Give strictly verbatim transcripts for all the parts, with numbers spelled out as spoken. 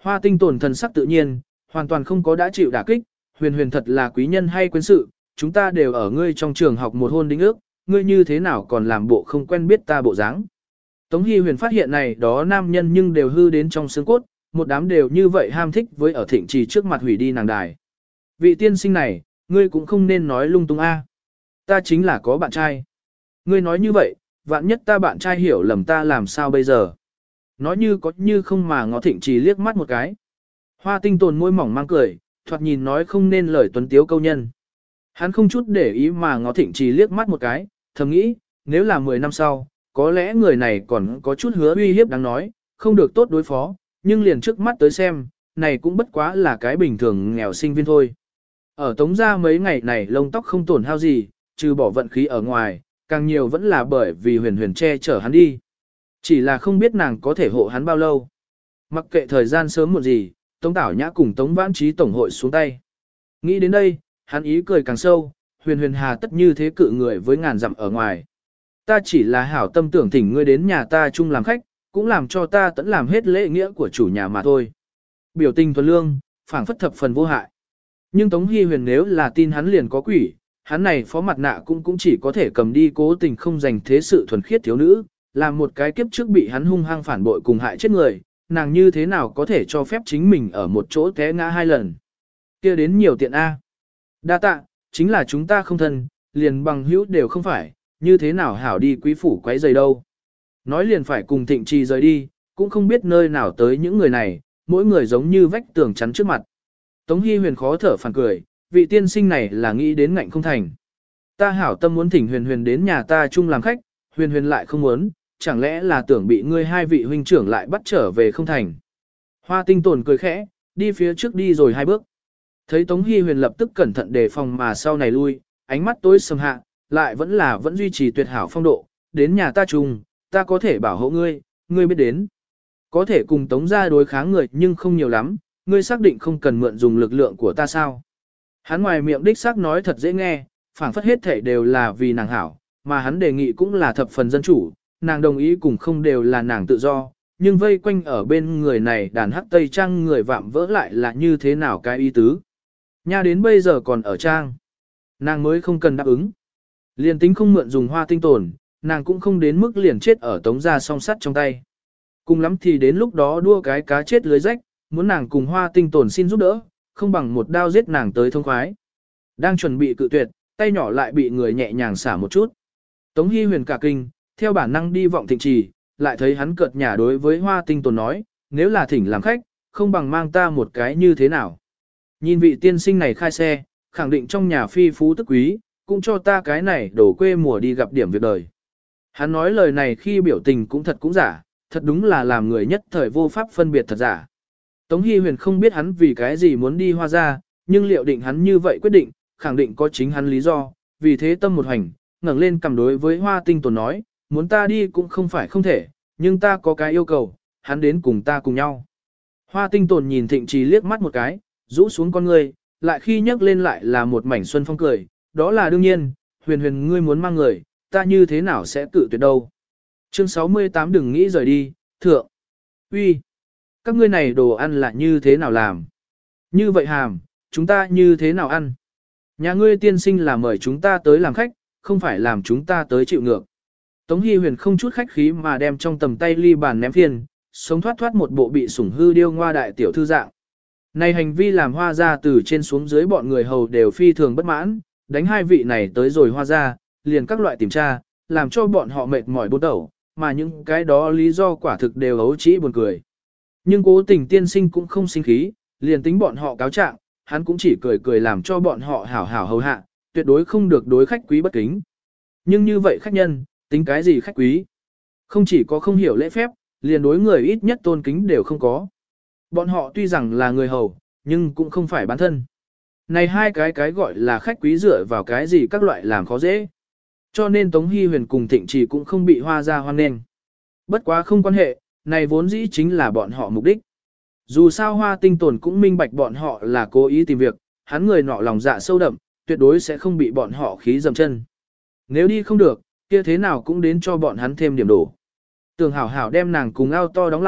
Hoa tinh tồn thần sắc tự nhiên, hoàn toàn không có đã chịu đả kích, huyền huyền thật là quý nhân hay quên sự, chúng ta đều ở ngươi trong trường học một hôn đính ước, ngươi như thế nào còn làm bộ không quen biết ta bộ dáng. Tống Hy Huyền phát hiện này đó nam nhân nhưng đều hư đến trong xương cốt, một đám đều như vậy ham thích với ở thịnh trì trước mặt hủy đi nàng đài. Vị tiên sinh này, ngươi cũng không nên nói lung tung a. Ta chính là có bạn trai. Ngươi nói như vậy, vạn nhất ta bạn trai hiểu lầm ta làm sao bây giờ. Nói như có như không mà ngó thịnh trì liếc mắt một cái. Hoa tinh tồn môi mỏng mang cười, thoạt nhìn nói không nên lời tuấn tiếu câu nhân. Hắn không chút để ý mà ngó thịnh trì liếc mắt một cái, thầm nghĩ, nếu là mười năm sau, có lẽ người này còn có chút hứa uy hiếp đáng nói, không được tốt đối phó, nhưng liền trước mắt tới xem, này cũng bất quá là cái bình thường nghèo sinh viên thôi. Ở Tống gia mấy ngày này lông tóc không tổn hao gì, trừ bỏ vận khí ở ngoài, càng nhiều vẫn là bởi vì huyền huyền che chở hắn đi. Chỉ là không biết nàng có thể hộ hắn bao lâu. Mặc kệ thời gian sớm một gì, Tống Tảo Nhã cùng Tống Vãn Trí tổng hội xuống tay. Nghĩ đến đây, hắn ý cười càng sâu, huyền huyền hà tất như thế cự người với ngàn dặm ở ngoài. Ta chỉ là hảo tâm tưởng thỉnh ngươi đến nhà ta chung làm khách, cũng làm cho ta tẫn làm hết lễ nghĩa của chủ nhà mà thôi. Biểu tình thuần lương, phảng phất thập phần vô hại. Nhưng Tống Hy Huyền nếu là tin hắn liền có quỷ, hắn này phó mặt nạ cũng cũng chỉ có thể cầm đi cố tình không dành thế sự thuần khiết thiếu nữ, làm một cái kiếp trước bị hắn hung hăng phản bội cùng hại chết người, nàng như thế nào có thể cho phép chính mình ở một chỗ té ngã hai lần. Kia đến nhiều tiện A. Đa tạ, chính là chúng ta không thân, liền bằng hữu đều không phải, như thế nào hảo đi quý phủ quấy giày đâu. Nói liền phải cùng thịnh trì rời đi, cũng không biết nơi nào tới những người này, mỗi người giống như vách tường chắn trước mặt. Tống Hy Huyền khó thở phản cười, vị tiên sinh này là nghĩ đến ngạnh không thành. Ta hảo tâm muốn thỉnh huyền huyền đến nhà ta chung làm khách, huyền huyền lại không muốn, chẳng lẽ là tưởng bị ngươi hai vị huynh trưởng lại bắt trở về không thành. Hoa tinh tồn cười khẽ, đi phía trước đi rồi hai bước. Thấy Tống Hy Huyền lập tức cẩn thận đề phòng mà sau này lui, ánh mắt tối sầm hạ, lại vẫn là vẫn duy trì tuyệt hảo phong độ, đến nhà ta chung, ta có thể bảo hộ ngươi, ngươi biết đến. Có thể cùng Tống gia đối kháng người nhưng không nhiều lắm, ngươi xác định không cần mượn dùng lực lượng của ta sao. Hắn ngoài miệng đích xác nói thật dễ nghe, phảng phất hết thể đều là vì nàng hảo, mà hắn đề nghị cũng là thập phần dân chủ, nàng đồng ý cùng không đều là nàng tự do, nhưng vây quanh ở bên người này đàn hắc tây trang người vạm vỡ lại là như thế nào cái ý tứ. Nha đến bây giờ còn ở trang, nàng mới không cần đáp ứng. Liền tính không mượn dùng hoa tinh tồn, nàng cũng không đến mức liền chết ở Tống gia song sắt trong tay. Cùng lắm thì đến lúc đó đua cái cá chết lưới rách, muốn nàng cùng hoa tinh tồn xin giúp đỡ, không bằng một đao giết nàng tới thông khoái. Đang chuẩn bị cự tuyệt, tay nhỏ lại bị người nhẹ nhàng xả một chút. Tống Hy Huyền cả kinh, theo bản năng đi vọng thịnh trì, lại thấy hắn cợt nhả đối với hoa tinh tồn nói, nếu là thỉnh làm khách, không bằng mang ta một cái như thế nào. Nhìn vị tiên sinh này khai xe, khẳng định trong nhà phi phú tức quý, cũng cho ta cái này đổ quê mùa đi gặp điểm việc đời. Hắn nói lời này khi biểu tình cũng thật cũng giả, thật đúng là làm người nhất thời vô pháp phân biệt thật giả. Tống Hy Huyền không biết hắn vì cái gì muốn đi hoa ra, nhưng liệu định hắn như vậy quyết định, khẳng định có chính hắn lý do, vì thế tâm một hành, ngẩng lên cầm đối với hoa tinh tồn nói, muốn ta đi cũng không phải không thể, nhưng ta có cái yêu cầu, hắn đến cùng ta cùng nhau. Hoa tinh tồn nhìn thịnh trì liếc mắt một cái, rũ xuống con người, lại khi nhấc lên lại là một mảnh xuân phong cười, đó là đương nhiên, huyền huyền ngươi muốn mang người, ta như thế nào sẽ tự tuyệt đâu. Chương sáu mươi tám đừng nghĩ rời đi, thượng. Uy, các ngươi này đồ ăn là như thế nào làm? Như vậy hàm, chúng ta như thế nào ăn? Nhà ngươi tiên sinh là mời chúng ta tới làm khách, không phải làm chúng ta tới chịu ngược. Tống Hy Huyền không chút khách khí mà đem trong tầm tay ly bàn ném phiền, sống thoát thoát một bộ bị sủng hư điêu ngoa đại tiểu thư dạng. Này hành vi làm hoa ra từ trên xuống dưới bọn người hầu đều phi thường bất mãn, đánh hai vị này tới rồi hoa ra, liền các loại tìm tra, làm cho bọn họ mệt mỏi bôn đầu, mà những cái đó lý do quả thực đều ấu trĩ buồn cười. Nhưng cố tình tiên sinh cũng không sinh khí, liền tính bọn họ cáo trạng, hắn cũng chỉ cười cười làm cho bọn họ hảo hảo hầu hạ, tuyệt đối không được đối khách quý bất kính. Nhưng như vậy khách nhân, tính cái gì khách quý? Không chỉ có không hiểu lễ phép, liền đối người ít nhất tôn kính đều không có. Bọn họ tuy rằng là người hầu, nhưng cũng không phải bán thân. Này hai cái cái gọi là khách quý dựa vào cái gì các loại làm khó dễ. Cho nên Tống Hy Huyền cùng Thịnh Trì cũng không bị hoa ra hoan nghênh. Bất quá không quan hệ, này vốn dĩ chính là bọn họ mục đích. Dù sao hoa tinh tồn cũng minh bạch bọn họ là cố ý tìm việc, hắn người nọ lòng dạ sâu đậm, tuyệt đối sẽ không bị bọn họ khí dầm chân. Nếu đi không được, kia thế nào cũng đến cho bọn hắn thêm điểm đổ. Tưởng hảo hảo đem nàng cùng ao to đóng lại,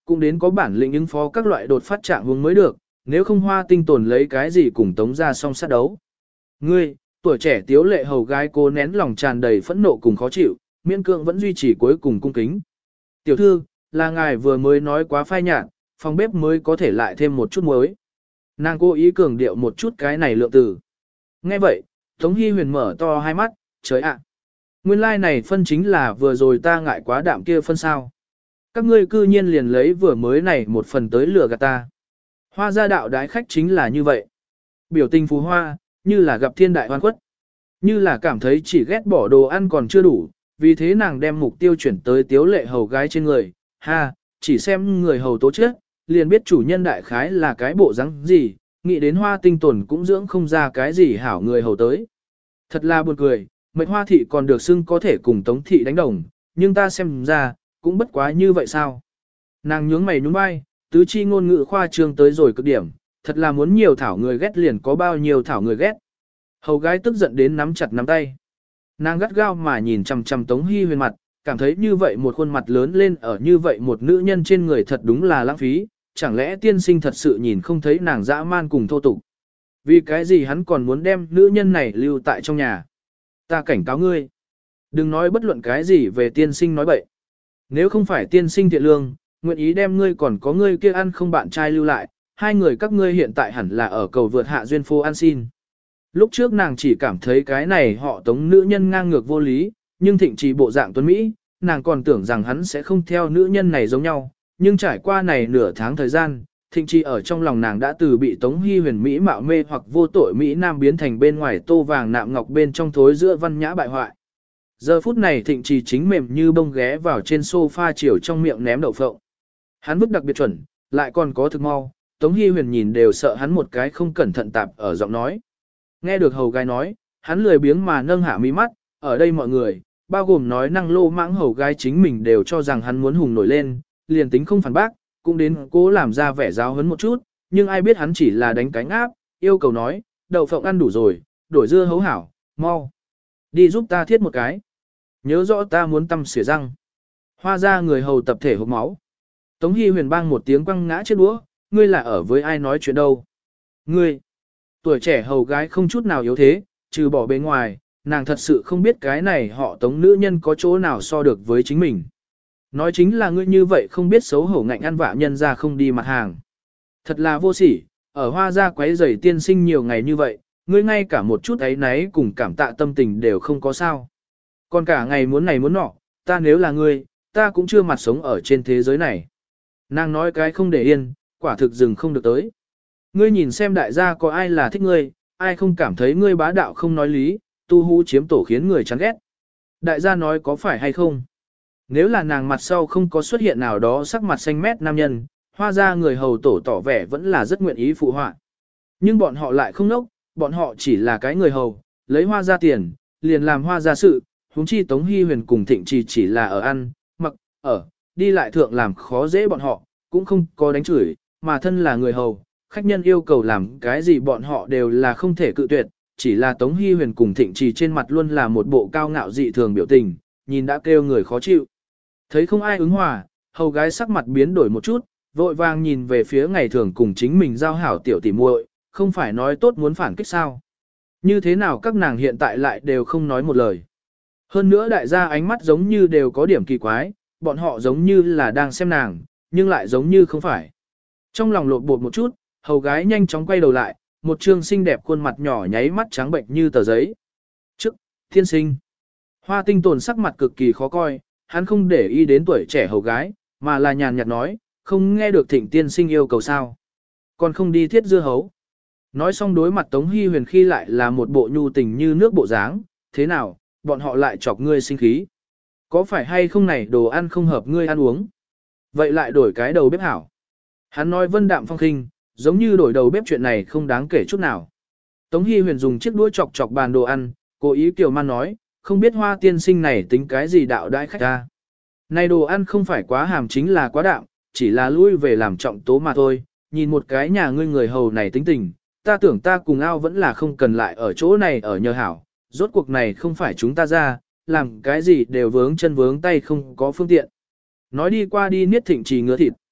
cũng đến có bản lĩnh ứng phó các loại đột phát trạng huống mới được, nếu không Hoa Tinh Tồn lấy cái gì cùng Tống gia song sát đấu. Ngươi, tuổi trẻ tiếu lệ hầu gái cô nén lòng tràn đầy phẫn nộ cùng khó chịu, miễn cưỡng vẫn duy trì cuối cùng cung kính. Tiểu thư, là ngài vừa mới nói quá phai nhạt, phòng bếp mới có thể lại thêm một chút muối. Nàng cố ý cường điệu một chút cái này lượng từ. Nghe vậy, Tống Hy Huyền mở to hai mắt, trời ạ. Nguyên lai like này phân chính là vừa rồi ta ngại quá đạm kia phân sao. Các ngươi cư nhiên liền lấy vừa mới này một phần tới lừa gạt ta. Hoa gia đạo đái khách chính là như vậy. Biểu tình phú hoa, như là gặp thiên đại hoan khuất. Như là cảm thấy chỉ ghét bỏ đồ ăn còn chưa đủ, vì thế nàng đem mục tiêu chuyển tới tiếu lệ hầu gái trên người. Ha, chỉ xem người hầu tố chết, liền biết chủ nhân đại khái là cái bộ rắn gì, nghĩ đến Hoa Tinh Tồn cũng dưỡng không ra cái gì hảo người hầu tới. Thật là buồn cười, mệnh Hoa thị còn được xưng có thể cùng Tống thị đánh đồng, nhưng ta xem ra, cũng bất quá như vậy sao. Nàng nhướng mày nhún vai, tứ chi ngôn ngữ khoa trương tới rồi cực điểm, thật là muốn nhiều thảo người ghét liền có bao nhiêu thảo người ghét. Hầu gái tức giận đến nắm chặt nắm tay. Nàng gắt gao mà nhìn chằm chằm Tống Hy Huyền mặt, cảm thấy như vậy một khuôn mặt lớn lên ở như vậy một nữ nhân trên người thật đúng là lãng phí, chẳng lẽ tiên sinh thật sự nhìn không thấy nàng dã man cùng thô tục. Vì cái gì hắn còn muốn đem nữ nhân này lưu tại trong nhà. Ta cảnh cáo ngươi. Đừng nói bất luận cái gì về tiên sinh nói bậy. Nếu không phải tiên sinh thiện lương, nguyện ý đem ngươi còn có ngươi kia ăn không bạn trai lưu lại, hai người các ngươi hiện tại hẳn là ở cầu vượt hạ duyên phố ăn xin. Lúc trước nàng chỉ cảm thấy cái này họ Tống nữ nhân ngang ngược vô lý, nhưng thịnh trì bộ dạng tuấn Mỹ, nàng còn tưởng rằng hắn sẽ không theo nữ nhân này giống nhau, nhưng trải qua này nửa tháng thời gian, thịnh trì ở trong lòng nàng đã từ bị Tống Hy Huyền Mỹ mạo mê hoặc vô tội Mỹ Nam biến thành bên ngoài tô vàng nạm ngọc bên trong thối giữa văn nhã bại hoại. Giờ phút này thịnh trì chính mềm như bông ghé vào trên sofa chiều trong miệng ném đậu phộng. Hắn bức đặc biệt chuẩn, lại còn có thực mau, Tống Hy Huyền nhìn đều sợ hắn một cái không cẩn thận tạp ở giọng nói. Nghe được hầu gái nói, hắn lười biếng mà nâng hạ mí mắt, ở đây mọi người, bao gồm nói năng lô mãng hầu gái chính mình đều cho rằng hắn muốn hùng nổi lên, liền tính không phản bác, cũng đến cố làm ra vẻ giáo hấn một chút, nhưng ai biết hắn chỉ là đánh cánh áp, yêu cầu nói, đậu phộng ăn đủ rồi, đổi dưa hấu hảo, mau. Đi giúp ta thiết một cái. Nhớ rõ ta muốn tăm xỉa răng. Hoa ra người hầu tập thể hộp máu. Tống Hy Huyền bang một tiếng quăng ngã chết đũa, ngươi là ở với ai nói chuyện đâu. Ngươi, tuổi trẻ hầu gái không chút nào yếu thế, trừ bỏ bên ngoài, nàng thật sự không biết cái này họ Tống nữ nhân có chỗ nào so được với chính mình. Nói chính là ngươi như vậy không biết xấu hổ ngạnh ăn vạ nhân ra không đi mặt hàng. Thật là vô sỉ, ở hoa gia quấy rầy tiên sinh nhiều ngày như vậy, ngươi ngay cả một chút ấy náy cùng cảm tạ tâm tình đều không có sao. Còn cả ngày muốn này muốn nọ, ta nếu là ngươi, ta cũng chưa mặt sống ở trên thế giới này. Nàng nói cái không để yên, quả thực dừng không được tới. Ngươi nhìn xem đại gia có ai là thích ngươi, ai không cảm thấy ngươi bá đạo không nói lý, tu hú chiếm tổ khiến người chán ghét. Đại gia nói có phải hay không? Nếu là nàng mặt sau không có xuất hiện nào đó sắc mặt xanh mét nam nhân, hoa ra người hầu tổ tỏ vẻ vẫn là rất nguyện ý phụ họa. Nhưng bọn họ lại không nốc, bọn họ chỉ là cái người hầu, lấy hoa ra tiền, liền làm hoa ra sự, huống chi Tống Hy Huyền cùng Thịnh Trì chỉ là ở ăn, mặc, ở, đi lại thượng làm khó dễ bọn họ, cũng không có đánh chửi, mà thân là người hầu, khách nhân yêu cầu làm cái gì bọn họ đều là không thể cự tuyệt, chỉ là Tống Hy Huyền cùng Thịnh Trì trên mặt luôn là một bộ cao ngạo dị thường biểu tình, nhìn đã kêu người khó chịu. Thấy không ai ứng hòa, hầu gái sắc mặt biến đổi một chút, vội vàng nhìn về phía ngày thường cùng chính mình giao hảo tiểu tỉ muội, không phải nói tốt muốn phản kích sao. Như thế nào các nàng hiện tại lại đều không nói một lời. Hơn nữa đại gia ánh mắt giống như đều có điểm kỳ quái, bọn họ giống như là đang xem nàng, nhưng lại giống như không phải. Trong lòng lột bột một chút, hầu gái nhanh chóng quay đầu lại, một trương xinh đẹp khuôn mặt nhỏ nháy mắt trắng bệnh như tờ giấy. Chức, thiên sinh. Hoa Tinh Tồn sắc mặt cực kỳ khó coi, hắn không để ý đến tuổi trẻ hầu gái, mà là nhàn nhạt nói, không nghe được Thịnh tiên sinh yêu cầu sao. Còn không đi thiết dưa hấu. Nói xong đối mặt Tống Hy Huyền khi lại là một bộ nhu tình như nước bộ dáng, thế nào, bọn họ lại chọc ngươi sinh khí. Có phải hay không này đồ ăn không hợp ngươi ăn uống? Vậy lại đổi cái đầu bếp hảo. Hắn nói vân đạm phong khinh, giống như đổi đầu bếp chuyện này không đáng kể chút nào. Tống Hy Huyền dùng chiếc đũa chọc chọc bàn đồ ăn, cố ý kiều man nói, không biết Hoa tiên sinh này tính cái gì đạo đãi khách ta. Này đồ ăn không phải quá hàm chính là quá đạm, chỉ là lui về làm trọng tố mà thôi, nhìn một cái nhà ngươi người hầu này tính tình, ta tưởng ta cùng ao vẫn là không cần lại ở chỗ này ở nhờ hảo, rốt cuộc này không phải chúng ta ra, làm cái gì đều vướng chân vướng tay không có phương tiện. Nói đi qua đi niết Thịnh Trì ngứa thịt.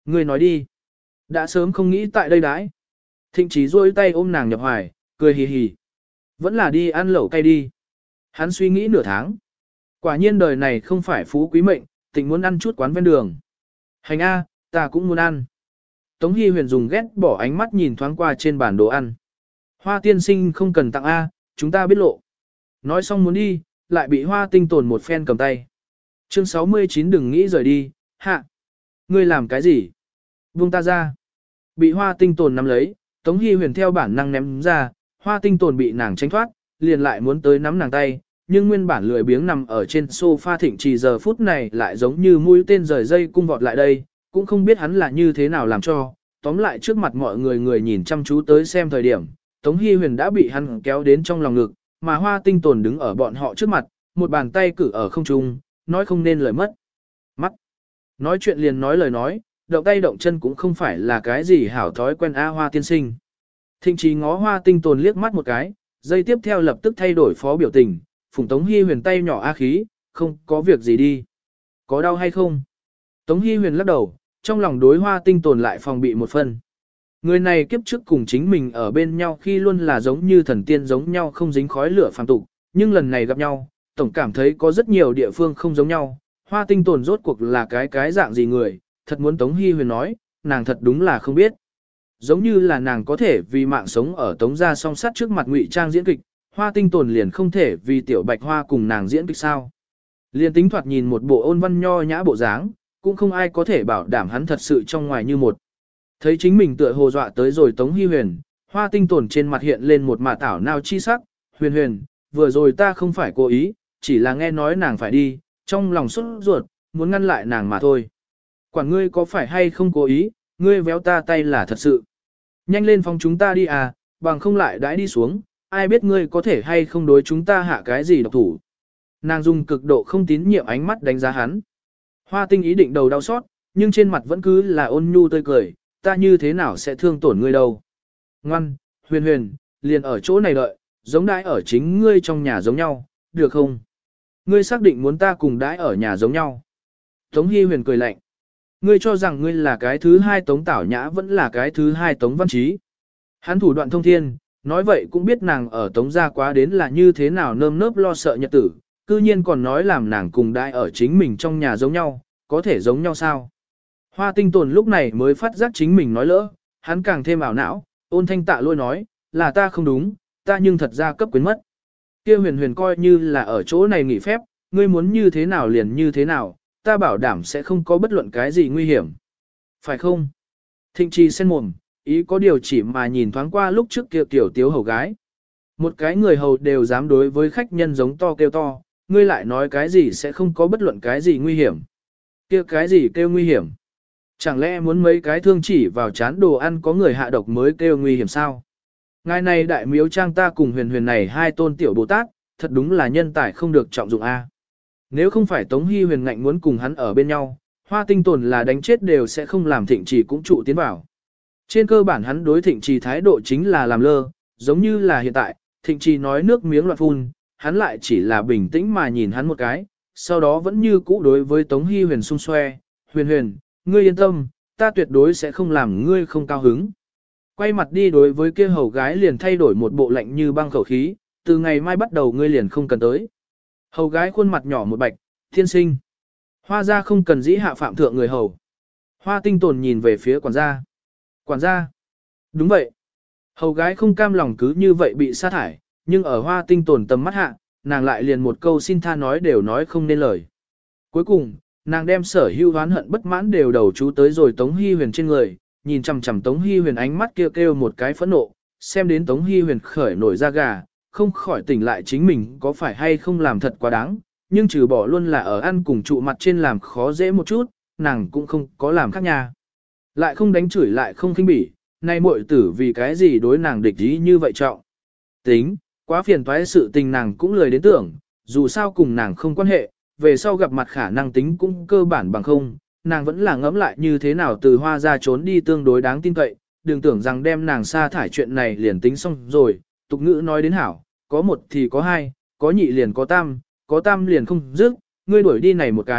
Ngươi nói đi. Đã sớm không nghĩ tại đây đãi. Thịnh Chí duỗi tay ôm nàng nhập hoài, cười hì hì. Vẫn là đi ăn lẩu cay đi. Hắn suy nghĩ nửa tháng. Quả nhiên đời này không phải phú quý mệnh, tình muốn ăn chút quán ven đường. Hành A, ta cũng muốn ăn. Tống Hi Huyền dùng ghét bỏ ánh mắt nhìn thoáng qua trên bàn đồ ăn. Hoa tiên sinh không cần tặng A, chúng ta biết lộ. Nói xong muốn đi, lại bị Hoa Tinh Tồn một phen cầm tay. Chương sáu mươi chín đừng nghĩ rời đi, hạ. Ngươi làm cái gì? Buông ta ra. Bị Hoa Tinh Tồn nắm lấy, Tống Hi Huyền theo bản năng ném ra, Hoa Tinh Tồn bị nàng tránh thoát, liền lại muốn tới nắm nàng tay, nhưng nguyên bản lười biếng nằm ở trên sofa Thịnh Trì giờ phút này lại giống như mũi tên rời dây cung vọt lại đây, cũng không biết hắn là như thế nào làm cho, tóm lại trước mặt mọi người người nhìn chăm chú tới xem thời điểm, Tống Hi Huyền đã bị hắn kéo đến trong lòng ngực, mà Hoa Tinh Tồn đứng ở bọn họ trước mặt, một bàn tay cử ở không trung, nói không nên lời mất. Mắt. Nói chuyện liền nói lời nói, động tay động chân cũng không phải là cái gì hảo thói quen A Hoa tiên sinh. Thịnh Trì ngó Hoa Tinh Tồn liếc mắt một cái, giây tiếp theo lập tức thay đổi phó biểu tình, phủng Tống Hi Huyền tay nhỏ a khí, không có việc gì đi. Có đau hay không? Tống Hi Huyền lắc đầu, trong lòng đối Hoa Tinh Tồn lại phòng bị một phần. Người này kiếp trước cùng chính mình ở bên nhau khi luôn là giống như thần tiên giống nhau không dính khói lửa phàm tục, nhưng lần này gặp nhau, tổng cảm thấy có rất nhiều địa phương không giống nhau. Hoa Tinh Tồn rốt cuộc là cái cái dạng gì người, thật muốn Tống Hi Huyền nói, nàng thật đúng là không biết. Giống như là nàng có thể vì mạng sống ở Tống gia song sát trước mặt ngụy trang diễn kịch, Hoa Tinh Tồn liền không thể vì tiểu bạch hoa cùng nàng diễn kịch sao. Liền tính thoạt nhìn một bộ ôn văn nho nhã bộ dáng, cũng không ai có thể bảo đảm hắn thật sự trong ngoài như một. Thấy chính mình tựa hồ dọa tới rồi Tống Hi Huyền, Hoa Tinh Tồn trên mặt hiện lên một mạ tảo nào chi sắc, huyền huyền, vừa rồi ta không phải cố ý, chỉ là nghe nói nàng phải đi, trong lòng sốt ruột, muốn ngăn lại nàng mà thôi. Quản ngươi có phải hay không cố ý, ngươi véo ta tay là thật sự. Nhanh lên phòng chúng ta đi à, bằng không lại đãi đi xuống, ai biết ngươi có thể hay không đối chúng ta hạ cái gì độc thủ. Nàng dùng cực độ không tín nhiệm ánh mắt đánh giá hắn. Hoa Tinh ý định đầu đau xót, nhưng trên mặt vẫn cứ là ôn nhu tươi cười, ta như thế nào sẽ thương tổn ngươi đâu. Ngoan, huyền huyền, liền ở chỗ này đợi, giống đãi ở chính ngươi trong nhà giống nhau, được không? Ngươi xác định muốn ta cùng đãi ở nhà giống nhau. Tống Hi Huyền cười lạnh. Ngươi cho rằng ngươi là cái thứ hai Tống Tảo Nhã vẫn là cái thứ hai Tống Văn Trí. Hắn thủ đoạn thông thiên, nói vậy cũng biết nàng ở Tống gia quá đến là như thế nào nơm nớp lo sợ nhật tử, cư nhiên còn nói làm nàng cùng đãi ở chính mình trong nhà giống nhau, có thể giống nhau sao? Hoa Tinh Tồn lúc này mới phát giác chính mình nói lỡ, hắn càng thêm ảo não, ôn thanh tạ lôi nói, là ta không đúng, ta nhưng thật ra cấp quyến mất. Kia huyền huyền coi như là ở chỗ này nghỉ phép, ngươi muốn như thế nào liền như thế nào, ta bảo đảm sẽ không có bất luận cái gì nguy hiểm. Phải không? Thịnh Trì sen mồm, ý có điều chỉ mà nhìn thoáng qua lúc trước kia tiểu tiếu hầu gái. Một cái người hầu đều dám đối với khách nhân giống to kêu to, ngươi lại nói cái gì sẽ không có bất luận cái gì nguy hiểm. Kia cái gì kêu nguy hiểm? Chẳng lẽ muốn mấy cái thương chỉ vào chán đồ ăn có người hạ độc mới kêu nguy hiểm sao? Ngày này đại miếu trang ta cùng huyền huyền này hai tôn tiểu Bồ Tát, thật đúng là nhân tài không được trọng dụng a. Nếu không phải Tống Hi Huyền ngạnh muốn cùng hắn ở bên nhau, Hoa Tinh Tồn là đánh chết đều sẽ không làm Thịnh Trì cũng trụ tiến vào. Trên cơ bản hắn đối Thịnh Trì thái độ chính là làm lơ, giống như là hiện tại, Thịnh Trì nói nước miếng loạn phun, hắn lại chỉ là bình tĩnh mà nhìn hắn một cái, sau đó vẫn như cũ đối với Tống Hi Huyền xung xoe, huyền huyền, ngươi yên tâm, ta tuyệt đối sẽ không làm ngươi không cao hứng. Quay mặt đi đối với kia hầu gái liền thay đổi một bộ lạnh như băng khẩu khí, từ ngày mai bắt đầu ngươi liền không cần tới. Hầu gái khuôn mặt nhỏ một bạch, thiên sinh. Hoa gia không cần dĩ hạ phạm thượng người hầu. Hoa Tinh Tồn nhìn về phía quản gia. Quản gia. Đúng vậy. Hầu gái không cam lòng cứ như vậy bị sa thải, nhưng ở Hoa Tinh Tồn tầm mắt hạ, nàng lại liền một câu xin tha nói đều nói không nên lời. Cuối cùng, nàng đem sở hữu oán hận bất mãn đều đầu chú tới rồi Tống Hi Huyền trên người, nhìn chằm chằm Tống Hi Huyền ánh mắt kêu kêu một cái phẫn nộ, xem đến Tống Hi Huyền khởi nổi da gà, không khỏi tỉnh lại chính mình có phải hay không làm thật quá đáng, nhưng trừ bỏ luôn là ở ăn cùng trụ mặt trên làm khó dễ một chút, nàng cũng không có làm khác nha. Lại không đánh chửi lại không khinh bỉ, nay muội tử vì cái gì đối nàng địch ý như vậy trọng. Tính, quá phiền toái sự tình nàng cũng lười đến tưởng, dù sao cùng nàng không quan hệ, về sau gặp mặt khả năng tính cũng cơ bản bằng không, nàng vẫn là ngẫm lại như thế nào từ Hoa ra trốn đi tương đối đáng tin cậy, đừng tưởng rằng đem nàng sa thải chuyện này liền tính xong rồi, tục ngữ nói đến hảo, có một thì có hai, có nhị liền có tam, có tam liền không dứt, ngươi đuổi đi này một cái,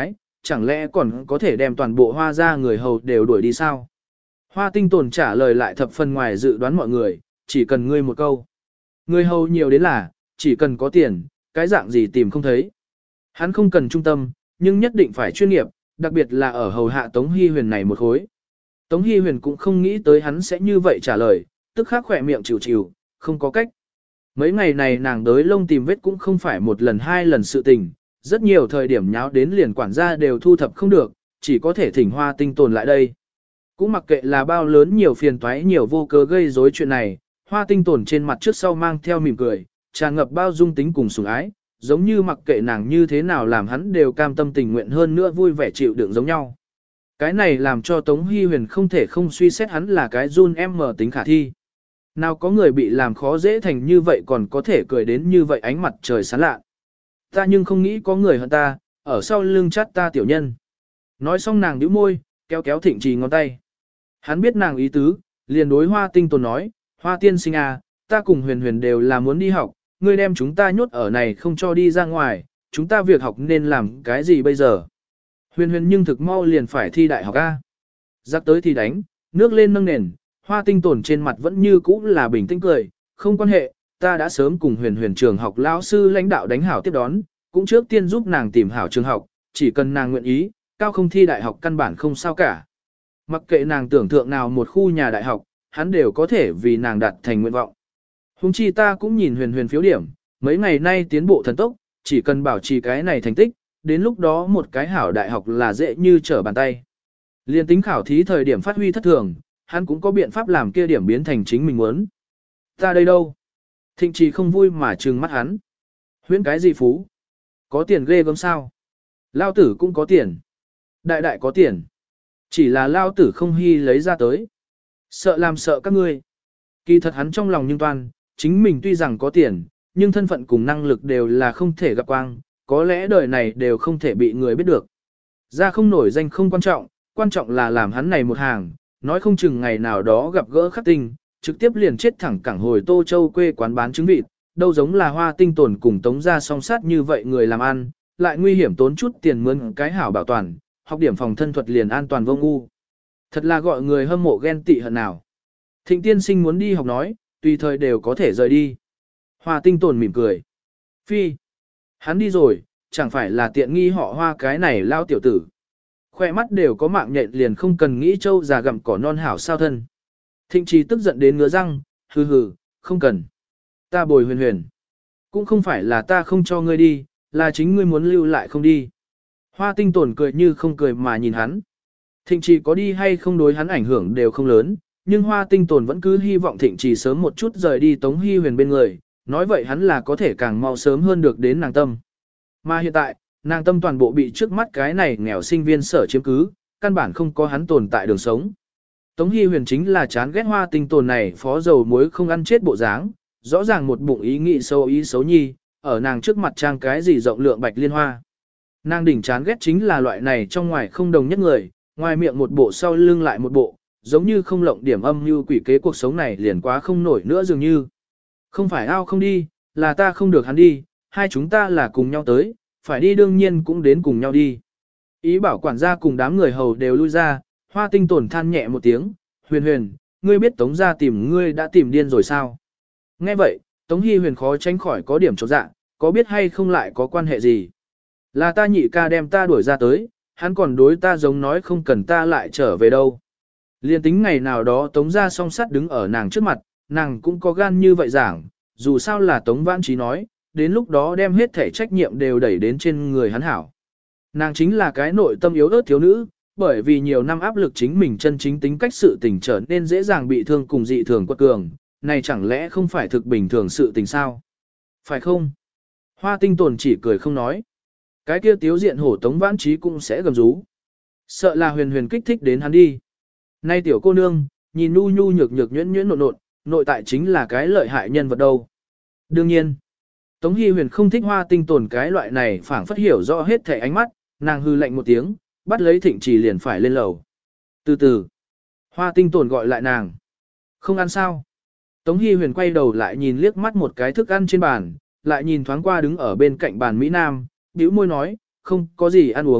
chẳng lẽ còn có thể đem toàn bộ hoa ra người hầu đều đuổi đi sao? Hoa tinh tồn trả lời lại thập phần ngoài dự đoán mọi người, chỉ cần ngươi một câu. Người hầu nhiều đến là, chỉ cần có tiền, cái dạng gì tìm không thấy. Hắn không cần trung tâm, nhưng nhất định phải chuyên nghiệp, đặc biệt là ở hầu hạ Tống Hy Huyền này một khối. Tống Hy Huyền cũng không nghĩ tới hắn sẽ như vậy trả lời, tức khắc khỏe miệng chịu chịu, không có cách. Mấy ngày này nàng đới lông tìm vết cũng không phải một lần hai lần sự tình, rất nhiều thời điểm nháo đến liền quản gia đều thu thập không được, chỉ có thể thỉnh Hoa Tinh tồn lại đây. Cũng mặc kệ là bao lớn nhiều phiền toái nhiều vô cớ gây rối chuyện này, Hoa Tinh tồn trên mặt trước sau mang theo mỉm cười, tràn ngập bao dung tính cùng sủng ái, giống như mặc kệ nàng như thế nào làm hắn đều cam tâm tình nguyện hơn nữa vui vẻ chịu đựng giống nhau. Cái này làm cho Tống Hy Huyền không thể không suy xét hắn là cái run em mở tính khả thi. Nào có người bị làm khó dễ thành như vậy còn có thể cười đến như vậy ánh mặt trời sáng lạ. Ta nhưng không nghĩ có người hơn ta, ở sau lưng chát ta tiểu nhân. Nói xong nàng nhíu môi, kéo kéo Thịnh Trì ngón tay. Hắn biết nàng ý tứ, liền đối Hoa Tinh tồn nói, Hoa tiên sinh à, ta cùng Huyền Huyền đều là muốn đi học, ngươi đem chúng ta nhốt ở này không cho đi ra ngoài, chúng ta việc học nên làm cái gì bây giờ? Huyền Huyền nhưng thực mau liền phải thi đại học A. Giặc tới thì đánh, nước lên nâng nền, Hoa Tinh tồn trên mặt vẫn như cũ là bình tĩnh cười, không quan hệ, ta đã sớm cùng Huyền Huyền trường học lão sư lãnh đạo đánh hảo tiếp đón, cũng trước tiên giúp nàng tìm hảo trường học, chỉ cần nàng nguyện ý, cao không thi đại học căn bản không sao cả. Mặc kệ nàng tưởng tượng nào một khu nhà đại học, hắn đều có thể vì nàng đạt thành nguyện vọng. Hùng chi ta cũng nhìn Huyền Huyền phiếu điểm, mấy ngày nay tiến bộ thần tốc, chỉ cần bảo trì cái này thành tích, đến lúc đó một cái hảo đại học là dễ như trở bàn tay. Liên tính khảo thí thời điểm phát huy thất thường, hắn cũng có biện pháp làm kia điểm biến thành chính mình muốn. Ta đây đâu? Thịnh Trì không vui mà trừng mắt hắn. Huyễn cái gì phú? Có tiền ghê gớm sao? Lao tử cũng có tiền. Đại đại có tiền. Chỉ là Lao tử không hy lấy ra tới. Sợ làm sợ các ngươi. Kỳ thật hắn trong lòng nhưng toan, chính mình tuy rằng có tiền, nhưng thân phận cùng năng lực đều là không thể gặp quang, có lẽ đời này đều không thể bị người biết được. Ra không nổi danh không quan trọng, quan trọng là làm hắn này một hàng, nói không chừng ngày nào đó gặp gỡ khắc tinh, trực tiếp liền chết thẳng cẳng hồi Tô Châu quê quán bán trứng vịt, đâu giống là Hoa Tinh tồn cùng Tống gia song sát như vậy người làm ăn, lại nguy hiểm tốn chút tiền mướn cái hảo bảo toàn, học điểm phòng thân thuật liền an toàn vô ngu. Thật là gọi người hâm mộ ghen tị hận nào. Thịnh tiên sinh muốn đi học nói, tùy thời đều có thể rời đi. Hoa Tinh tồn mỉm cười. Phi. Hắn đi rồi, chẳng phải là tiện nghi họ Hoa cái này lao tiểu tử. Khoe mắt đều có mạng nhện liền không cần nghĩ trâu già gặm cỏ non hảo sao thân. Thịnh Trì tức giận đến ngứa răng, hừ hừ, không cần. Ta bồi Huyền Huyền. Cũng không phải là ta không cho ngươi đi, là chính ngươi muốn lưu lại không đi. Hoa Tinh tồn cười như không cười mà nhìn hắn. Thịnh Trì có đi hay không đối hắn ảnh hưởng đều không lớn, nhưng Hoa Tinh tồn vẫn cứ hy vọng Thịnh Trì sớm một chút rời đi Tống Hy Huyền bên người, nói vậy hắn là có thể càng mau sớm hơn được đến nàng tâm. Mà hiện tại, nàng tâm toàn bộ bị trước mắt cái này nghèo sinh viên sở chiếm cứ, căn bản không có hắn tồn tại đường sống. Tống Hy Huyền chính là chán ghét Hoa Tinh tồn này phó dầu muối không ăn chết bộ dáng, rõ ràng một bụng ý nghĩ sâu ý xấu nhi, ở nàng trước mặt trang cái gì rộng lượng bạch liên hoa. Nàng đỉnh chán ghét chính là loại này trong ngoài không đồng nhất người, ngoài miệng một bộ sau lưng lại một bộ, giống như không lộng điểm âm như quỷ kế cuộc sống này liền quá không nổi nữa dường như. Không phải ao không đi, là ta không được hắn đi, hai chúng ta là cùng nhau tới, phải đi đương nhiên cũng đến cùng nhau đi. Ý bảo quản gia cùng đám người hầu đều lui ra, Hoa Tinh tồn than nhẹ một tiếng, Huyền Huyền, ngươi biết Tống gia tìm ngươi đã tìm điên rồi sao? Nghe vậy, Tống Hy Huyền khó tránh khỏi có điểm chột dạ, có biết hay không lại có quan hệ gì? Là ta nhị ca đem ta đuổi ra tới, hắn còn đối ta giống nói không cần ta lại trở về đâu. Liên tính ngày nào đó Tống gia song sắt đứng ở nàng trước mặt, nàng cũng có gan như vậy giảng, dù sao là Tống Vãn Trí nói, đến lúc đó đem hết thể trách nhiệm đều đẩy đến trên người hắn hảo. Nàng chính là cái nội tâm yếu ớt thiếu nữ, bởi vì nhiều năm áp lực chính mình chân chính tính cách sự tình trở nên dễ dàng bị thương cùng dị thường quật cường, này chẳng lẽ không phải thực bình thường sự tình sao? Phải không? Hoa Tinh tồn chỉ cười không nói. Cái kia tiếu diện hổ Tống Vãn Trí cũng sẽ gầm rú. Sợ là Huyền Huyền kích thích đến hắn đi. Nay tiểu cô nương, nhìn nu nhu nhược nhược nhuyễn nhuyễn nộn nộn, nội tại chính là cái lợi hại nhân vật đâu. Đương nhiên, Tống Hy Huyền không thích Hoa Tinh tồn cái loại này phảng phất hiểu rõ hết thể ánh mắt, nàng hư lạnh một tiếng, bắt lấy Thịnh Trì liền phải lên lầu. Từ từ, Hoa Tinh tồn gọi lại nàng. Không ăn sao? Tống Hy Huyền quay đầu lại nhìn liếc mắt một cái thức ăn trên bàn, lại nhìn thoáng qua đứng ở bên cạnh bàn Mỹ Nam, bĩu môi nói, không có gì ăn uống,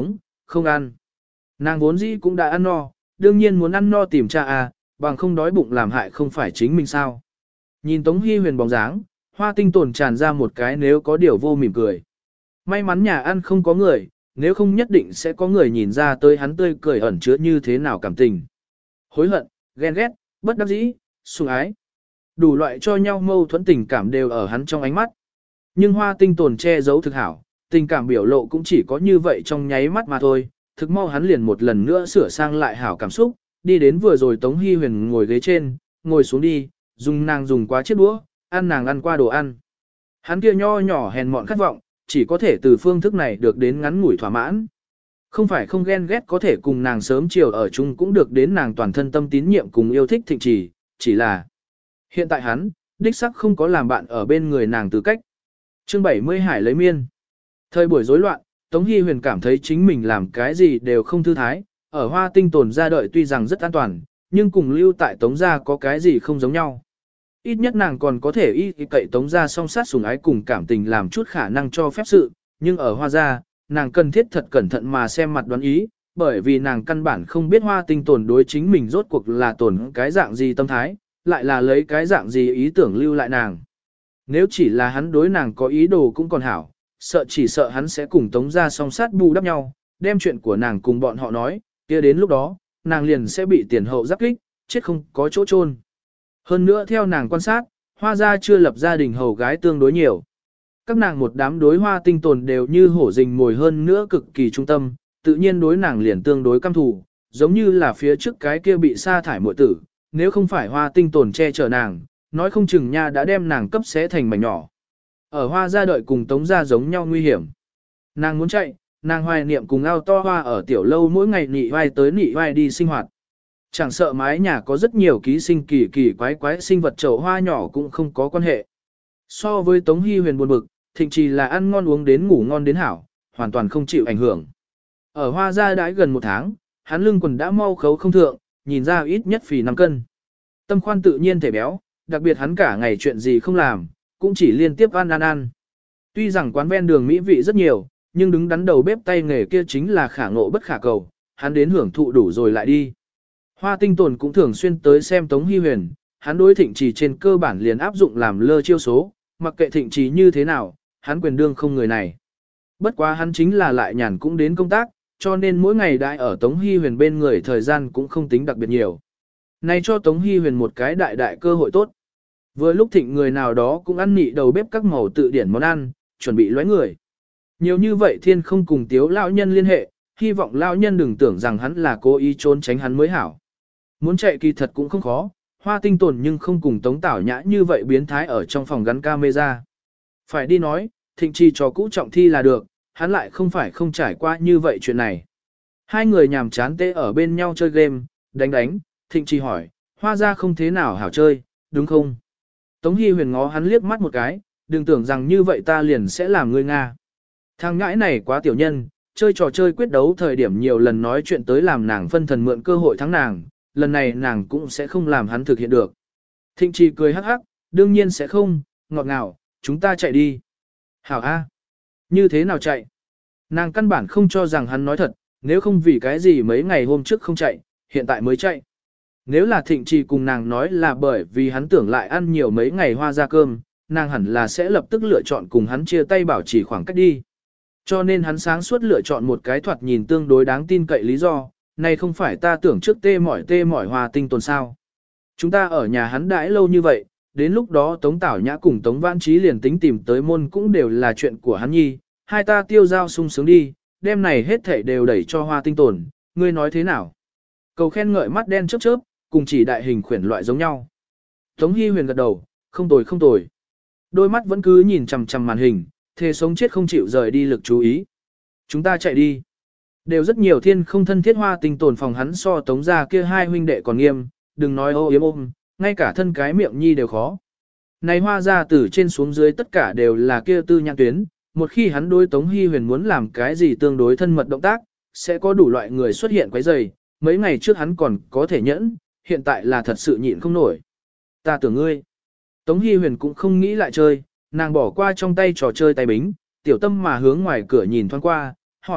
không ăn. Nàng vốn dĩ cũng đã ăn no, đương nhiên muốn ăn no tìm cha à, bằng không đói bụng làm hại không phải chính mình sao. Nhìn Tống Hy Huyền bóng dáng, Hoa Tinh Tồn tràn ra một cái nếu có điều vô mỉm cười. May mắn nhà ăn không có người, nếu không nhất định sẽ có người nhìn ra tới hắn tươi cười ẩn chứa như thế nào cảm tình. Hối hận, ghen ghét, bất đắc dĩ, sủng ái. Đủ loại cho nhau mâu thuẫn tình cảm đều ở hắn trong ánh mắt. Nhưng Hoa Tinh Tồn che giấu thực hảo, tình cảm biểu lộ cũng chỉ có như vậy trong nháy mắt mà thôi. Thực mau hắn liền một lần nữa sửa sang lại hảo cảm xúc, đi đến vừa rồi Tống Hy Huyền ngồi ghế trên, ngồi xuống đi, dùng nàng dùng quá chiếc đũa, ăn nàng ăn qua đồ ăn. Hắn kia nho nhỏ hèn mọn khát vọng, chỉ có thể từ phương thức này được đến ngắn ngủi thỏa mãn. Không phải không ghen ghét có thể cùng nàng sớm chiều ở chung cũng được đến nàng toàn thân tâm tín nhiệm cùng yêu thích thịnh trì, chỉ là hiện tại hắn, đích sắc không có làm bạn ở bên người nàng tư cách. Chương bảy mươi Hải lấy miên. Thời buổi rối loạn, Tống Hy Huyền cảm thấy chính mình làm cái gì đều không thư thái, ở Hoa Tinh Tồn ra đợi tuy rằng rất an toàn, nhưng cùng lưu tại Tống gia có cái gì không giống nhau. Ít nhất nàng còn có thể y cậy Tống gia song sát sủng ái cùng cảm tình làm chút khả năng cho phép sự, nhưng ở Hoa gia, nàng cần thiết thật cẩn thận mà xem mặt đoán ý, bởi vì nàng căn bản không biết Hoa Tinh Tồn đối chính mình rốt cuộc là tồn cái dạng gì tâm thái, lại là lấy cái dạng gì ý tưởng lưu lại nàng. Nếu chỉ là hắn đối nàng có ý đồ cũng còn hảo, sợ chỉ sợ hắn sẽ cùng Tống gia song sát bù đắp nhau, đem chuyện của nàng cùng bọn họ nói, kia đến lúc đó, nàng liền sẽ bị tiền hậu giáp kích, chết không có chỗ chôn. Hơn nữa theo nàng quan sát, Hoa gia chưa lập gia đình hầu gái tương đối nhiều. Các nàng một đám đối Hoa Tinh Tồn đều như hổ rình mồi hơn nữa cực kỳ trung tâm, tự nhiên đối nàng liền tương đối căm thù, giống như là phía trước cái kia bị sa thải muội tử, nếu không phải Hoa Tinh Tồn che chở nàng, nói không chừng nha đã đem nàng cấp xé thành mảnh nhỏ. Ở Hoa gia đợi cùng Tống gia giống nhau nguy hiểm. Nàng muốn chạy, nàng hoài niệm cùng ao to hoa ở tiểu lâu mỗi ngày nị vai tới nị vai đi sinh hoạt. Chẳng sợ mái nhà có rất nhiều ký sinh kỳ kỳ quái quái sinh vật chậu hoa nhỏ cũng không có quan hệ. So với Tống Hy Huyền buồn bực, Thịnh Trì là ăn ngon uống đến ngủ ngon đến hảo, hoàn toàn không chịu ảnh hưởng. Ở Hoa gia đãi gần một tháng, hắn lưng quần đã mau khấu không thượng, nhìn ra ít nhất phì năm cân. Tâm khoan tự nhiên thể béo, đặc biệt hắn cả ngày chuyện gì không làm, cũng chỉ liên tiếp ăn ăn ăn. Tuy rằng quán ven đường mỹ vị rất nhiều, nhưng đứng đắn đầu bếp tay nghề kia chính là khả ngộ bất khả cầu, hắn đến hưởng thụ đủ rồi lại đi. Hoa Tinh Tồn cũng thường xuyên tới xem Tống Hy Huyền, hắn đối Thịnh Trì trên cơ bản liền áp dụng làm lơ chiêu số, mặc kệ Thịnh Trì như thế nào, hắn quyền đương không người này. Bất quá hắn chính là lại nhàn cũng đến công tác, cho nên mỗi ngày đại ở Tống Hy Huyền bên người thời gian cũng không tính đặc biệt nhiều. Này cho Tống Hy Huyền một cái đại đại cơ hội tốt. Vừa lúc Thịnh người nào đó cũng ăn nị đầu bếp các màu tự điển món ăn, chuẩn bị lóe người. Nhiều như vậy thiên không cùng tiếu lão nhân liên hệ, hy vọng lão nhân đừng tưởng rằng hắn là cố ý trốn tránh hắn mới hảo. Muốn chạy kỳ thật cũng không khó, Hoa Tinh Tồn nhưng không cùng Tống Tảo Nhã như vậy biến thái ở trong phòng gắn camera. Phải đi nói, Thịnh Trì cho cũ trọng thi là được, hắn lại không phải không trải qua như vậy chuyện này. Hai người nhàm chán tê ở bên nhau chơi game, đánh đánh, Thịnh Trì hỏi, Hoa ra không thế nào hảo chơi, đúng không? Tống Hy Huyền ngó hắn liếc mắt một cái, đừng tưởng rằng như vậy ta liền sẽ làm ngươi Nga. Thằng ngãi này quá tiểu nhân, chơi trò chơi quyết đấu thời điểm nhiều lần nói chuyện tới làm nàng phân thần mượn cơ hội thắng nàng, lần này nàng cũng sẽ không làm hắn thực hiện được. Thịnh Trì cười hắc hắc, đương nhiên sẽ không, ngọt ngào, chúng ta chạy đi. Hảo A. Như thế nào chạy? Nàng căn bản không cho rằng hắn nói thật, nếu không vì cái gì mấy ngày hôm trước không chạy, hiện tại mới chạy. Nếu là Thịnh Trì cùng nàng nói là bởi vì hắn tưởng lại ăn nhiều mấy ngày hoa ra cơm, nàng hẳn là sẽ lập tức lựa chọn cùng hắn chia tay bảo trì khoảng cách đi. Cho nên hắn sáng suốt lựa chọn một cái thoạt nhìn tương đối đáng tin cậy lý do, này không phải ta tưởng trước tê mỏi tê mỏi Hoa Tinh Tồn sao. Chúng ta ở nhà hắn đãi lâu như vậy, đến lúc đó Tống Tảo Nhã cùng Tống Vãn Trí liền tính tìm tới môn cũng đều là chuyện của hắn nhi, hai ta tiêu giao sung sướng đi, đêm này hết thảy đều đẩy cho Hoa Tinh Tồn, ngươi nói thế nào? Cầu khen ngợi mắt đen chớp chớp, cùng chỉ đại hình khuyển loại giống nhau. Tống Hy Huyền gật đầu, không tồi không tồi. Đôi mắt vẫn cứ nhìn chằm chằm màn hình, thề sống chết không chịu rời đi lực chú ý. Chúng ta chạy đi. Đều rất nhiều thiên không thân thiết Hoa Tinh Tồn phòng hắn so Tống gia kia hai huynh đệ còn nghiêm, đừng nói ô yếm ôm, ngay cả thân cái miệng nhi đều khó. Này Hoa gia từ trên xuống dưới tất cả đều là kia tư nhãn tuyến, một khi hắn đối Tống Hy Huyền muốn làm cái gì tương đối thân mật động tác, sẽ có đủ loại người xuất hiện quấy rầy. Mấy ngày trước hắn còn có thể nhẫn, hiện tại là thật sự nhịn không nổi. Ta tưởng ngươi. Tống Hy Huyền cũng không nghĩ lại chơi, nàng bỏ qua trong tay trò chơi tay bính, tiểu tâm mà hướng ngoài cửa nhìn thoáng qua, hỏi,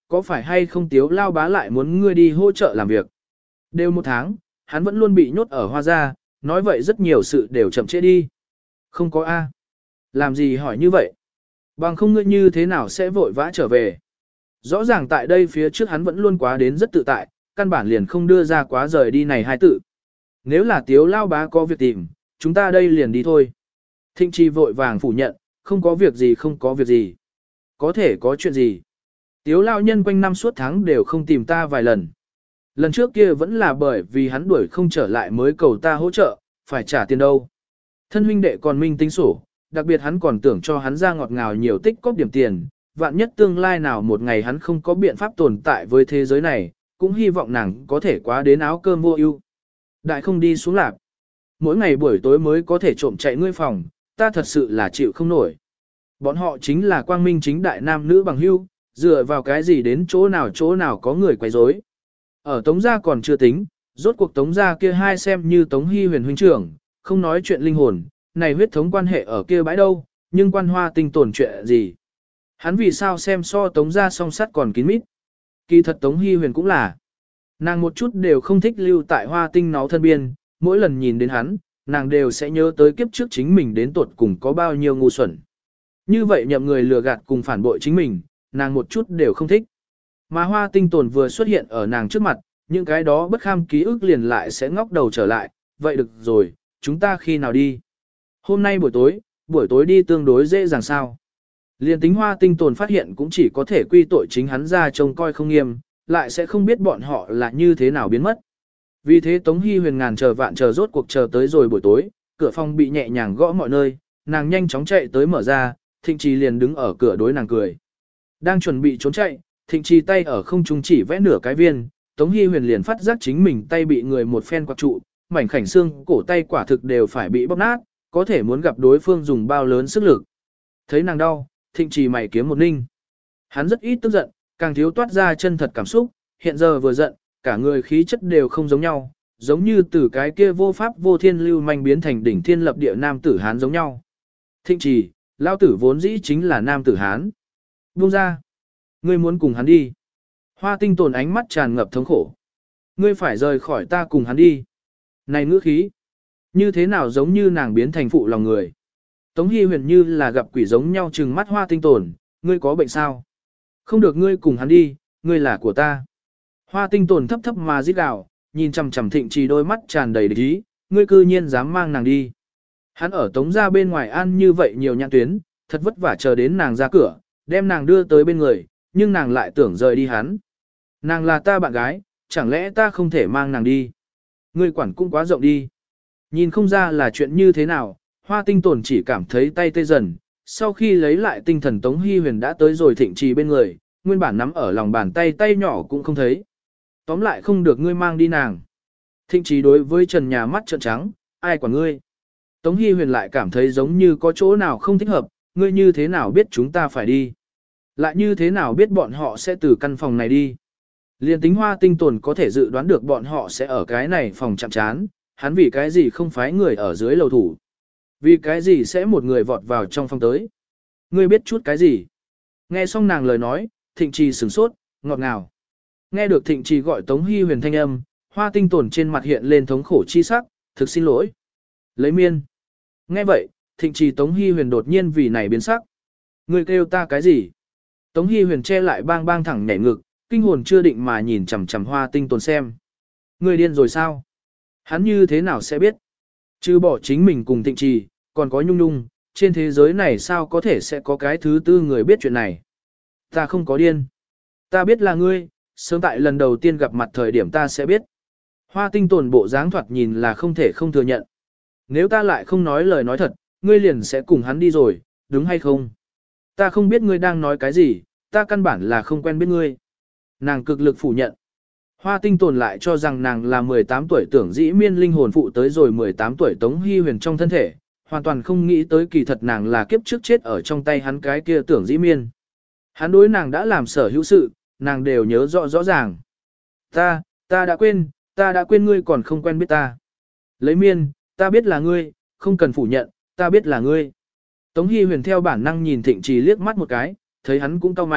có phải hay không Tiếu Lao Bá lại muốn ngươi đi hỗ trợ làm việc. Đều một tháng, hắn vẫn luôn bị nhốt ở Hoa Gia, nói vậy rất nhiều sự đều chậm trễ đi. Không có A. Làm gì hỏi như vậy? Bằng không ngươi như thế nào sẽ vội vã trở về? Rõ ràng tại đây phía trước hắn vẫn luôn quá đến rất tự tại, căn bản liền không đưa ra quá rời đi này hai tự. Nếu là Tiếu Lao Bá có việc tìm, chúng ta đây liền đi thôi. Thịnh Trì vội vàng phủ nhận, không có việc gì không có việc gì. Có thể có chuyện gì? Tiếu Lao Nhân quanh năm suốt tháng đều không tìm ta vài lần. Lần trước kia vẫn là bởi vì hắn đuổi không trở lại mới cầu ta hỗ trợ, phải trả tiền đâu. Thân huynh đệ còn minh tính sổ, đặc biệt hắn còn tưởng cho hắn ra ngọt ngào nhiều tích cóp điểm tiền, vạn nhất tương lai nào một ngày hắn không có biện pháp tồn tại với thế giới này, cũng hy vọng nàng có thể quá đến áo cơm vô ưu. Đại không đi xuống lạp. Mỗi ngày buổi tối mới có thể trộm chạy ngươi phòng, ta thật sự là chịu không nổi. Bọn họ chính là quang minh chính đại nam nữ bằng hữu, dựa vào cái gì đến chỗ nào chỗ nào có người quấy rối. Ở Tống Gia còn chưa tính, rốt cuộc Tống Gia kia hai xem như Tống Hy huyền huynh trưởng, không nói chuyện linh hồn, này huyết thống quan hệ ở kia bãi đâu, nhưng quan hoa tinh tổn chuyện gì. Hắn vì sao xem so Tống Gia song sắt còn kín mít. Kỳ thật Tống Hy huyền cũng là. Nàng một chút đều không thích lưu tại hoa tinh nó thân biên, mỗi lần nhìn đến hắn, nàng đều sẽ nhớ tới kiếp trước chính mình đến tuột cùng có bao nhiêu ngu xuẩn. Như vậy nhậm người lừa gạt cùng phản bội chính mình, nàng một chút đều không thích. Mà hoa tinh tồn vừa xuất hiện ở nàng trước mặt, những cái đó bất kham ký ức liền lại sẽ ngóc đầu trở lại, vậy được rồi, chúng ta khi nào đi? Hôm nay buổi tối, buổi tối đi tương đối dễ dàng sao? Liên tính hoa tinh tồn phát hiện cũng chỉ có thể quy tội chính hắn ra trông coi không nghiêm, lại sẽ không biết bọn họ là như thế nào biến mất. Vì thế Tống Hy huyền ngàn chờ vạn chờ rốt cuộc chờ tới rồi buổi tối, cửa phòng bị nhẹ nhàng gõ mọi nơi, nàng nhanh chóng chạy tới mở ra, Thịnh Trì liền đứng ở cửa đối nàng cười. Đang chuẩn bị trốn chạy, Thịnh Trì tay ở không trung chỉ vẽ nửa cái viên, Tống Hy huyền liền phát giác chính mình tay bị người một phen quạt trụ, mảnh khảnh xương, cổ tay quả thực đều phải bị bóp nát, có thể muốn gặp đối phương dùng bao lớn sức lực. Thấy nàng đau, Thịnh Trì mày kiếm một ninh. Hắn rất ít tức giận, càng thiếu toát ra chân thật cảm xúc, hiện giờ vừa giận, cả người khí chất đều không giống nhau, giống như từ cái kia vô pháp vô thiên lưu manh biến thành đỉnh thiên lập địa nam tử Hán giống nhau. Thịnh Trì, lao tử vốn dĩ chính là nam tử Hán. Buông ra. Ngươi muốn cùng hắn đi. Hoa tinh tồn ánh mắt tràn ngập thống khổ. Ngươi phải rời khỏi ta cùng hắn đi. Này ngữ khí. Như thế nào giống như nàng biến thành phụ lòng người. Tống Hy huyền như là gặp quỷ giống nhau trừng mắt hoa tinh tồn. Ngươi có bệnh sao? Không được ngươi cùng hắn đi, ngươi là của ta. Hoa tinh tồn thấp thấp mà rít gào, nhìn chằm chằm Thịnh Trì đôi mắt tràn đầy địch ý, ngươi cư nhiên dám mang nàng đi. Hắn ở Tống Gia bên ngoài ăn như vậy nhiều nhãn tuyến, thật vất vả chờ đến nàng ra cửa, đem nàng đưa tới bên người, nhưng nàng lại tưởng rời đi hắn. Nàng là ta bạn gái, chẳng lẽ ta không thể mang nàng đi? Ngươi quản cũng quá rộng đi. Nhìn không ra là chuyện như thế nào, hoa tinh tồn chỉ cảm thấy tay tê dần, sau khi lấy lại tinh thần Tống Hy huyền đã tới rồi Thịnh Trì bên người, nguyên bản nắm ở lòng bàn tay tay nhỏ cũng không thấy. Tóm lại không được ngươi mang đi nàng. Thịnh Trì đối với trần nhà mắt trợn trắng, ai quản ngươi? Tống Hy huyền lại cảm thấy giống như có chỗ nào không thích hợp, ngươi như thế nào biết chúng ta phải đi? Lại như thế nào biết bọn họ sẽ từ căn phòng này đi? Liên tính hoa tinh tồn có thể dự đoán được bọn họ sẽ ở cái này phòng chạm chán, hắn vì cái gì không phái người ở dưới lầu thủ? Vì cái gì sẽ một người vọt vào trong phòng tới? Ngươi biết chút cái gì? Nghe xong nàng lời nói, Thịnh Trì sửng sốt, ngọt ngào. Nghe được Thịnh Trì gọi Tống Hy huyền thanh âm, hoa tinh tồn trên mặt hiện lên thống khổ chi sắc, thực xin lỗi. Lấy miên. Nghe vậy, Thịnh Trì Tống Hy huyền đột nhiên vì này biến sắc. Ngươi kêu ta cái gì? Tống Hy huyền che lại bang bang thẳng nhảy ngực, kinh hồn chưa định mà nhìn chằm chằm hoa tinh tồn xem. Ngươi điên rồi sao? Hắn như thế nào sẽ biết? Chứ bỏ chính mình cùng Thịnh Trì, còn có Nhung Nhung, trên thế giới này sao có thể sẽ có cái thứ tư người biết chuyện này? Ta không có điên. Ta biết là ngươi, sớm tại lần đầu tiên gặp mặt thời điểm ta sẽ biết. Hoa tinh tồn bộ dáng thoạt nhìn là không thể không thừa nhận. Nếu ta lại không nói lời nói thật, ngươi liền sẽ cùng hắn đi rồi, đúng hay không? Ta không biết ngươi đang nói cái gì, ta căn bản là không quen biết ngươi. Nàng cực lực phủ nhận. Hoa tinh tồn lại cho rằng nàng là mười tám tuổi tưởng dĩ miên linh hồn phụ tới rồi mười tám tuổi Tống Hy huyền trong thân thể, hoàn toàn không nghĩ tới kỳ thật nàng là kiếp trước chết ở trong tay hắn cái kia tưởng dĩ miên. Hắn đối nàng đã làm sở hữu sự, nàng đều nhớ rõ rõ ràng. Ta, ta đã quên, ta đã quên ngươi còn không quen biết ta. Lấy miên, ta biết là ngươi, không cần phủ nhận, ta biết là ngươi. Tống Hy huyền theo bản năng nhìn Thịnh Trì liếc mắt một cái, thấy hắn cũng cau mày,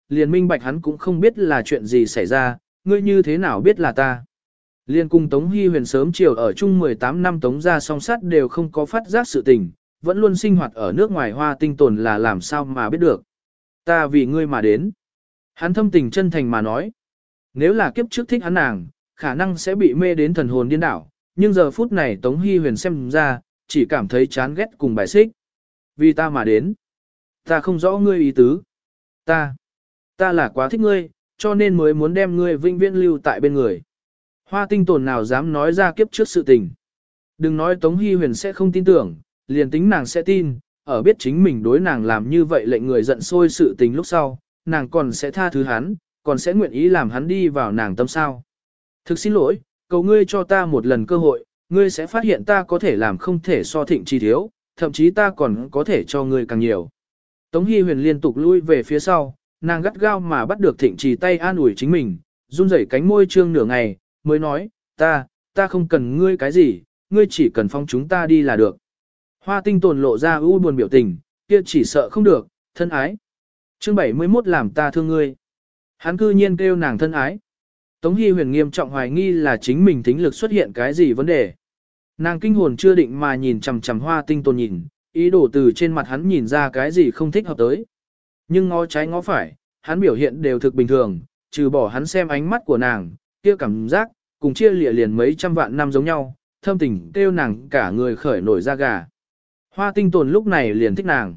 liền minh bạch hắn cũng không biết là chuyện gì xảy ra, ngươi như thế nào biết là ta. Liên cùng Tống Hy Huyền sớm chiều ở chung mười tám năm Tống gia song sát đều không có phát giác sự tình, vẫn luôn sinh hoạt ở nước ngoài Hoa Tinh Tồn là làm sao mà biết được. Ta vì ngươi mà đến. Hắn thâm tình chân thành mà nói. Nếu là kiếp trước thích hắn nàng, khả năng sẽ bị mê đến thần hồn điên đảo, nhưng giờ phút này Tống Hy Huyền xem ra, chỉ cảm thấy chán ghét cùng bài xích. Vì ta mà đến. Ta không rõ ngươi ý tứ. Ta. Ta là quá thích ngươi, cho nên mới muốn đem ngươi vinh viễn lưu tại bên người. Hoa Tinh Tồn nào dám nói ra kiếp trước sự tình. Đừng nói Tống Hy Huyền sẽ không tin tưởng, liền tính nàng sẽ tin, ở biết chính mình đối nàng làm như vậy lệnh người giận sôi sự tình lúc sau, nàng còn sẽ tha thứ hắn, còn sẽ nguyện ý làm hắn đi vào nàng tâm sao. Thực xin lỗi, cầu ngươi cho ta một lần cơ hội, ngươi sẽ phát hiện ta có thể làm không thể so thịnh chi thiếu, thậm chí ta còn có thể cho ngươi càng nhiều. Tống Hy Huyền liên tục lui về phía sau, nàng gắt gao mà bắt được thịnh trì tay an ủi chính mình, run rẩy cánh môi trương nửa ngày, mới nói, ta, ta không cần ngươi cái gì, ngươi chỉ cần phong chúng ta đi là được. Hoa Tinh Tồn lộ ra u buồn biểu tình, kia chỉ sợ không được, thân ái. Chương bảy mươi mốt làm ta thương ngươi. Hắn cư nhiên kêu nàng thân ái. Tống Hy Huyền nghiêm trọng hoài nghi là chính mình tính lực xuất hiện cái gì vấn đề. Nàng kinh hồn chưa định mà nhìn chằm chằm Hoa Tinh Tồn nhìn, ý đồ từ trên mặt hắn nhìn ra cái gì không thích hợp tới. Nhưng ngó trái ngó phải, hắn biểu hiện đều thực bình thường, trừ bỏ hắn xem ánh mắt của nàng, kia cảm giác, cùng chia lịa liền mấy trăm vạn năm giống nhau, thâm tình kêu nàng cả người khởi nổi da gà. Hoa Tinh Tồn lúc này liền thích nàng.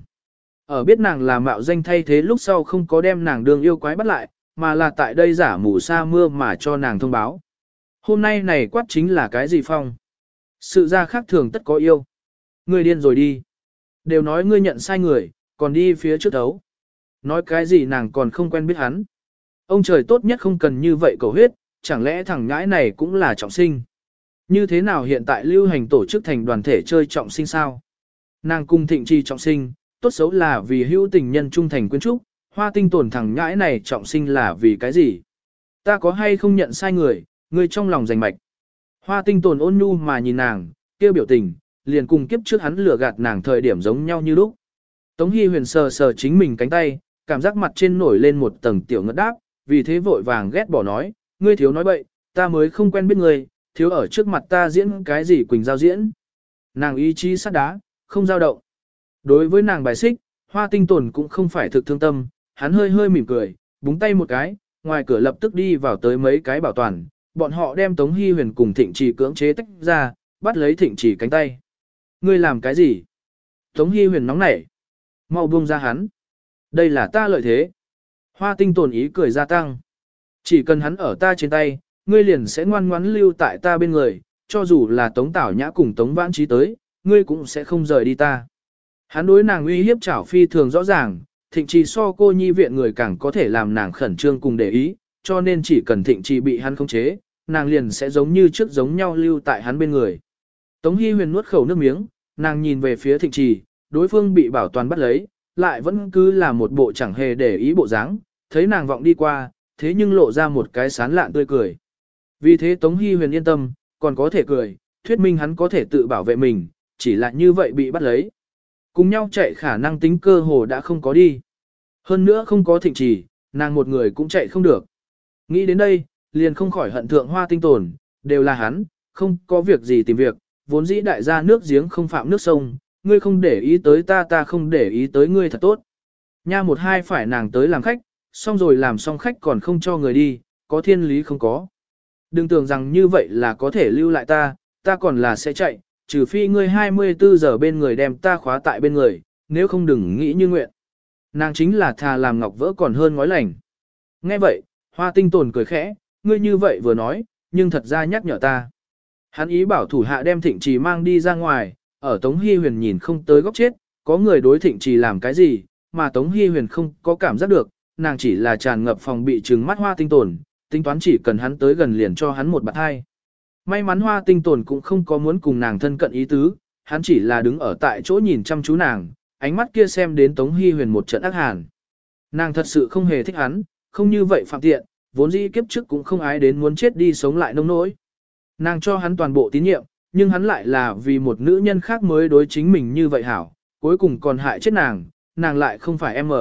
Ở biết nàng là mạo danh thay thế lúc sau không có đem nàng đường yêu quái bắt lại, mà là tại đây giả mù sa mưa mà cho nàng thông báo. Hôm nay này quát chính là cái gì phong? Sự ra khác thường tất có yêu. Ngươi điên rồi đi. Đều nói ngươi nhận sai người, còn đi phía trước đấu. Nói cái gì nàng còn không quen biết hắn. Ông trời tốt nhất không cần như vậy cầu huyết, chẳng lẽ thằng nhãi này cũng là trọng sinh. Như thế nào hiện tại lưu hành tổ chức thành đoàn thể chơi trọng sinh sao? Nàng cung thịnh trì trọng sinh, tốt xấu là vì hữu tình nhân trung thành quyến trúc, Hoa Tinh Tồn thằng nhãi này trọng sinh là vì cái gì? Ta có hay không nhận sai người, người trong lòng rành mạch. Hoa Tinh Tồn ôn nhu mà nhìn nàng, kêu biểu tình, liền cùng kiếp trước hắn lừa gạt nàng thời điểm giống nhau như lúc. Tống Hy Huyền sờ sờ chính mình cánh tay, cảm giác mặt trên nổi lên một tầng tiểu ngất đáp, vì thế vội vàng ghét bỏ nói, ngươi thiếu nói bậy, ta mới không quen biết ngươi, thiếu ở trước mặt ta diễn cái gì quỳnh giao diễn. Nàng ý chí sắt đá, không dao động. Đối với nàng bài xích, Hoa Tinh Tồn cũng không phải thực thương tâm, hắn hơi hơi mỉm cười, búng tay một cái, ngoài cửa lập tức đi vào tới mấy cái bảo toàn, bọn họ đem Tống Hy Huyền cùng Thịnh Trì cưỡng chế tách ra, bắt lấy Thịnh Trì cánh tay. Ngươi làm cái gì? Tống Hy Huyền nóng nảy. Mau buông ra hắn. Đây là ta lợi thế. Hoa Tinh Tồn ý cười gia tăng. Chỉ cần hắn ở ta trên tay, ngươi liền sẽ ngoan ngoãn lưu tại ta bên người, cho dù là Tống Tảo Nhã cùng Tống Vãn Trí tới, ngươi cũng sẽ không rời đi ta. Hắn đối nàng uy hiếp chảo phi thường rõ ràng, Thịnh Trì so cô nhi viện người càng có thể làm nàng khẩn trương cùng để ý, cho nên chỉ cần Thịnh Trì bị hắn khống chế, nàng liền sẽ giống như trước giống nhau lưu tại hắn bên người. Tống Hy Huyền nuốt khẩu nước miếng, nàng nhìn về phía Thịnh Trì, đối phương bị bảo toàn bắt lấy, lại vẫn cứ là một bộ chẳng hề để ý bộ dáng, thấy nàng vọng đi qua, thế nhưng lộ ra một cái sán lạn tươi cười. Vì thế Tống Hy Huyền yên tâm, còn có thể cười, thuyết minh hắn có thể tự bảo vệ mình, chỉ là như vậy bị bắt lấy. Cùng nhau chạy khả năng tính cơ hồ đã không có đi. Hơn nữa không có Thịnh Trì, nàng một người cũng chạy không được. Nghĩ đến đây, liền không khỏi hận thượng Hoa Tinh Tồn, đều là hắn, không có việc gì tìm việc, vốn dĩ đại gia nước giếng không phạm nước sông, ngươi không để ý tới ta ta không để ý tới ngươi thật tốt. Nha một hai phải nàng tới làm khách, xong rồi làm xong khách còn không cho người đi, có thiên lý không có. Đừng tưởng rằng như vậy là có thể lưu lại ta, ta còn là sẽ chạy, trừ phi ngươi hai mươi tư giờ bên người đem ta khóa tại bên người, nếu không đừng nghĩ như nguyện. Nàng chính là thà làm ngọc vỡ còn hơn ngói lành. Nghe vậy, Hoa Tinh Tồn cười khẽ, ngươi như vậy vừa nói, nhưng thật ra nhắc nhở ta. Hắn ý bảo thủ hạ đem Thịnh Trì mang đi ra ngoài, ở Tống Hy Huyền nhìn không tới góc chết, có người đối Thịnh Trì làm cái gì, mà Tống Hy Huyền không có cảm giác được, nàng chỉ là tràn ngập phòng bị trừng mắt Hoa Tinh Tồn, tính toán chỉ cần hắn tới gần liền cho hắn một bạt hai. May mắn Hoa Tinh Tồn cũng không có muốn cùng nàng thân cận ý tứ, hắn chỉ là đứng ở tại chỗ nhìn chăm chú nàng, ánh mắt kia xem đến Tống Hy Huyền một trận ác hàn. Nàng thật sự không hề thích hắn, không như vậy phạm tiện, vốn dĩ kiếp trước cũng không ái đến muốn chết đi sống lại nông nỗi. Nàng cho hắn toàn bộ tín nhiệm, nhưng hắn lại là vì một nữ nhân khác mới đối chính mình như vậy hảo, cuối cùng còn hại chết nàng, nàng lại không phải em ở,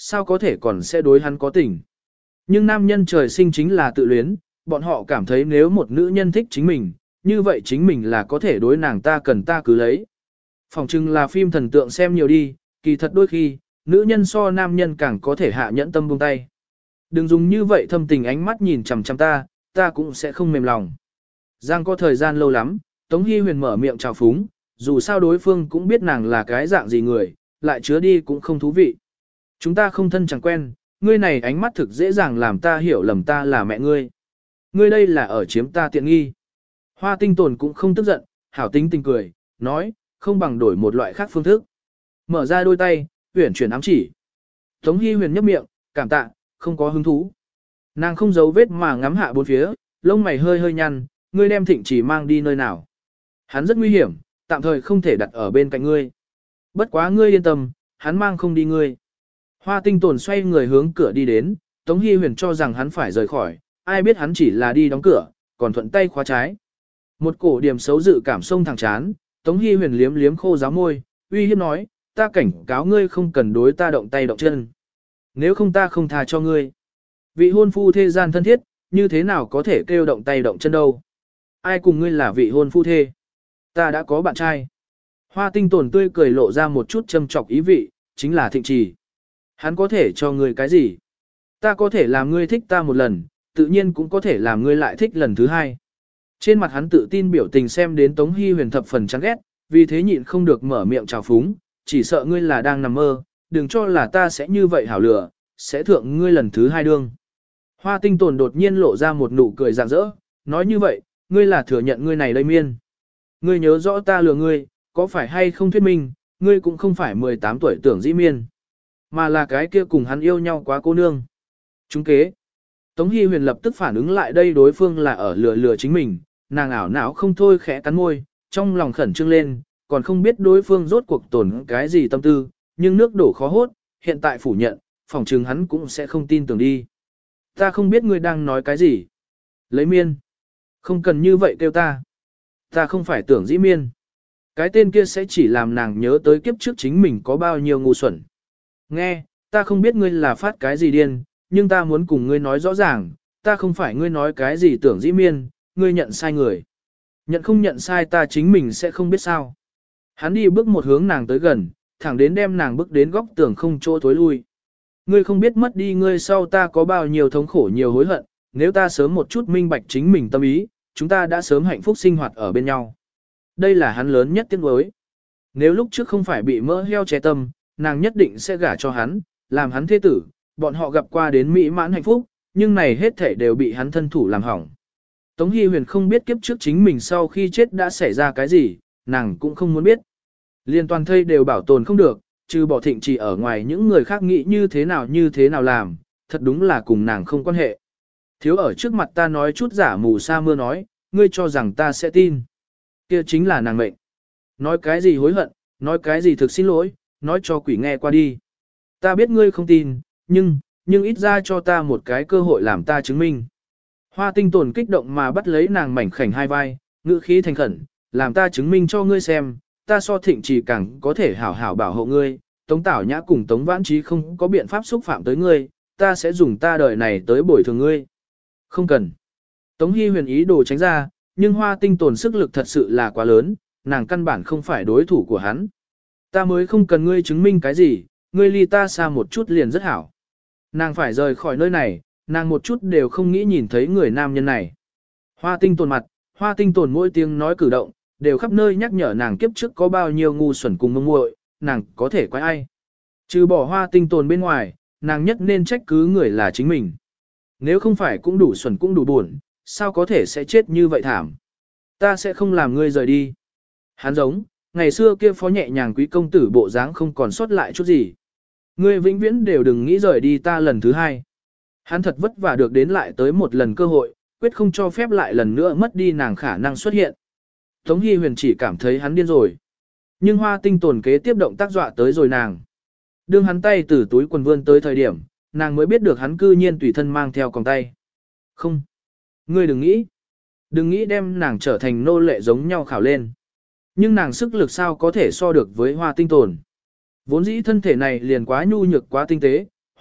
sao có thể còn sẽ đối hắn có tình. Nhưng nam nhân trời sinh chính là tự luyến, bọn họ cảm thấy nếu một nữ nhân thích chính mình, như vậy chính mình là có thể đối nàng ta cần ta cứ lấy. Phòng chừng là phim thần tượng xem nhiều đi, kỳ thật đôi khi, nữ nhân so nam nhân càng có thể hạ nhẫn tâm buông tay. Đừng dùng như vậy thâm tình ánh mắt nhìn chằm chằm ta, ta cũng sẽ không mềm lòng. Giang có thời gian lâu lắm, Tống Hi Huyền mở miệng chào phúng, dù sao đối phương cũng biết nàng là cái dạng gì người, lại chứa đi cũng không thú vị. Chúng ta không thân chẳng quen, ngươi này ánh mắt thực dễ dàng làm ta hiểu lầm ta là mẹ ngươi. Ngươi đây là ở chiếm ta tiện nghi. Hoa Tinh Tồn cũng không tức giận, hảo tính tình cười, nói, không bằng đổi một loại khác phương thức. Mở ra đôi tay, uyển chuyển ám chỉ. Tống Hi Huyền nhấp miệng, cảm tạ, không có hứng thú. Nàng không giấu vết mà ngắm hạ bốn phía, lông mày hơi hơi nhăn, ngươi đem Thịnh Chỉ mang đi nơi nào. Hắn rất nguy hiểm, tạm thời không thể đặt ở bên cạnh ngươi. Bất quá ngươi yên tâm, hắn mang không đi ngươi. Hoa Tinh Tồn xoay người hướng cửa đi đến, Tống Hi Huyền cho rằng hắn phải rời khỏi, ai biết hắn chỉ là đi đóng cửa, còn thuận tay khóa trái. Một cổ điểm xấu dự cảm sông thẳng chán, Tống Hi Huyền liếm liếm khô giáo môi, uy hiếp nói, ta cảnh cáo ngươi không cần đối ta động tay động chân. Nếu không ta không tha cho ngươi. Vị hôn phu thê gian thân thiết, như thế nào có thể kêu động tay động chân đâu. Ai cùng ngươi là vị hôn phu thê? Ta đã có bạn trai. Hoa Tinh Tồn tươi cười lộ ra một chút châm chọc ý vị, chính là Thịnh Trì. Hắn có thể cho ngươi cái gì? Ta có thể làm ngươi thích ta một lần, tự nhiên cũng có thể làm ngươi lại thích lần thứ hai. Trên mặt hắn tự tin biểu tình xem đến Tống Hi Huyền thập phần chán ghét, vì thế nhịn không được mở miệng chào phúng, chỉ sợ ngươi là đang nằm mơ, đừng cho là ta sẽ như vậy hảo lửa, sẽ thượng ngươi lần thứ hai đương. Hoa Tinh Tồn đột nhiên lộ ra một nụ cười rạng rỡ, nói như vậy, ngươi là thừa nhận ngươi này đây miên. Ngươi nhớ rõ ta lừa ngươi, có phải hay không thuyết minh, ngươi cũng không phải mười tám tuổi tưởng dĩ miên, mà là cái kia cùng hắn yêu nhau quá cô nương. Chúng kế. Tống Hi Huyền lập tức phản ứng lại đây đối phương là ở lừa lừa chính mình, nàng ảo não không thôi khẽ cắn môi, trong lòng khẩn trương lên, còn không biết đối phương rốt cuộc tổn cái gì tâm tư, nhưng nước đổ khó hốt, hiện tại phủ nhận, phòng trừng hắn cũng sẽ không tin tưởng đi. Ta không biết ngươi đang nói cái gì. Lấy miên. Không cần như vậy kêu ta. Ta không phải tưởng dĩ miên. Cái tên kia sẽ chỉ làm nàng nhớ tới kiếp trước chính mình có bao nhiêu ngu xuẩn. Nghe, ta không biết ngươi là phát cái gì điên, nhưng ta muốn cùng ngươi nói rõ ràng, ta không phải ngươi nói cái gì tưởng dĩ miên, ngươi nhận sai người. Nhận không nhận sai ta chính mình sẽ không biết sao. Hắn đi bước một hướng nàng tới gần, thẳng đến đem nàng bước đến góc tường không chỗ thối lui. Ngươi không biết mất đi ngươi sau ta có bao nhiêu thống khổ nhiều hối hận, nếu ta sớm một chút minh bạch chính mình tâm ý, chúng ta đã sớm hạnh phúc sinh hoạt ở bên nhau. Đây là hắn lớn nhất tiếc nuối. Nếu lúc trước không phải bị mỡ heo che tâm, nàng nhất định sẽ gả cho hắn, làm hắn thế tử, bọn họ gặp qua đến mỹ mãn hạnh phúc, nhưng này hết thảy đều bị hắn thân thủ làm hỏng. Tống Hi Huyền không biết kiếp trước chính mình sau khi chết đã xảy ra cái gì, nàng cũng không muốn biết. Liên toàn thây đều bảo tồn không được, trừ bỏ Thịnh Chỉ ở ngoài những người khác nghĩ như thế nào như thế nào làm, thật đúng là cùng nàng không quan hệ. Thiếu ở trước mặt ta nói chút giả mù sa mưa nói, ngươi cho rằng ta sẽ tin. Kia chính là nàng mệnh. Nói cái gì hối hận, nói cái gì thực xin lỗi, nói cho quỷ nghe qua đi. Ta biết ngươi không tin, nhưng, nhưng ít ra cho ta một cái cơ hội làm ta chứng minh. Hoa Tinh Tồn kích động mà bắt lấy nàng mảnh khảnh hai vai, ngữ khí thành khẩn, làm ta chứng minh cho ngươi xem, ta so Thịnh Chỉ càng có thể hảo hảo bảo hộ ngươi, Tống Tảo Nhã cùng Tống Vãn Trí không có biện pháp xúc phạm tới ngươi, ta sẽ dùng ta đời này tới bồi thường ngươi. Không cần. Tống Hi Huyền ý đồ tránh ra, nhưng Hoa Tinh Tồn sức lực thật sự là quá lớn, nàng căn bản không phải đối thủ của hắn. Ta mới không cần ngươi chứng minh cái gì, ngươi ly ta xa một chút liền rất hảo. Nàng phải rời khỏi nơi này, nàng một chút đều không nghĩ nhìn thấy người nam nhân này. Hoa Tinh Tồn mặt, Hoa Tinh Tồn mỗi tiếng nói cử động, đều khắp nơi nhắc nhở nàng kiếp trước có bao nhiêu ngu xuẩn cùng mông muội, nàng có thể quái ai. Trừ bỏ Hoa Tinh Tồn bên ngoài, nàng nhất nên trách cứ người là chính mình. Nếu không phải cũng đủ xuẩn cũng đủ buồn, sao có thể sẽ chết như vậy thảm. Ta sẽ không làm ngươi rời đi. Hắn giống, ngày xưa kia phó nhẹ nhàng quý công tử bộ dáng không còn sót lại chút gì. Ngươi vĩnh viễn đều đừng nghĩ rời đi ta lần thứ hai. Hắn thật vất vả được đến lại tới một lần cơ hội, quyết không cho phép lại lần nữa mất đi nàng khả năng xuất hiện. Tống Hi Huyền chỉ cảm thấy hắn điên rồi. Nhưng Hoa Tinh Tồn kế tiếp động tác dọa tới rồi nàng. Đương hắn tay từ túi quần vươn tới thời điểm, nàng mới biết được hắn cư nhiên tùy thân mang theo còng tay. Không. Ngươi đừng nghĩ. Đừng nghĩ đem nàng trở thành nô lệ giống nhau khảo lên. Nhưng nàng sức lực sao có thể so được với Hoa Tinh Tồn. Vốn dĩ thân thể này liền quá nhu nhược quá tinh tế,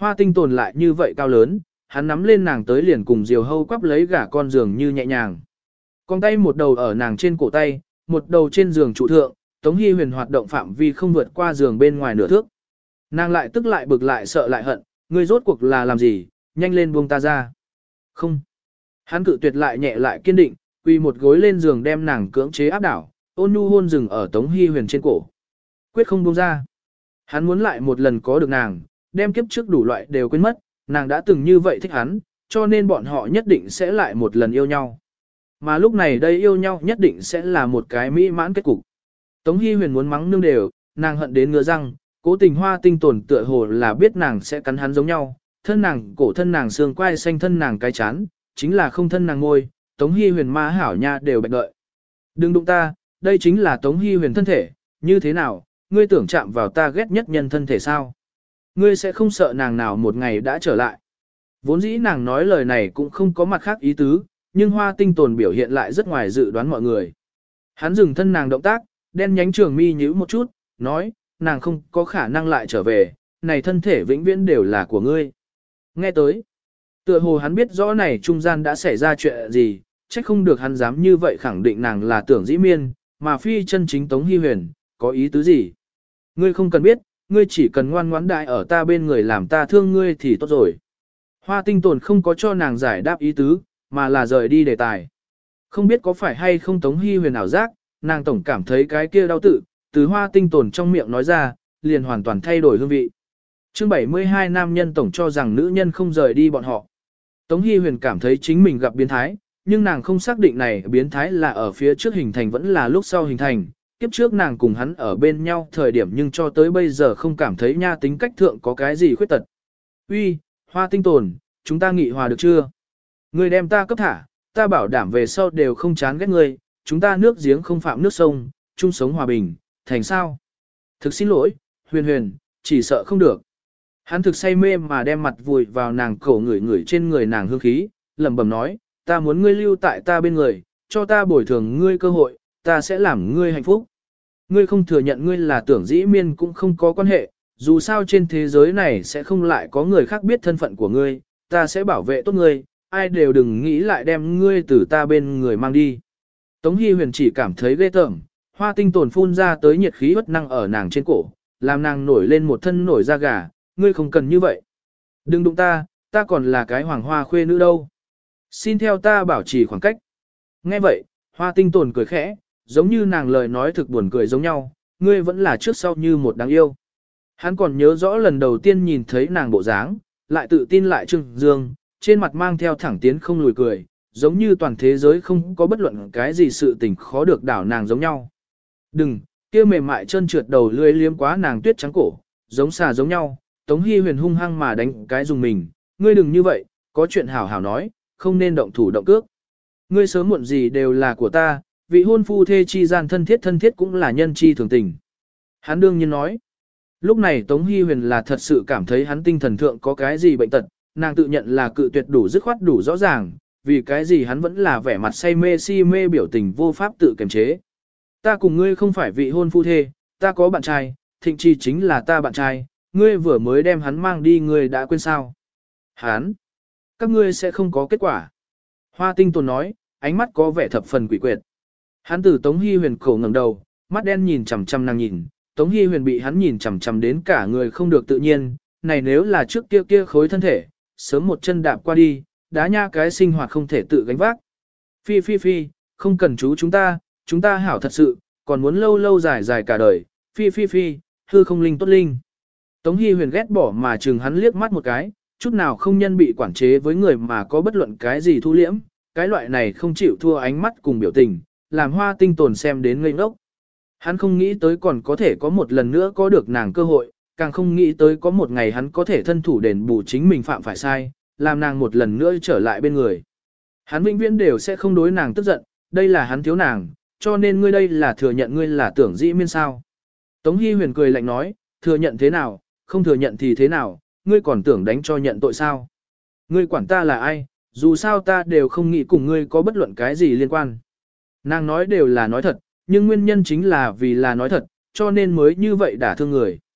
Hoa tinh tồn lại như vậy cao lớn, hắn nắm lên nàng tới liền cùng diều hâu quắp lấy gả con giường như nhẹ nhàng. Con tay một đầu ở nàng trên cổ tay, một đầu trên giường trụ thượng, Tống Hi Huyền hoạt động phạm vi không vượt qua giường bên ngoài nửa thước. Nàng lại tức lại bực lại sợ lại hận, ngươi rốt cuộc là làm gì, nhanh lên buông ta ra. Không. Hắn cự tuyệt lại nhẹ lại kiên định, quỳ một gối lên giường đem nàng cưỡng chế áp đảo, ôn nhu hôn dừng ở Tống Hi Huyền trên cổ. Quyết không buông ra. Hắn muốn lại một lần có được nàng, đem kiếp trước đủ loại đều quên mất, nàng đã từng như vậy thích hắn, cho nên bọn họ nhất định sẽ lại một lần yêu nhau. Mà lúc này đây yêu nhau nhất định sẽ là một cái mỹ mãn kết cục. Tống Hi Huyền muốn mắng nương đều, nàng hận đến ngứa răng, cố tình Hoa tinh tồn tựa hồ là biết nàng sẽ cắn hắn giống nhau, thân nàng, cổ thân nàng xương quai xanh thân nàng cái chán, chính là không thân nàng ngôi, Tống Hi Huyền ma hảo nha đều bạch đợi. Đừng đụng ta, đây chính là Tống Hi Huyền thân thể, như thế nào, ngươi tưởng chạm vào ta ghét nhất nhân thân thể sao? Ngươi sẽ không sợ nàng nào một ngày đã trở lại. Vốn dĩ nàng nói lời này cũng không có mặt khác ý tứ, nhưng Hoa tinh tồn biểu hiện lại rất ngoài dự đoán mọi người. Hắn dừng thân nàng động tác, đen nhánh trường mi nhíu một chút, nói, nàng không có khả năng lại trở về, này thân thể vĩnh viễn đều là của ngươi. Nghe tới, tựa hồ hắn biết rõ này trung gian đã xảy ra chuyện gì, trách không được hắn dám như vậy khẳng định nàng là tưởng dĩ miên, mà phi chân chính Tống Hi Huyền, có ý tứ gì. Ngươi không cần biết, ngươi chỉ cần ngoan ngoãn đại ở ta bên người làm ta thương ngươi thì tốt rồi. Hoa tinh tồn không có cho nàng giải đáp ý tứ, mà là rời đi đề tài. Không biết có phải hay không Tống Hi Huyền ảo giác, nàng tổng cảm thấy cái kia đau tự, từ Hoa tinh tồn trong miệng nói ra, liền hoàn toàn thay đổi hương vị. Chương bảy mươi hai nam nhân tổng cho rằng nữ nhân không rời đi bọn họ. Tống Hi Huyền cảm thấy chính mình gặp biến thái, nhưng nàng không xác định này biến thái là ở phía trước hình thành vẫn là lúc sau hình thành. Kiếp trước nàng cùng hắn ở bên nhau thời điểm nhưng cho tới bây giờ không cảm thấy nha tính cách thượng có cái gì khuyết tật. Uy, Hoa tinh tồn, chúng ta nghị hòa được chưa? Ngươi đem ta cấp thả, ta bảo đảm về sau đều không chán ghét ngươi, chúng ta nước giếng không phạm nước sông, chung sống hòa bình, thành sao? Thực xin lỗi, Huyền Huyền, chỉ sợ không được. Hắn thực say mê mà đem mặt vùi vào nàng cổ người người trên người nàng hương khí, lẩm bẩm nói, ta muốn ngươi lưu tại ta bên người, cho ta bồi thường ngươi cơ hội, ta sẽ làm ngươi hạnh phúc. Ngươi không thừa nhận ngươi là tưởng dĩ miên cũng không có quan hệ, dù sao trên thế giới này sẽ không lại có người khác biết thân phận của ngươi, ta sẽ bảo vệ tốt ngươi, ai đều đừng nghĩ lại đem ngươi từ ta bên người mang đi. Tống Hi Huyền chỉ cảm thấy ghê tởm, Hoa tinh tồn phun ra tới nhiệt khí bất năng ở nàng trên cổ, làm nàng nổi lên một thân nổi da gà, ngươi không cần như vậy. Đừng đụng ta, ta còn là cái hoàng hoa khuê nữ đâu. Xin theo ta bảo trì khoảng cách. Nghe vậy, Hoa tinh tồn cười khẽ, giống như nàng lời nói thực buồn cười giống nhau, ngươi vẫn là trước sau như một đáng yêu. Hắn còn nhớ rõ lần đầu tiên nhìn thấy nàng bộ dáng, lại tự tin lại trưng dương, trên mặt mang theo thẳng tiến không lùi cười, giống như toàn thế giới không có bất luận cái gì sự tình khó được đảo nàng giống nhau. Đừng, kia mềm mại chân trượt đầu lưỡi liếm quá nàng tuyết trắng cổ, giống xà giống nhau, Tống Hi Huyền hung hăng mà đánh cái dùng mình, ngươi đừng như vậy, có chuyện hảo hảo nói, không nên động thủ động cước. Ngươi sớm muộn gì đều là của ta, vị hôn phu thê chi gian thân thiết thân thiết cũng là nhân chi thường tình. Hắn đương nhiên nói. Lúc này Tống Hi Huyền là thật sự cảm thấy hắn tinh thần thượng có cái gì bệnh tật, nàng tự nhận là cự tuyệt đủ dứt khoát đủ rõ ràng, vì cái gì hắn vẫn là vẻ mặt say mê si mê biểu tình vô pháp tự kiềm chế. Ta cùng ngươi không phải vị hôn phu thê, ta có bạn trai, Thịnh Chi chính là ta bạn trai, ngươi vừa mới đem hắn mang đi ngươi đã quên sao. Hắn, các ngươi sẽ không có kết quả. Hoa tinh tồn nói, ánh mắt có vẻ thập phần quỷ quyệt. Hắn từ Tống Hi Huyền cổ ngẩng đầu, mắt đen nhìn chằm chằm nàng nhìn, Tống Hi Huyền bị hắn nhìn chằm chằm đến cả người không được tự nhiên, này nếu là trước kia kia khối thân thể, sớm một chân đạp qua đi, đá nha cái sinh hoạt không thể tự gánh vác. Phi phi phi, không cần chú chúng ta, chúng ta hảo thật sự, còn muốn lâu lâu dài dài cả đời, phi phi phi, hư không linh tốt linh. Tống Hi Huyền ghét bỏ mà chừng hắn liếc mắt một cái, chút nào không nhân bị quản chế với người mà có bất luận cái gì thu liễm, cái loại này không chịu thua ánh mắt cùng biểu tình, làm Hoa tinh tồn xem đến ngây ngốc. Hắn không nghĩ tới còn có thể có một lần nữa có được nàng cơ hội, càng không nghĩ tới có một ngày hắn có thể thân thủ đền bù chính mình phạm phải sai, làm nàng một lần nữa trở lại bên người. Hắn vĩnh viễn đều sẽ không đối nàng tức giận, đây là hắn thiếu nàng, cho nên ngươi đây là thừa nhận ngươi là tưởng dĩ miên sao. Tống Hi Huyền cười lạnh nói, thừa nhận thế nào, không thừa nhận thì thế nào, ngươi còn tưởng đánh cho nhận tội sao. Ngươi quản ta là ai, dù sao ta đều không nghĩ cùng ngươi có bất luận cái gì liên quan. Nàng nói đều là nói thật, nhưng nguyên nhân chính là vì là nói thật, cho nên mới như vậy đả thương người.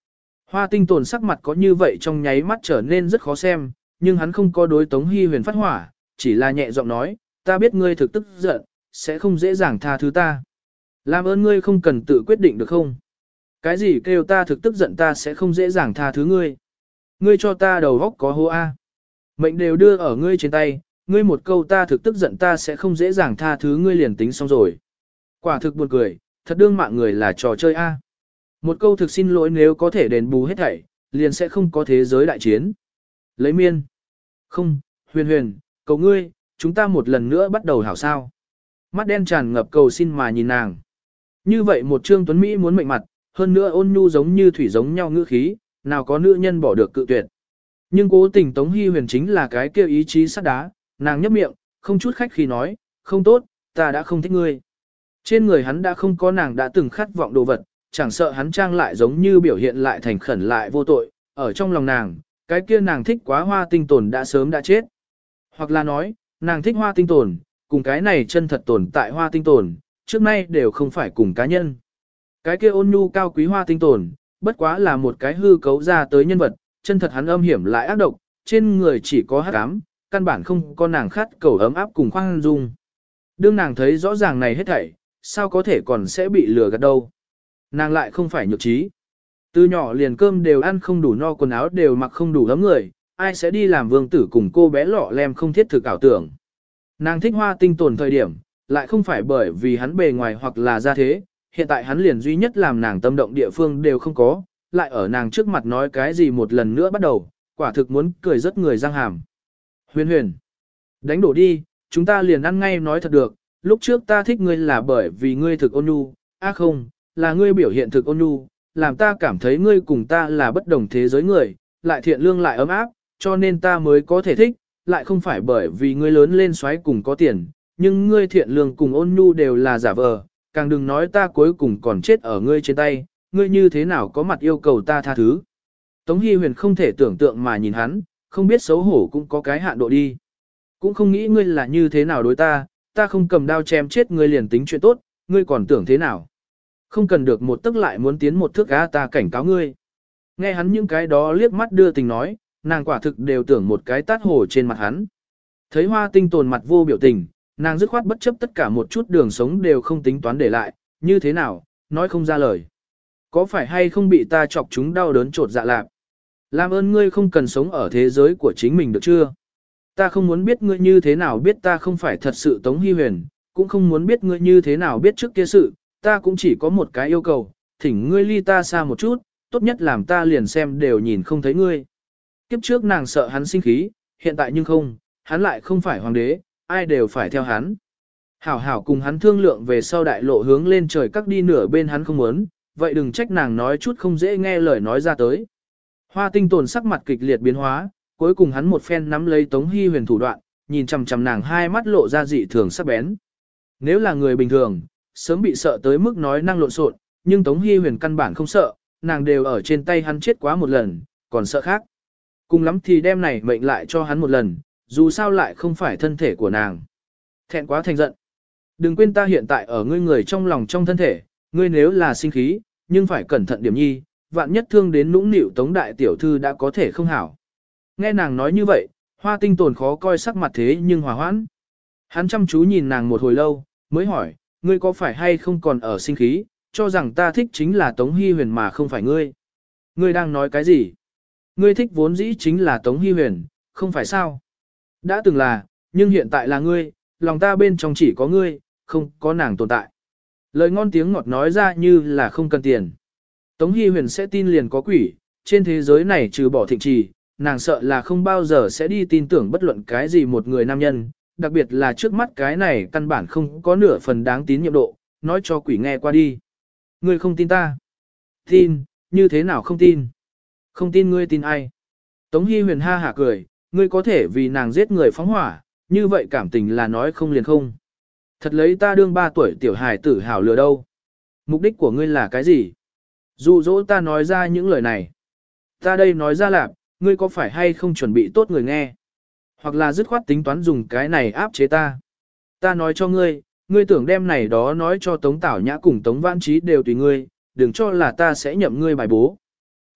Hoa tinh tồn sắc mặt có như vậy trong nháy mắt trở nên rất khó xem, nhưng hắn không có đối Tống Hy Huyền phát hỏa, chỉ là nhẹ giọng nói, ta biết ngươi thực tức giận, sẽ không dễ dàng tha thứ ta. Làm ơn ngươi không cần tự quyết định được không? Cái gì kêu ta thực tức giận ta sẽ không dễ dàng tha thứ ngươi. Ngươi cho ta đầu góc có hô A. Mệnh đều đưa ở ngươi trên tay, ngươi một câu ta thực tức giận ta sẽ không dễ dàng tha thứ ngươi liền tính xong rồi. Quả thực buồn cười, thật đương mạng người là trò chơi A. Một câu thực xin lỗi nếu có thể đền bù hết thảy, liền sẽ không có thế giới đại chiến. Lấy miên. Không, huyền huyền, cầu ngươi, chúng ta một lần nữa bắt đầu hảo sao. Mắt đen tràn ngập cầu xin mà nhìn nàng. Như vậy một trương tuấn Mỹ muốn mệnh mặt, hơn nữa ôn nhu giống như thủy giống nhau ngữ khí, nào có nữ nhân bỏ được cự tuyệt. Nhưng cố tình Tống Hy Huyền chính là cái kêu ý chí sắt đá, nàng nhấp miệng, không chút khách khi nói, không tốt, ta đã không thích ngươi. Trên người hắn đã không có nàng đã từng khát vọng đồ vật, chẳng sợ hắn trang lại giống như biểu hiện lại thành khẩn lại vô tội, ở trong lòng nàng, cái kia nàng thích quá hoa tinh tồn đã sớm đã chết. Hoặc là nói, nàng thích hoa tinh tồn, cùng cái này chân thật tồn tại hoa tinh tồn, trước nay đều không phải cùng cá nhân. Cái kia ôn nhu cao quý hoa tinh tồn, bất quá là một cái hư cấu ra tới nhân vật, chân thật hắn âm hiểm lại ác độc, trên người chỉ có hắc ám, căn bản không có nàng khát cầu ấm áp cùng khoan dung. Đương nàng thấy rõ ràng này hết thảy, sao có thể còn sẽ bị lừa gạt đâu. Nàng lại không phải nhược trí. Từ nhỏ liền cơm đều ăn không đủ no quần áo đều mặc không đủ ấm người, ai sẽ đi làm vương tử cùng cô bé lọ lem không thiết thực ảo tưởng. Nàng thích hoa tinh tồn thời điểm, lại không phải bởi vì hắn bề ngoài hoặc là gia thế, hiện tại hắn liền duy nhất làm nàng tâm động địa phương đều không có, lại ở nàng trước mặt nói cái gì một lần nữa bắt đầu, quả thực muốn cười rất người răng hàm. Huyền huyền, đánh đổ đi, chúng ta liền ăn ngay nói thật được, lúc trước ta thích ngươi là bởi vì ngươi thực ôn nhu, á không, là ngươi biểu hiện thực ôn nhu, làm ta cảm thấy ngươi cùng ta là bất đồng thế giới người, lại thiện lương lại ấm áp, cho nên ta mới có thể thích, lại không phải bởi vì ngươi lớn lên xoáy cùng có tiền, nhưng ngươi thiện lương cùng ôn nhu đều là giả vờ, càng đừng nói ta cuối cùng còn chết ở ngươi trên tay, ngươi như thế nào có mặt yêu cầu ta tha thứ. Tống Hy Huyền không thể tưởng tượng mà nhìn hắn, không biết xấu hổ cũng có cái hạn độ đi. Cũng không nghĩ ngươi là như thế nào đối ta, ta không cầm đao chém chết ngươi liền tính chuyện tốt, ngươi còn tưởng thế nào. Không cần được một tức lại muốn tiến một thước á ta cảnh cáo ngươi. Nghe hắn những cái đó liếc mắt đưa tình nói, nàng quả thực đều tưởng một cái tát hổ trên mặt hắn. Thấy hoa tinh tồn mặt vô biểu tình, nàng dứt khoát bất chấp tất cả một chút đường sống đều không tính toán để lại, như thế nào, nói không ra lời. Có phải hay không bị ta chọc chúng đau đớn trột dạ lạc? Làm ơn ngươi không cần sống ở thế giới của chính mình được chưa? Ta không muốn biết ngươi như thế nào biết ta không phải thật sự Tống Hy Huyền, cũng không muốn biết ngươi như thế nào biết trước kia sự, ta cũng chỉ có một cái yêu cầu, thỉnh ngươi ly ta xa một chút, tốt nhất làm ta liền xem đều nhìn không thấy ngươi. Kiếp trước nàng sợ hắn sinh khí, hiện tại nhưng không, hắn lại không phải hoàng đế, ai đều phải theo hắn. Hảo hảo cùng hắn thương lượng về sau đại lộ hướng lên trời các đi nửa bên hắn không muốn, vậy đừng trách nàng nói chút không dễ nghe lời nói ra tới. Hoa tinh tồn sắc mặt kịch liệt biến hóa, cuối cùng hắn một phen nắm lấy Tống Hy Huyền thủ đoạn, nhìn chằm chằm nàng hai mắt lộ ra dị thường sắc bén. Nếu là người bình thường, sớm bị sợ tới mức nói năng lộn xộn, nhưng Tống Hy Huyền căn bản không sợ, nàng đều ở trên tay hắn chết quá một lần, còn sợ khác. Cùng lắm thì đem này mệnh lại cho hắn một lần, dù sao lại không phải thân thể của nàng. Thẹn quá thành giận. Đừng quên ta hiện tại ở ngươi người trong lòng trong thân thể, ngươi nếu là sinh khí, nhưng phải cẩn thận điểm nhi, vạn nhất thương đến nũng nịu Tống đại tiểu thư đã có thể không hảo. Nghe nàng nói như vậy, hoa tinh tồn khó coi sắc mặt thế nhưng hòa hoãn. Hắn chăm chú nhìn nàng một hồi lâu, mới hỏi, ngươi có phải hay không còn ở sinh khí, cho rằng ta thích chính là Tống Hy Huyền mà không phải ngươi. Ngươi đang nói cái gì? Ngươi thích vốn dĩ chính là Tống Hy Huyền, không phải sao? Đã từng là, nhưng hiện tại là ngươi, lòng ta bên trong chỉ có ngươi, không có nàng tồn tại. Lời ngon tiếng ngọt nói ra như là không cần tiền. Tống Hy Huyền sẽ tin liền có quỷ, trên thế giới này trừ bỏ thịnh trì, nàng sợ là không bao giờ sẽ đi tin tưởng bất luận cái gì một người nam nhân, đặc biệt là trước mắt cái này căn bản không có nửa phần đáng tín nhiệm độ, nói cho quỷ nghe qua đi. Ngươi không tin ta? Tin, như thế nào không tin? Không tin ngươi tin ai? Tống Hy Huyền ha hả cười, ngươi có thể vì nàng giết người phóng hỏa, như vậy cảm tình là nói không liền không. Thật lấy ta đương ba tuổi tiểu hài tử hảo lừa đâu. Mục đích của ngươi là cái gì? Dụ dỗ ta nói ra những lời này. Ta đây nói ra là, ngươi có phải hay không chuẩn bị tốt người nghe? Hoặc là dứt khoát tính toán dùng cái này áp chế ta. Ta nói cho ngươi, ngươi tưởng đem này đó nói cho Tống Tảo Nhã cùng Tống Vãn Trí đều tùy ngươi, đừng cho là ta sẽ nhậm ngươi bài bố.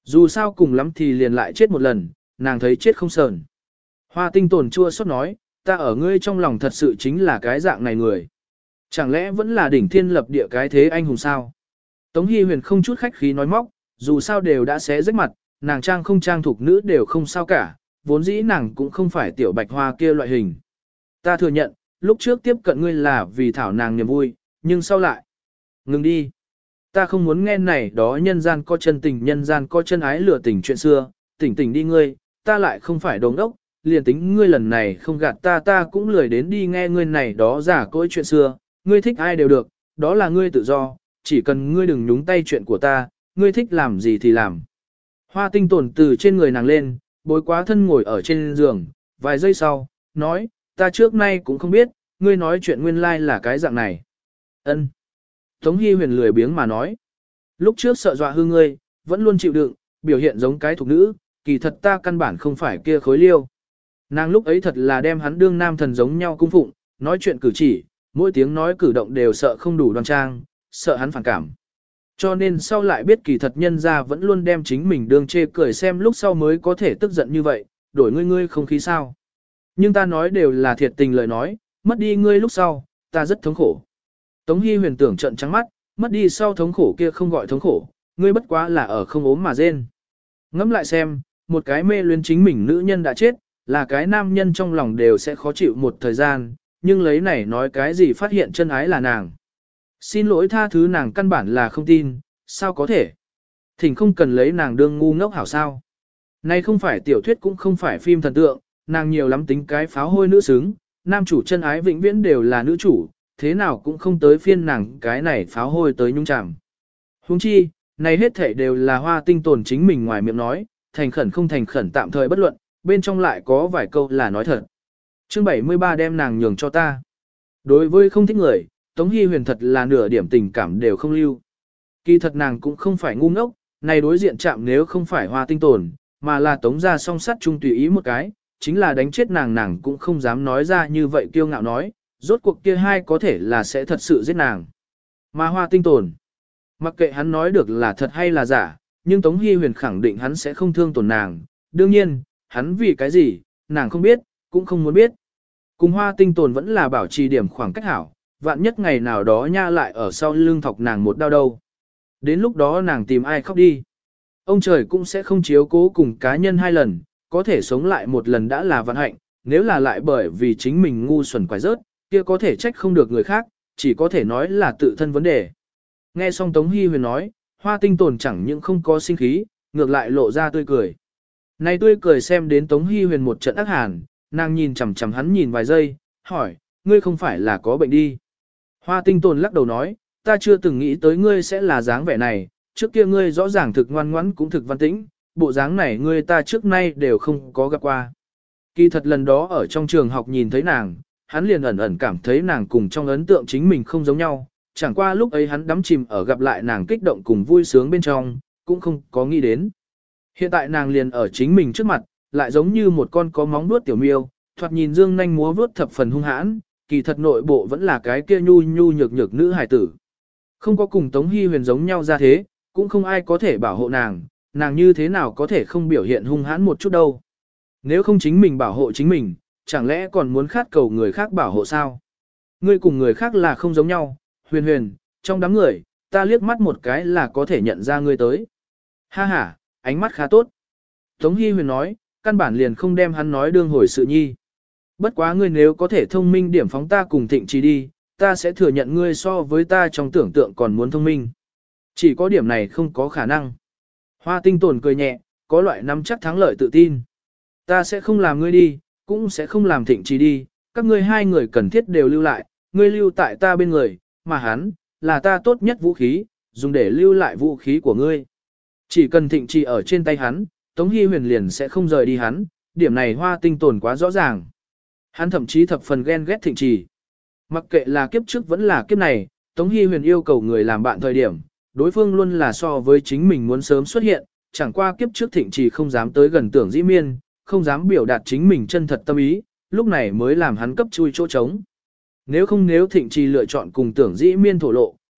Dù sao cùng lắm thì liền lại chết một lần, nàng thấy chết không sờn. Hoa tinh tồn chua xót nói, ta ở ngươi trong lòng thật sự chính là cái dạng này người. Chẳng lẽ vẫn là đỉnh thiên lập địa cái thế anh hùng sao? Tống Hi Huyền không chút khách khí nói móc, dù sao đều đã xé rách mặt, nàng trang không trang thuộc nữ đều không sao cả, vốn dĩ nàng cũng không phải tiểu bạch hoa kia loại hình. Ta thừa nhận, lúc trước tiếp cận ngươi là vì thảo nàng niềm vui, nhưng sau lại. Ngừng đi. Ta không muốn nghe này đó nhân gian có chân tình nhân gian có chân ái lừa tình chuyện xưa, tỉnh tỉnh đi ngươi, ta lại không phải đồ ngốc, liền tính ngươi lần này không gạt ta ta cũng lười đến đi nghe ngươi này đó giả cỗi chuyện xưa, ngươi thích ai đều được, đó là ngươi tự do, chỉ cần ngươi đừng nhúng tay chuyện của ta, ngươi thích làm gì thì làm. Hoa tinh tồn từ trên người nàng lên, bối quá thân ngồi ở trên giường, vài giây sau, nói, ta trước nay cũng không biết, ngươi nói chuyện nguyên lai là cái dạng này. Ân. Tống Hi Huyền lười biếng mà nói, lúc trước sợ dọa hư ngươi, vẫn luôn chịu đựng, biểu hiện giống cái thục nữ, kỳ thật ta căn bản không phải kia khối liêu. Nàng lúc ấy thật là đem hắn đương nam thần giống nhau cung phụng, nói chuyện cử chỉ, mỗi tiếng nói cử động đều sợ không đủ đoan trang, sợ hắn phản cảm. Cho nên sau lại biết kỳ thật nhân ra vẫn luôn đem chính mình đương chê cười xem lúc sau mới có thể tức giận như vậy, đổi ngươi ngươi không khí sao. Nhưng ta nói đều là thiệt tình lời nói, mất đi ngươi lúc sau, ta rất thống khổ. Tống Hi Huyền tưởng trận trắng mắt, mất đi sau thống khổ kia không gọi thống khổ, ngươi bất quá là ở không ốm mà rên. Ngẫm lại xem, một cái mê luyến chính mình nữ nhân đã chết, là cái nam nhân trong lòng đều sẽ khó chịu một thời gian, nhưng lấy này nói cái gì phát hiện chân ái là nàng. Xin lỗi tha thứ nàng căn bản là không tin, sao có thể? Thỉnh không cần lấy nàng đương ngu ngốc hảo sao. Này không phải tiểu thuyết cũng không phải phim thần tượng, nàng nhiều lắm tính cái pháo hôi nữ xứng, nam chủ chân ái vĩnh viễn đều là nữ chủ, thế nào cũng không tới phiên nàng cái này pháo hôi tới nhung chạm. Huống chi, này hết thể đều là Hoa tinh tồn chính mình ngoài miệng nói, thành khẩn không thành khẩn tạm thời bất luận, bên trong lại có vài câu là nói thật. Chương bảy mươi ba đem nàng nhường cho ta. Đối với không thích người, Tống Hi Huyền thật là nửa điểm tình cảm đều không lưu. Kỳ thật nàng cũng không phải ngu ngốc, này đối diện chạm nếu không phải Hoa tinh tồn, mà là Tống gia song sắt chung tùy ý một cái, chính là đánh chết nàng nàng cũng không dám nói ra như vậy kiêu ngạo nói, rốt cuộc kia hai có thể là sẽ thật sự giết nàng. Mà Hoa tinh tồn, mặc kệ hắn nói được là thật hay là giả, nhưng Tống Hi Huyền khẳng định hắn sẽ không thương tổn nàng, đương nhiên, hắn vì cái gì, nàng không biết, cũng không muốn biết. Cùng Hoa tinh tồn vẫn là bảo trì điểm khoảng cách hảo, vạn nhất ngày nào đó nha lại ở sau lưng thọc nàng một đau đâu. Đến lúc đó nàng tìm ai khóc đi. Ông trời cũng sẽ không chiếu cố cùng cá nhân hai lần, có thể sống lại một lần đã là vận hạnh, nếu là lại bởi vì chính mình ngu xuẩn quái rớt, kia có thể trách không được người khác, chỉ có thể nói là tự thân vấn đề. Nghe xong Tống Hi Huyền nói, Hoa tinh tồn chẳng những không có sinh khí, ngược lại lộ ra tươi cười. Này tươi cười xem đến Tống Hi Huyền một trận ác hàn, nàng nhìn chằm chằm hắn nhìn vài giây, hỏi, ngươi không phải là có bệnh đi. Hoa tinh tồn lắc đầu nói, ta chưa từng nghĩ tới ngươi sẽ là dáng vẻ này, trước kia ngươi rõ ràng thực ngoan ngoãn cũng thực văn tĩnh, bộ dáng này ngươi ta trước nay đều không có gặp qua. Kỳ thật lần đó ở trong trường học nhìn thấy nàng, hắn liền ẩn ẩn cảm thấy nàng cùng trong ấn tượng chính mình không giống nhau, chẳng qua lúc ấy hắn đắm chìm ở gặp lại nàng kích động cùng vui sướng bên trong, cũng không có nghĩ đến. Hiện tại nàng liền ở chính mình trước mặt, lại giống như một con có móng vuốt tiểu miêu, thoạt nhìn dương nhanh múa vuốt thập phần hung hãn, kỳ thật nội bộ vẫn là cái kia nhu nhu nhược nhược nữ hài tử. Không có cùng Tống Hi Huyền giống nhau ra thế, cũng không ai có thể bảo hộ nàng, nàng như thế nào có thể không biểu hiện hung hãn một chút đâu. Nếu không chính mình bảo hộ chính mình, chẳng lẽ còn muốn khát cầu người khác bảo hộ sao? Ngươi cùng người khác là không giống nhau, Huyền Huyền, trong đám người, ta liếc mắt một cái là có thể nhận ra ngươi tới. Ha ha, ánh mắt khá tốt. Tống Hi Huyền nói, căn bản liền không đem hắn nói đương hồi sự nhi. Bất quá ngươi nếu có thể thông minh điểm phóng ta cùng Thịnh Trì đi, ta sẽ thừa nhận ngươi so với ta trong tưởng tượng còn muốn thông minh. Chỉ có điểm này không có khả năng. Hoa tinh tồn cười nhẹ, có loại nắm chắc thắng lợi tự tin. Ta sẽ không làm ngươi đi, cũng sẽ không làm Thịnh Trì đi, các ngươi hai người cần thiết đều lưu lại, ngươi lưu tại ta bên người, mà hắn, là ta tốt nhất vũ khí, dùng để lưu lại vũ khí của ngươi. Chỉ cần Thịnh Trì ở trên tay hắn, Tống Hi Huyền liền sẽ không rời đi hắn, điểm này Hoa tinh tồn quá rõ ràng. Hắn thậm chí thập phần ghen ghét Thịnh Trì. Mặc kệ là kiếp trước vẫn là kiếp này, Tống Hi Huyền yêu cầu người làm bạn thời điểm, đối phương luôn là so với chính mình muốn sớm xuất hiện, chẳng qua kiếp trước Thịnh Trì không dám tới gần Tưởng Dĩ Miên, không dám biểu đạt chính mình chân thật tâm ý, lúc này mới làm hắn cấp chui chỗ trống. Nếu không nếu Thịnh Trì lựa chọn cùng Tưởng Dĩ Miên thổ lộ,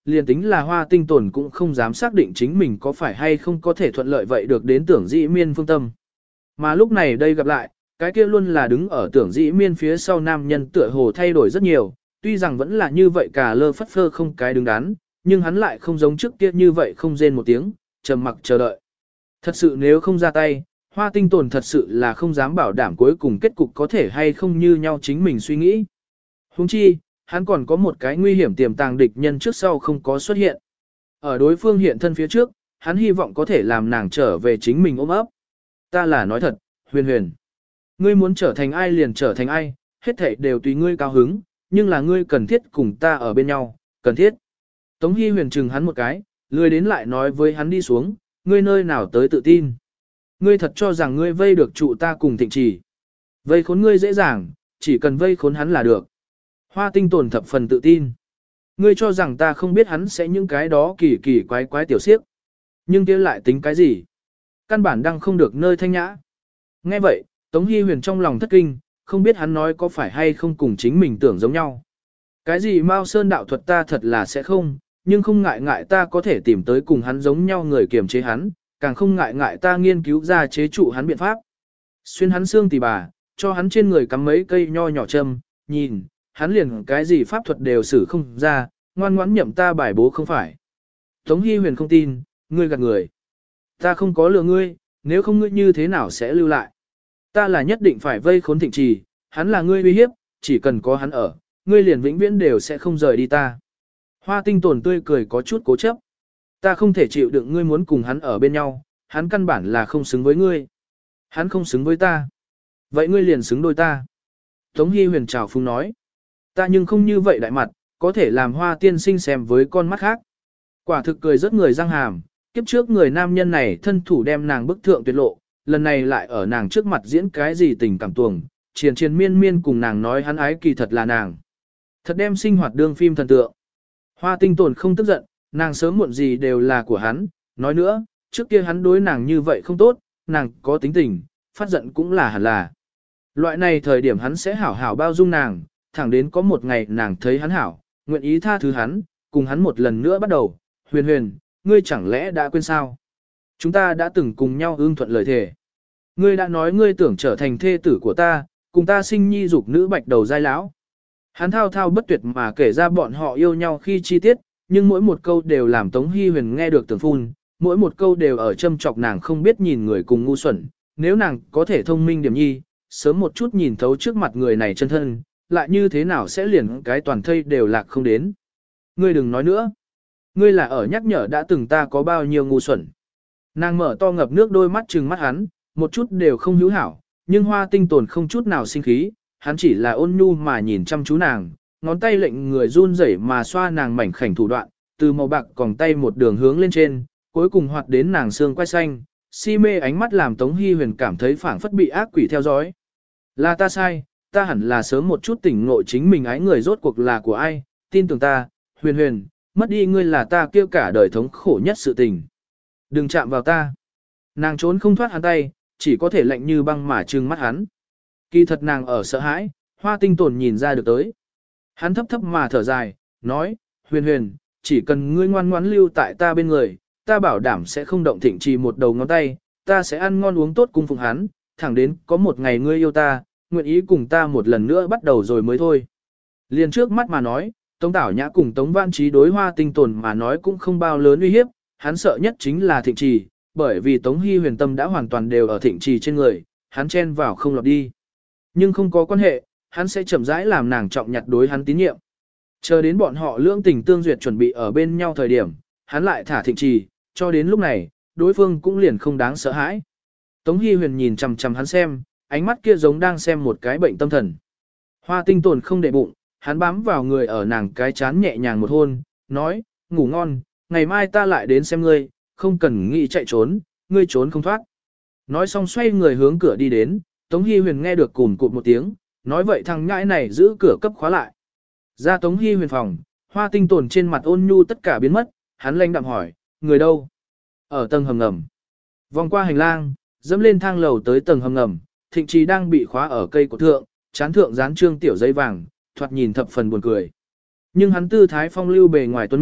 liền tính là Hoa Tinh Tồn cũng không dám xác định chính mình có phải hay không có thể thuận lợi vậy được đến Tưởng Dĩ Miên phương tâm. Mà lúc này đây gặp lại, cái kia luôn là đứng ở Tưởng Dĩ Miên phía sau nam nhân tựa hồ thay đổi rất nhiều, tuy rằng vẫn là như vậy cả lơ phất phơ không cái đứng đắn, nhưng hắn lại không giống trước kia như vậy không rên một tiếng, trầm mặc chờ đợi. Thật sự nếu không ra tay, Hoa Tinh Tồn thật sự là không dám bảo đảm cuối cùng kết cục có thể hay không như nhau chính mình suy nghĩ. Huống chi, hắn còn có một cái nguy hiểm tiềm tàng địch nhân trước sau không có xuất hiện. Ở đối phương hiện thân phía trước, hắn hy vọng có thể làm nàng trở về chính mình ôm ấp. Ta là nói thật, Huyền Huyền. Ngươi muốn trở thành ai liền trở thành ai, hết thảy đều tùy ngươi cao hứng, nhưng là ngươi cần thiết cùng ta ở bên nhau, cần thiết. Tống Hy Huyền chừng hắn một cái, lười đến lại nói với hắn đi xuống, ngươi nơi nào tới tự tin. Ngươi thật cho rằng ngươi vây được trụ ta cùng Thịnh Trì. Vây khốn ngươi dễ dàng, chỉ cần vây khốn hắn là được. Hoa Tinh Tồn thập phần tự tin. Ngươi cho rằng ta không biết hắn sẽ những cái đó kỳ kỳ quái quái tiểu siếp. Nhưng kia lại tính cái gì? Căn bản đang không được nơi thanh nhã. Nghe vậy, Tống Hy Huyền trong lòng thất kinh, không biết hắn nói có phải hay không cùng chính mình tưởng giống nhau. Cái gì Mao Sơn đạo thuật ta thật là sẽ không, nhưng không ngại ngại ta có thể tìm tới cùng hắn giống nhau người kiềm chế hắn, càng không ngại ngại ta nghiên cứu ra chế trụ hắn biện pháp. Xuyên hắn xương tỉ bà, cho hắn trên người cắm mấy cây nho nhỏ châm, nhìn, hắn liền cái gì pháp thuật đều xử không ra, ngoan ngoãn nhậm ta bài bố không phải. Tống Hy Huyền không tin, ngươi gạt người. Ta không có lừa ngươi, nếu không ngươi như thế nào sẽ lưu lại. Ta là nhất định phải vây khốn Thịnh Trì, hắn là ngươi uy hiếp, chỉ cần có hắn ở, ngươi liền vĩnh viễn đều sẽ không rời đi ta. Hoa Tinh Tồn tươi cười có chút cố chấp. Ta không thể chịu đựng ngươi muốn cùng hắn ở bên nhau, hắn căn bản là không xứng với ngươi. Hắn không xứng với ta. Vậy ngươi liền xứng đôi ta. Tống Hy Huyền trào phúng nói. Ta nhưng không như vậy đại mặt, có thể làm Hoa tiên sinh xem với con mắt khác. Quả thực cười rất người răng hàm, kiếp trước người nam nhân này thân thủ đem nàng bức thượng tuyệt lộ, lần này lại ở nàng trước mặt diễn cái gì tình cảm tuồng, triền triền miên miên cùng nàng nói hắn ái kỳ thật là nàng. Thật đem sinh hoạt đương phim thần tượng. Hoa Tinh Tồn không tức giận, nàng sớm muộn gì đều là của hắn, nói nữa, trước kia hắn đối nàng như vậy không tốt, nàng có tính tình, phát giận cũng là hẳn là. Loại này thời điểm hắn sẽ hảo hảo bao dung nàng, thẳng đến có một ngày nàng thấy hắn hảo, nguyện ý tha thứ hắn, cùng hắn một lần nữa bắt đầu, Huyền Huyền, ngươi chẳng lẽ đã quên sao? Chúng ta đã từng cùng nhau ưng thuận lời thề. Ngươi đã nói ngươi tưởng trở thành thê tử của ta, cùng ta sinh nhi dục nữ bạch đầu giai lão. Hắn thao thao bất tuyệt mà kể ra bọn họ yêu nhau khi chi tiết, nhưng mỗi một câu đều làm Tống Hy Huyền nghe được tưởng phun, mỗi một câu đều ở châm chọc nàng không biết nhìn người cùng ngu xuẩn, nếu nàng có thể thông minh điểm nhi, sớm một chút nhìn thấu trước mặt người này chân thân, lại như thế nào sẽ liền cái toàn thây đều lạc không đến. Ngươi đừng nói nữa. Ngươi là ở nhắc nhở đã từng ta có bao nhiêu ngu xuẩn. Nàng mở to ngập nước đôi mắt trừng mắt hắn, một chút đều không hữu hảo, nhưng Hoa Tinh Tồn không chút nào sinh khí, hắn chỉ là ôn nhu mà nhìn chăm chú nàng, ngón tay lệnh người run rẩy mà xoa nàng mảnh khảnh thủ đoạn, từ màu bạc còng tay một đường hướng lên trên, cuối cùng hoạt đến nàng xương quai xanh, si mê ánh mắt làm Tống Hy Huyền cảm thấy phảng phất bị ác quỷ theo dõi. Là ta sai, ta hẳn là sớm một chút tỉnh ngộ chính mình ái người rốt cuộc là của ai, tin tưởng ta, Huyền Huyền, mất đi ngươi là ta kêu cả đời thống khổ nhất sự tình. Đừng chạm vào ta. Nàng trốn không thoát hắn tay, chỉ có thể lạnh như băng mà trừng mắt hắn. Kỳ thật nàng ở sợ hãi, Hoa Tinh Tồn nhìn ra được tới. Hắn thấp thấp mà thở dài, nói, Huyền Huyền, chỉ cần ngươi ngoan ngoãn lưu tại ta bên người, ta bảo đảm sẽ không động Thịnh Trì một đầu ngón tay, ta sẽ ăn ngon uống tốt cung phụng hắn, thẳng đến có một ngày ngươi yêu ta, nguyện ý cùng ta một lần nữa bắt đầu rồi mới thôi. Liền trước mắt mà nói, Tống Tảo Nhã cùng Tống Văn Trí đối Hoa Tinh Tồn mà nói cũng không bao lớn uy hiếp, hắn sợ nhất chính là Thịnh Trì, bởi vì Tống Hy Huyền tâm đã hoàn toàn đều ở Thịnh Trì trên người, hắn chen vào không lọt đi. Nhưng không có quan hệ, hắn sẽ chậm rãi làm nàng trọng nhặt đối hắn tín nhiệm. Chờ đến bọn họ lưỡng tình tương duyệt chuẩn bị ở bên nhau thời điểm, hắn lại thả Thịnh Trì, cho đến lúc này, đối phương cũng liền không đáng sợ hãi. Tống Hy Huyền nhìn chằm chằm hắn xem, ánh mắt kia giống đang xem một cái bệnh tâm thần. Hoa Tinh Tồn không để bụng, hắn bám vào người ở nàng cái chán nhẹ nhàng một hôn, nói, ngủ ngon, ngày mai ta lại đến xem ngươi, không cần nghĩ chạy trốn, ngươi trốn không thoát. Nói xong xoay người hướng cửa đi đến, Tống Hy Huyền nghe được cùn cụt một tiếng, nói vậy thằng nhãi này giữ cửa cấp khóa lại. Ra Tống Hy Huyền phòng, Hoa Tinh Tồn trên mặt ôn nhu tất cả biến mất, hắn lanh đạm hỏi, người đâu? Ở tầng hầm ngầm. Vòng qua hành lang, dẫm lên thang lầu tới tầng hầm ngầm, Thịnh Trì đang bị khóa ở cây cổ thượng, chán thượng dán trương tiểu giấy vàng, thoạt nhìn thập phần buồn cười. Nhưng hắn tư thái phong lưu bề ngoài tuấn Mỹ,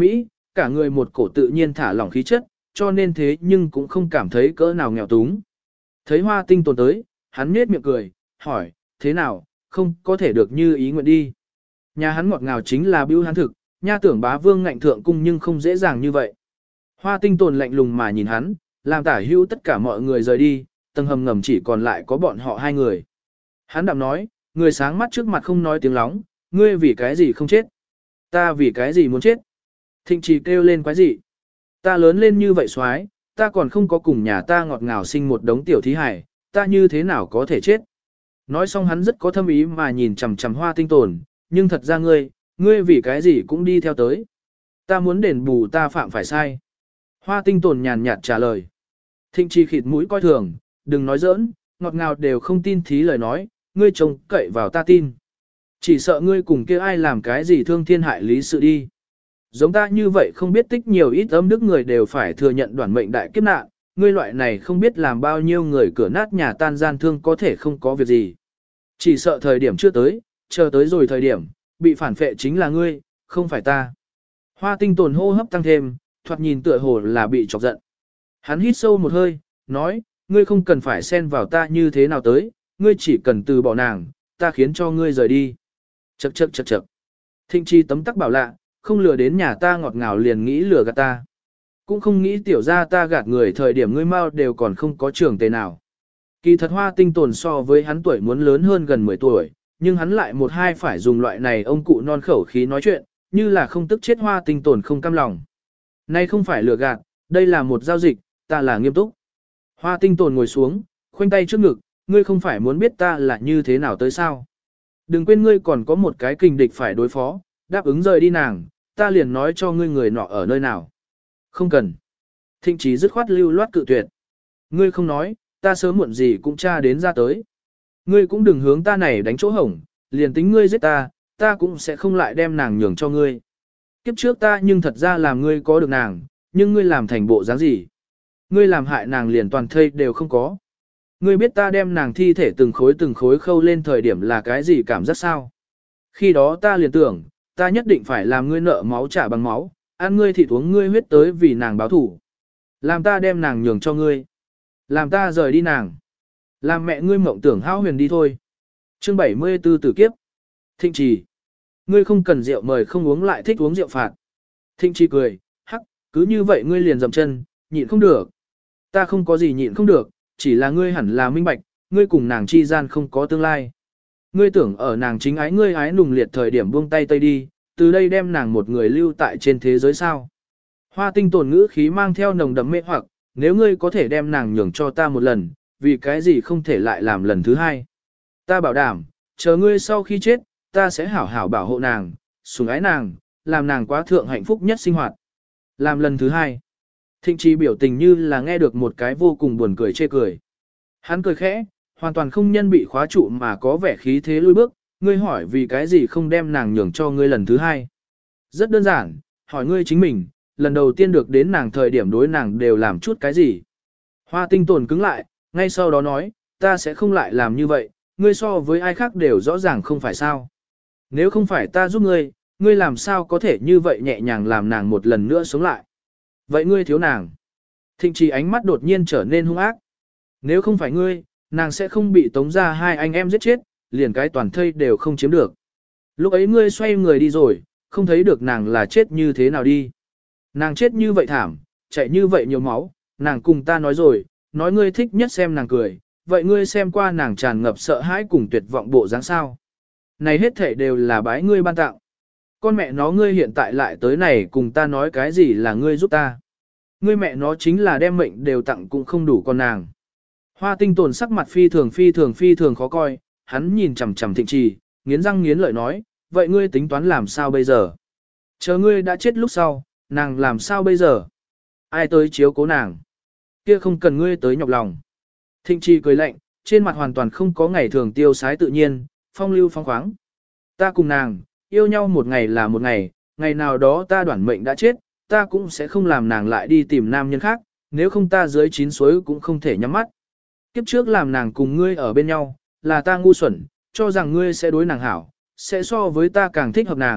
cả người một cổ tự nhiên thả lỏng khí chất, cho nên thế nhưng cũng không cảm thấy cỡ nào nghèo túng. Thấy Hoa Tinh Tồn tới, hắn nhếch miệng cười, hỏi, thế nào, không có thể được như ý nguyện đi. Nhà hắn ngọt ngào chính là bưu hắn thực, nha tưởng bá vương ngạnh thượng cung nhưng không dễ dàng như vậy. Hoa Tinh Tồn lạnh lùng mà nhìn hắn, làm tả hữu tất cả mọi người rời đi, tầng hầm ngầm chỉ còn lại có bọn họ hai người. Hắn đạm nói, người sáng mắt trước mặt không nói tiếng lóng, ngươi vì cái gì không chết? Ta vì cái gì muốn chết? Thịnh Trì kêu lên quái gì? Ta lớn lên như vậy xoái, ta còn không có cùng nhà ta ngọt ngào sinh một đống tiểu thí hải, ta như thế nào có thể chết? Nói xong hắn rất có thâm ý mà nhìn chằm chằm Hoa Tinh Tồn, nhưng thật ra ngươi, ngươi vì cái gì cũng đi theo tới. Ta muốn đền bù ta phạm phải sai. Hoa Tinh Tồn nhàn nhạt trả lời. Thịnh Trì khịt mũi coi thường, đừng nói giỡn, ngọt ngào đều không tin thí lời nói, ngươi trông cậy vào ta tin. Chỉ sợ ngươi cùng kia ai làm cái gì thương thiên hại lý sự đi. Giống ta như vậy không biết tích nhiều ít âm đức người đều phải thừa nhận đoản mệnh đại kiếp nạn, ngươi loại này không biết làm bao nhiêu người cửa nát nhà tan gian thương có thể không có việc gì. Chỉ sợ thời điểm chưa tới, chờ tới rồi thời điểm, bị phản phệ chính là ngươi, không phải ta. Hoa Tinh Tồn hô hấp tăng thêm, thoạt nhìn tựa hồ là bị chọc giận. Hắn hít sâu một hơi, nói, ngươi không cần phải xen vào ta như thế nào tới, ngươi chỉ cần từ bỏ nàng, ta khiến cho ngươi rời đi. Chậc chậc chậc chậc. Thịnh Chi tấm tắc bảo lạ, không lừa đến nhà ta ngọt ngào liền nghĩ lừa gạt ta. Cũng không nghĩ tiểu ra ta gạt người thời điểm ngươi mau đều còn không có trưởng tề nào. Kỳ thật Hoa Tinh Tồn so với hắn tuổi muốn lớn hơn gần mười tuổi, nhưng hắn lại một hai phải dùng loại này ông cụ non khẩu khí nói chuyện, như là không tức chết Hoa Tinh Tồn không cam lòng. Nay không phải lừa gạt, đây là một giao dịch, ta là nghiêm túc. Hoa Tinh Tồn ngồi xuống, khoanh tay trước ngực, ngươi không phải muốn biết ta là như thế nào tới sao. Đừng quên ngươi còn có một cái kình địch phải đối phó, đáp ứng rời đi nàng, ta liền nói cho ngươi người nọ ở nơi nào. Không cần. Thịnh Chí dứt khoát lưu loát cự tuyệt. Ngươi không nói, ta sớm muộn gì cũng tra đến ra tới. Ngươi cũng đừng hướng ta này đánh chỗ hổng, liền tính ngươi giết ta, ta cũng sẽ không lại đem nàng nhường cho ngươi. Kiếp trước ta nhưng thật ra làm ngươi có được nàng, nhưng ngươi làm thành bộ dáng gì? Ngươi làm hại nàng liền toàn thây đều không có. Ngươi biết ta đem nàng thi thể từng khối từng khối khâu lên thời điểm là cái gì cảm giác sao? Khi đó ta liền tưởng, ta nhất định phải làm ngươi nợ máu trả bằng máu, ăn ngươi thịt uống ngươi huyết tới vì nàng báo thủ. Làm ta đem nàng nhường cho ngươi. Làm ta rời đi nàng. Làm mẹ ngươi mộng tưởng hão huyền đi thôi. Chương bảy mươi tư tử kiếp. Thịnh Trì. Ngươi không cần rượu mời không uống lại thích uống rượu phạt. Thịnh Trì cười, hắc, cứ như vậy ngươi liền dầm chân, nhịn không được. Ta không có gì nhịn không được, chỉ là ngươi hẳn là minh bạch, ngươi cùng nàng chi gian không có tương lai. Ngươi tưởng ở nàng chính ái ngươi ái nùng liệt thời điểm buông tay tây đi, từ đây đem nàng một người lưu tại trên thế giới sao. Hoa Tinh Tồn ngữ khí mang theo nồng đậm mê hoặc, nếu ngươi có thể đem nàng nhường cho ta một lần, vì cái gì không thể lại làm lần thứ hai. Ta bảo đảm, chờ ngươi sau khi chết, ta sẽ hảo hảo bảo hộ nàng, sủng ái nàng, làm nàng quá thượng hạnh phúc nhất sinh hoạt. Làm lần thứ hai. Thịnh Trì biểu tình như là nghe được một cái vô cùng buồn cười chê cười. Hắn cười khẽ, hoàn toàn không nhân bị khóa trụ mà có vẻ khí thế lui bước, ngươi hỏi vì cái gì không đem nàng nhường cho ngươi lần thứ hai. Rất đơn giản, hỏi ngươi chính mình, lần đầu tiên được đến nàng thời điểm đối nàng đều làm chút cái gì. Hoa Tinh Tồn cứng lại, ngay sau đó nói, ta sẽ không lại làm như vậy, ngươi so với ai khác đều rõ ràng không phải sao. Nếu không phải ta giúp ngươi, ngươi làm sao có thể như vậy nhẹ nhàng làm nàng một lần nữa sống lại. Vậy ngươi thiếu nàng. Thịnh Trì ánh mắt đột nhiên trở nên hung ác. Nếu không phải ngươi, nàng sẽ không bị tống ra hai anh em giết chết, liền cái toàn thây đều không chiếm được. Lúc ấy ngươi xoay người đi rồi, không thấy được nàng là chết như thế nào đi. Nàng chết như vậy thảm, chạy như vậy nhiều máu, nàng cùng ta nói rồi, nói ngươi thích nhất xem nàng cười, vậy ngươi xem qua nàng tràn ngập sợ hãi cùng tuyệt vọng bộ dáng sao. Này hết thể đều là bái ngươi ban tặng. Con mẹ nó ngươi hiện tại lại tới này cùng ta nói cái gì là ngươi giúp ta. Ngươi mẹ nó chính là đem mệnh đều tặng cũng không đủ con nàng. Hoa Tinh Tồn sắc mặt phi thường phi thường phi thường khó coi, hắn nhìn chằm chằm Thịnh Trì, nghiến răng nghiến lợi nói, vậy ngươi tính toán làm sao bây giờ? Chờ ngươi đã chết lúc sau, nàng làm sao bây giờ? Ai tới chiếu cố nàng? Kia không cần ngươi tới nhọc lòng. Thịnh Trì cười lạnh, trên mặt hoàn toàn không có ngày thường tiêu sái tự nhiên, phong lưu phong khoáng. Ta cùng nàng, yêu nhau một ngày là một ngày, ngày nào đó ta đoản mệnh đã chết, ta cũng sẽ không làm nàng lại đi tìm nam nhân khác, nếu không ta dưới chín suối cũng không thể nhắm mắt. Kiếp trước làm nàng cùng ngươi ở bên nhau, là ta ngu xuẩn, cho rằng ngươi sẽ đối nàng hảo, sẽ so với ta càng thích hợp nàng,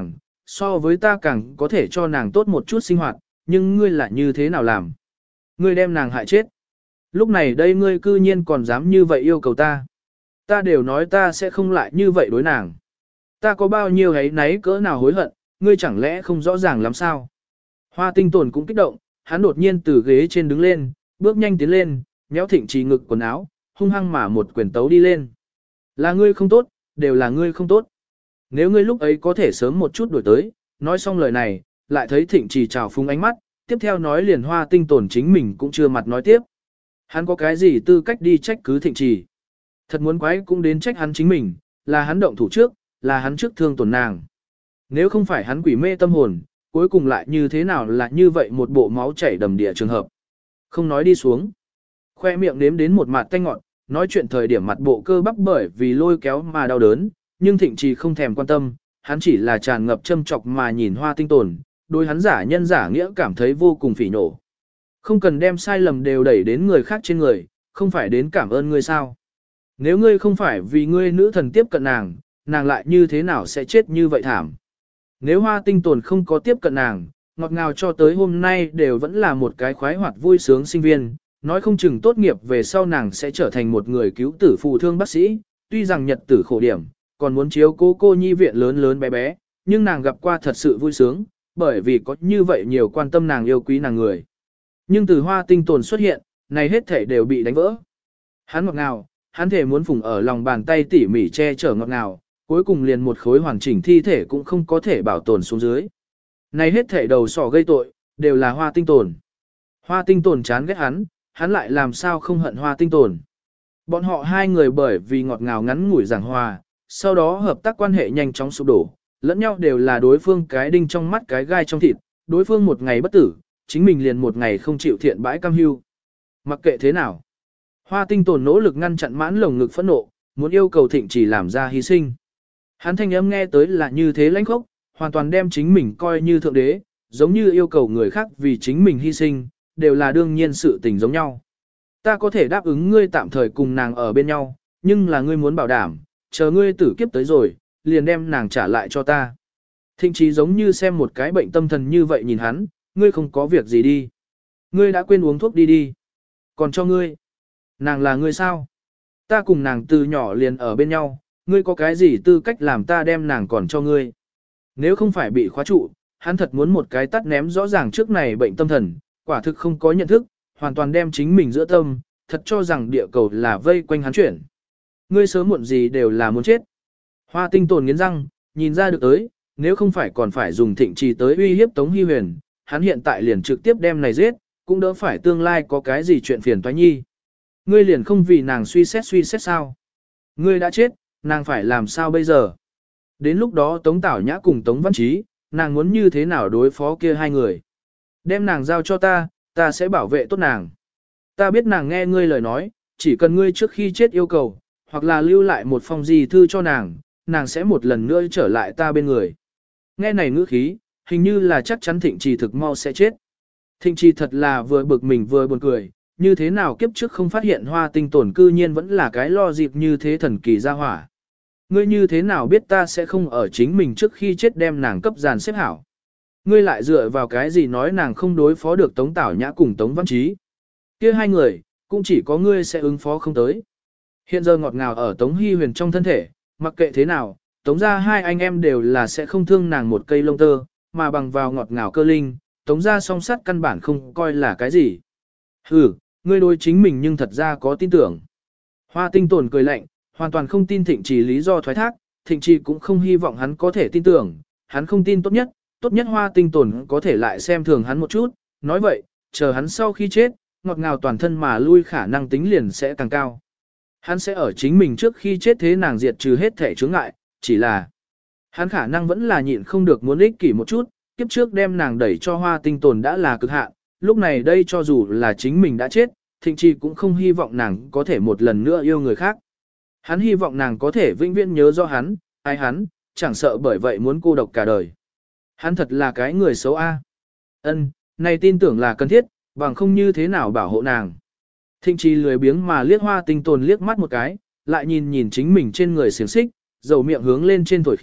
so với ta càng có thể cho nàng tốt một chút sinh hoạt, nhưng ngươi lại như thế nào làm? Ngươi đem nàng hại chết. Lúc này đây ngươi cư nhiên còn dám như vậy yêu cầu ta. Ta đều nói ta sẽ không lại như vậy đối nàng. Ta có bao nhiêu ấy nấy cỡ nào hối hận, ngươi chẳng lẽ không rõ ràng lắm sao? Hoa tinh tồn cũng kích động, hắn đột nhiên từ ghế trên đứng lên, bước nhanh tiến lên, nhéo Thịnh Trì ngực quần áo, hung hăng mà một quyền tấu đi lên. Là ngươi không tốt, đều là ngươi không tốt. Nếu ngươi lúc ấy có thể sớm một chút đuổi tới, nói xong lời này, lại thấy Thịnh Trì trào phúng ánh mắt, tiếp theo nói liền Hoa tinh tồn chính mình cũng chưa mặt nói tiếp. Hắn có cái gì tư cách đi trách cứ Thịnh Trì? Thật muốn quái cũng đến trách hắn chính mình, là hắn động thủ trước, là hắn trước thương tổn nàng. Nếu không phải hắn quỷ mê tâm hồn, cuối cùng lại như thế nào là như vậy một bộ máu chảy đầm địa trường hợp. Không nói đi xuống. Khoe miệng nếm đến một mặt tanh ngọt, nói chuyện thời điểm mặt bộ cơ bắp bởi vì lôi kéo mà đau đớn, nhưng Thịnh Trì không thèm quan tâm, hắn chỉ là tràn ngập châm chọc mà nhìn Hoa tinh tồn, đối hắn giả nhân giả nghĩa cảm thấy vô cùng phỉ nổ. Không cần đem sai lầm đều đẩy đến người khác trên người, không phải đến cảm ơn ngươi sao. Nếu ngươi không phải vì ngươi nữ thần tiếp cận nàng, nàng lại như thế nào sẽ chết như vậy thảm. Nếu Hoa tinh tồn không có tiếp cận nàng, ngọt ngào cho tới hôm nay đều vẫn là một cái khoái hoạt vui sướng sinh viên, nói không chừng tốt nghiệp về sau nàng sẽ trở thành một người cứu tử phụ thương bác sĩ, tuy rằng nhật tử khổ điểm, còn muốn chiếu cố cô nhi viện lớn lớn bé bé, nhưng nàng gặp qua thật sự vui sướng, bởi vì có như vậy nhiều quan tâm nàng yêu quý nàng người. Nhưng từ Hoa tinh tồn xuất hiện, này hết thể đều bị đánh vỡ. Hắn ngọt ngào, hắn thể muốn phụng ở lòng bàn tay tỉ mỉ che chở ngọt ngào, cuối cùng liền một khối hoàn chỉnh thi thể cũng không có thể bảo tồn xuống dưới. Này hết thể đầu sỏ gây tội, đều là Hoa tinh tồn. Hoa tinh tồn chán ghét hắn, hắn lại làm sao không hận Hoa tinh tồn. Bọn họ hai người bởi vì ngọt ngào ngắn ngủi giảng hòa, sau đó hợp tác quan hệ nhanh chóng sụp đổ, lẫn nhau đều là đối phương cái đinh trong mắt cái gai trong thịt, đối phương một ngày bất tử, chính mình liền một ngày không chịu thiện bãi cam hưu. Mặc kệ thế nào, Hoa tinh tồn nỗ lực ngăn chặn mãn lồng ngực phẫn nộ, muốn yêu cầu Thịnh Trì làm ra hy sinh. Hắn thanh âm nghe tới là như thế lãnh khốc, hoàn toàn đem chính mình coi như thượng đế, giống như yêu cầu người khác vì chính mình hy sinh, đều là đương nhiên sự tình giống nhau. Ta có thể đáp ứng ngươi tạm thời cùng nàng ở bên nhau, nhưng là ngươi muốn bảo đảm, chờ ngươi tử kiếp tới rồi, liền đem nàng trả lại cho ta. Thịnh Trì giống như xem một cái bệnh tâm thần như vậy nhìn hắn, ngươi không có việc gì đi. Ngươi đã quên uống thuốc đi đi. Còn cho ngươi. Nàng là ngươi sao? Ta cùng nàng từ nhỏ liền ở bên nhau, ngươi có cái gì tư cách làm ta đem nàng còn cho ngươi? Nếu không phải bị khóa trụ, hắn thật muốn một cái tắt ném rõ ràng trước này bệnh tâm thần, quả thực không có nhận thức, hoàn toàn đem chính mình giữa tâm, thật cho rằng địa cầu là vây quanh hắn chuyển. Ngươi sớm muộn gì đều là muốn chết. Hoa tinh tồn nghiến răng, nhìn ra được tới, nếu không phải còn phải dùng Thịnh Trì tới uy hiếp Tống Hy Huyền, hắn hiện tại liền trực tiếp đem này giết, cũng đỡ phải tương lai có cái gì chuyện phiền toái nhi. Ngươi liền không vì nàng suy xét suy xét sao? Ngươi đã chết, nàng phải làm sao bây giờ? Đến lúc đó Tống Tảo Nhã cùng Tống Văn Trí, nàng muốn như thế nào đối phó kia hai người? Đem nàng giao cho ta, ta sẽ bảo vệ tốt nàng. Ta biết nàng nghe ngươi lời nói, chỉ cần ngươi trước khi chết yêu cầu, hoặc là lưu lại một phong gì thư cho nàng, nàng sẽ một lần nữa trở lại ta bên người. Nghe này ngữ khí, hình như là chắc chắn Thịnh Trì thực mau sẽ chết. Thịnh Trì thật là vừa bực mình vừa buồn cười, như thế nào kiếp trước không phát hiện Hoa tinh tồn cư nhiên vẫn là cái lo dịp như thế thần kỳ ra hỏa. Ngươi như thế nào biết ta sẽ không ở chính mình trước khi chết đem nàng cấp dàn xếp hảo. Ngươi lại dựa vào cái gì nói nàng không đối phó được Tống Tảo Nhã cùng Tống Văn Trí. Kia hai người, cũng chỉ có ngươi sẽ ứng phó không tới. Hiện giờ ngọt ngào ở Tống Hy Huyền trong thân thể, mặc kệ thế nào, Tống ra hai anh em đều là sẽ không thương nàng một cây lông tơ, mà bằng vào ngọt ngào cơ linh, Tống ra song sắt căn bản không coi là cái gì. Hừ, ngươi đối chính mình nhưng thật ra có tin tưởng. Hoa tinh tồn cười lạnh, hoàn toàn không tin Thịnh Trì lý do thoái thác, Thịnh Trì cũng không hy vọng hắn có thể tin tưởng, hắn không tin tốt nhất, tốt nhất Hoa tinh tồn có thể lại xem thường hắn một chút, nói vậy, chờ hắn sau khi chết, ngọt ngào toàn thân mà lui khả năng tính liền sẽ càng cao. Hắn sẽ ở chính mình trước khi chết thế nàng diệt trừ hết thể chướng ngại, chỉ là hắn khả năng vẫn là nhịn không được muốn ích kỷ một chút, kiếp trước đem nàng đẩy cho Hoa tinh tồn đã là cực hạn, lúc này đây cho dù là chính mình đã chết, Thịnh Trì cũng không hy vọng nàng có thể một lần nữa yêu người khác. Hắn hy vọng nàng có thể vĩnh viễn nhớ do hắn, ai hắn, chẳng sợ bởi vậy muốn cô độc cả đời. Hắn thật là cái người xấu a. Ân, này tin tưởng là cần thiết, bằng không như thế nào bảo hộ nàng. Thịnh Trì lười biếng mà liếc Hoa tinh tồn liếc mắt một cái, lại nhìn nhìn chính mình trên người xiềng xích, dầu miệng hướng lên trên thổi khí,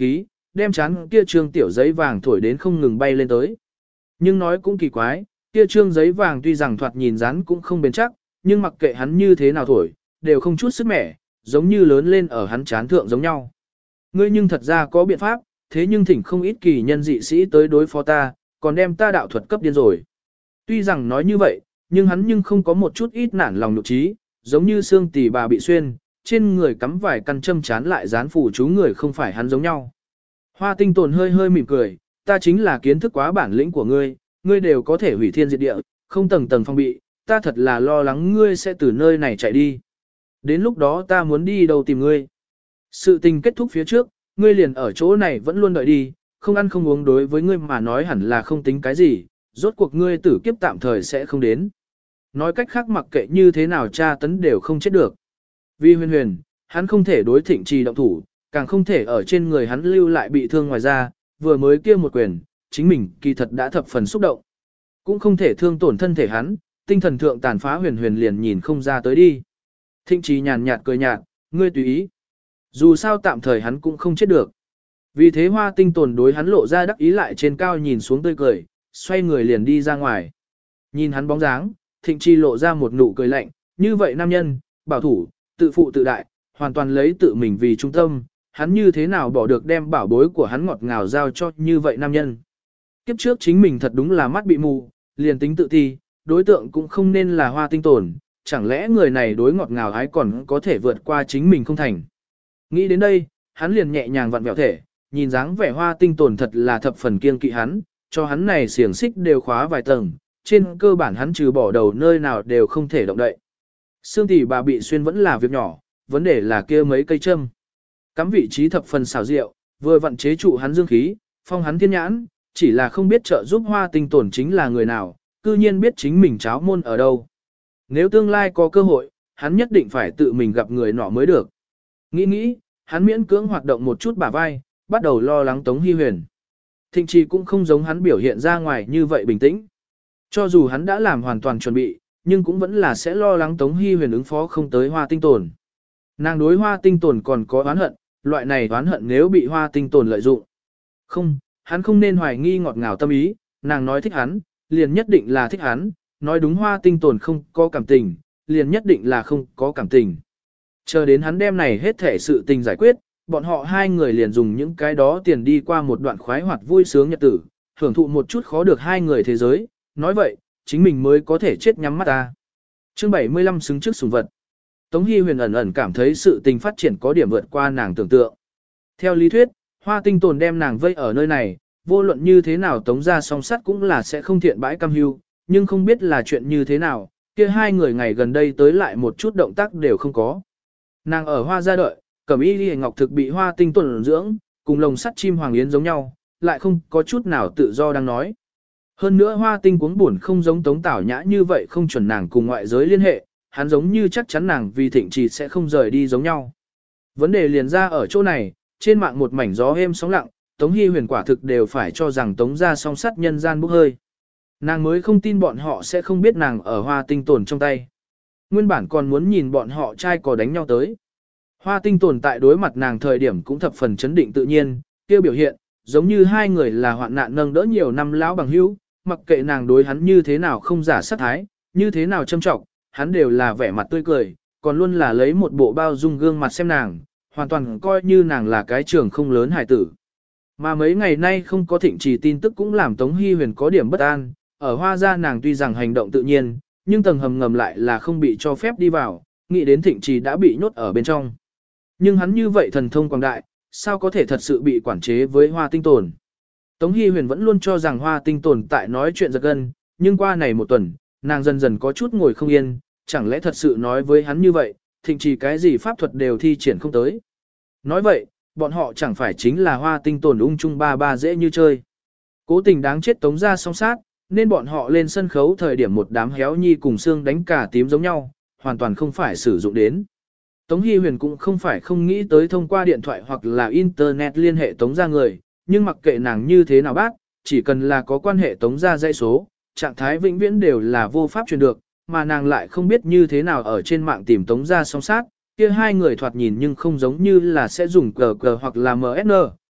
đem chán kia trương tiểu giấy vàng thổi đến không ngừng bay lên tới. Nhưng nói cũng kỳ quái, kia trương giấy vàng tuy rằng thoạt nhìn rắn cũng không bền chắc, nhưng mặc kệ hắn như thế nào thổi, đều không chút sức mẻ, giống như lớn lên ở hắn chán thượng giống nhau. Ngươi nhưng thật ra có biện pháp, thế nhưng thỉnh không ít kỳ nhân dị sĩ tới đối phó ta, còn đem ta đạo thuật cấp điên rồi. Tuy rằng nói như vậy, nhưng hắn nhưng không có một chút ít nản lòng nhục trí, giống như xương tỳ bà bị xuyên, trên người cắm vài căn châm chán lại dán phủ chú người không phải hắn giống nhau. Hoa Tinh Tồn hơi hơi mỉm cười, ta chính là kiến thức quá bản lĩnh của ngươi, ngươi đều có thể hủy thiên diệt địa, không tầng tầng phong bị, ta thật là lo lắng ngươi sẽ từ nơi này chạy đi. Đến lúc đó ta muốn đi đâu tìm ngươi. Sự tình kết thúc phía trước, ngươi liền ở chỗ này vẫn luôn đợi đi, không ăn không uống đối với ngươi mà nói hẳn là không tính cái gì, rốt cuộc ngươi tử kiếp tạm thời sẽ không đến. Nói cách khác mặc kệ như thế nào tra tấn đều không chết được. Vì huyền huyền, hắn không thể đối thịnh trì động thủ, càng không thể ở trên người hắn lưu lại bị thương ngoài ra, vừa mới kia một quyền, chính mình kỳ thật đã thập phần xúc động. Cũng không thể thương tổn thân thể hắn, tinh thần thượng tàn phá huyền huyền liền nhìn không ra tới đi. Thịnh trì nhàn nhạt cười nhạt, ngươi tùy ý. Dù sao tạm thời hắn cũng không chết được. Vì thế Hoa Tinh Tồn đối hắn lộ ra đắc ý lại trên cao nhìn xuống tươi cười, xoay người liền đi ra ngoài. Nhìn hắn bóng dáng, Thịnh Trì lộ ra một nụ cười lạnh, như vậy nam nhân, bảo thủ, tự phụ tự đại, hoàn toàn lấy tự mình vì trung tâm, hắn như thế nào bỏ được đem bảo bối của hắn ngọt ngào giao cho như vậy nam nhân. Kiếp trước chính mình thật đúng là mắt bị mù, liền tính tự ti, đối tượng cũng không nên là Hoa Tinh Tồn, chẳng lẽ người này đối ngọt ngào ái còn có thể vượt qua chính mình không thành. Nghĩ đến đây, hắn liền nhẹ nhàng vặn vẹo thể, nhìn dáng vẻ Hoa Tinh Tồn thật là thập phần kiêng kỵ hắn, cho hắn này xiềng xích đều khóa vài tầng, trên cơ bản hắn trừ bỏ đầu nơi nào đều không thể động đậy. Xương tỷ bà bị xuyên vẫn là việc nhỏ, vấn đề là kia mấy cây châm. Cắm vị trí thập phần xảo diệu, vừa vặn chế trụ hắn dương khí, phong hắn thiên nhãn, chỉ là không biết trợ giúp Hoa Tinh Tồn chính là người nào, cư nhiên biết chính mình cháo môn ở đâu. Nếu tương lai có cơ hội, hắn nhất định phải tự mình gặp người nọ mới được. Nghĩ nghĩ, hắn miễn cưỡng hoạt động một chút bả vai, bắt đầu lo lắng Tống Hi Huyền. Thịnh Trì cũng không giống hắn biểu hiện ra ngoài như vậy bình tĩnh. Cho dù hắn đã làm hoàn toàn chuẩn bị, nhưng cũng vẫn là sẽ lo lắng Tống Hi Huyền ứng phó không tới Hoa Tinh Tồn. Nàng đối Hoa Tinh Tồn còn có oán hận, loại này oán hận nếu bị Hoa Tinh Tồn lợi dụng. Không, hắn không nên hoài nghi ngọt ngào tâm ý, nàng nói thích hắn, liền nhất định là thích hắn, nói đúng Hoa Tinh Tồn không có cảm tình, liền nhất định là không có cảm tình. Chờ đến hắn đem này hết thể sự tình giải quyết, bọn họ hai người liền dùng những cái đó tiền đi qua một đoạn khoái hoạt vui sướng nhật tử, hưởng thụ một chút khó được hai người thế giới, nói vậy, chính mình mới có thể chết nhắm mắt ta. Chương bảy mươi lăm xứng trước sủng vật. Tống Hi Huyền ẩn ẩn cảm thấy sự tình phát triển có điểm vượt qua nàng tưởng tượng. Theo lý thuyết, Hoa Tinh Tồn đem nàng vây ở nơi này, vô luận như thế nào Tống gia song sắt cũng là sẽ không thiện bãi cam hưu, nhưng không biết là chuyện như thế nào, kia hai người ngày gần đây tới lại một chút động tác đều không có. Nàng ở Hoa gia đợi, Cẩm Y Liễu Ngọc thực bị Hoa Tinh Tồn dưỡng, cùng lồng sắt chim hoàng yến giống nhau, lại không có chút nào tự do đang nói. Hơn nữa Hoa Tinh cuống buồn không giống Tống Tảo Nhã như vậy không chuẩn nàng cùng ngoại giới liên hệ, hắn giống như chắc chắn nàng vì Thịnh Trì sẽ không rời đi giống nhau. Vấn đề liền ra ở chỗ này, trên mạng một mảnh gió êm sóng lặng, Tống Hi Huyền quả thực đều phải cho rằng Tống gia song sắt nhân gian bốc hơi. Nàng mới không tin bọn họ sẽ không biết nàng ở Hoa Tinh Tồn trong tay. Nguyên bản còn muốn nhìn bọn họ trai cò đánh nhau tới. Hoa Tinh Tồn tại đối mặt nàng thời điểm cũng thập phần chấn định tự nhiên, kia biểu hiện, giống như hai người là hoạn nạn nâng đỡ nhiều năm lão bằng hữu, mặc kệ nàng đối hắn như thế nào không giả sát thái, như thế nào châm trọng, hắn đều là vẻ mặt tươi cười, còn luôn là lấy một bộ bao dung gương mặt xem nàng, hoàn toàn coi như nàng là cái trường không lớn hài tử. Mà mấy ngày nay không có Thịnh Trì tin tức cũng làm Tống Hi Huyền có điểm bất an, ở Hoa gia nàng tuy rằng hành động tự nhiên, nhưng tầng hầm ngầm lại là không bị cho phép đi vào, nghĩ đến Thịnh Trì đã bị nhốt ở bên trong. Nhưng hắn như vậy thần thông quảng đại, sao có thể thật sự bị quản chế với Hoa Tinh Tồn. Tống Hi Huyền vẫn luôn cho rằng Hoa Tinh Tồn tại nói chuyện giật gân, nhưng qua này một tuần, nàng dần dần có chút ngồi không yên, chẳng lẽ thật sự nói với hắn như vậy, Thịnh Trì cái gì pháp thuật đều thi triển không tới. Nói vậy, bọn họ chẳng phải chính là Hoa Tinh Tồn ung chung ba ba dễ như chơi. Cố tình đáng chết Tống gia song sát, nên bọn họ lên sân khấu thời điểm một đám héo nhi cùng xương đánh cả tím giống nhau, hoàn toàn không phải sử dụng đến. Tống Hi Huyền cũng không phải không nghĩ tới thông qua điện thoại hoặc là internet liên hệ Tống gia người, nhưng mặc kệ nàng như thế nào bác, chỉ cần là có quan hệ Tống gia dãy số, trạng thái vĩnh viễn đều là vô pháp truyền được, mà nàng lại không biết như thế nào ở trên mạng tìm Tống gia song sát, kia hai người thoạt nhìn nhưng không giống như là sẽ dùng cờ cờ hoặc là em ét en,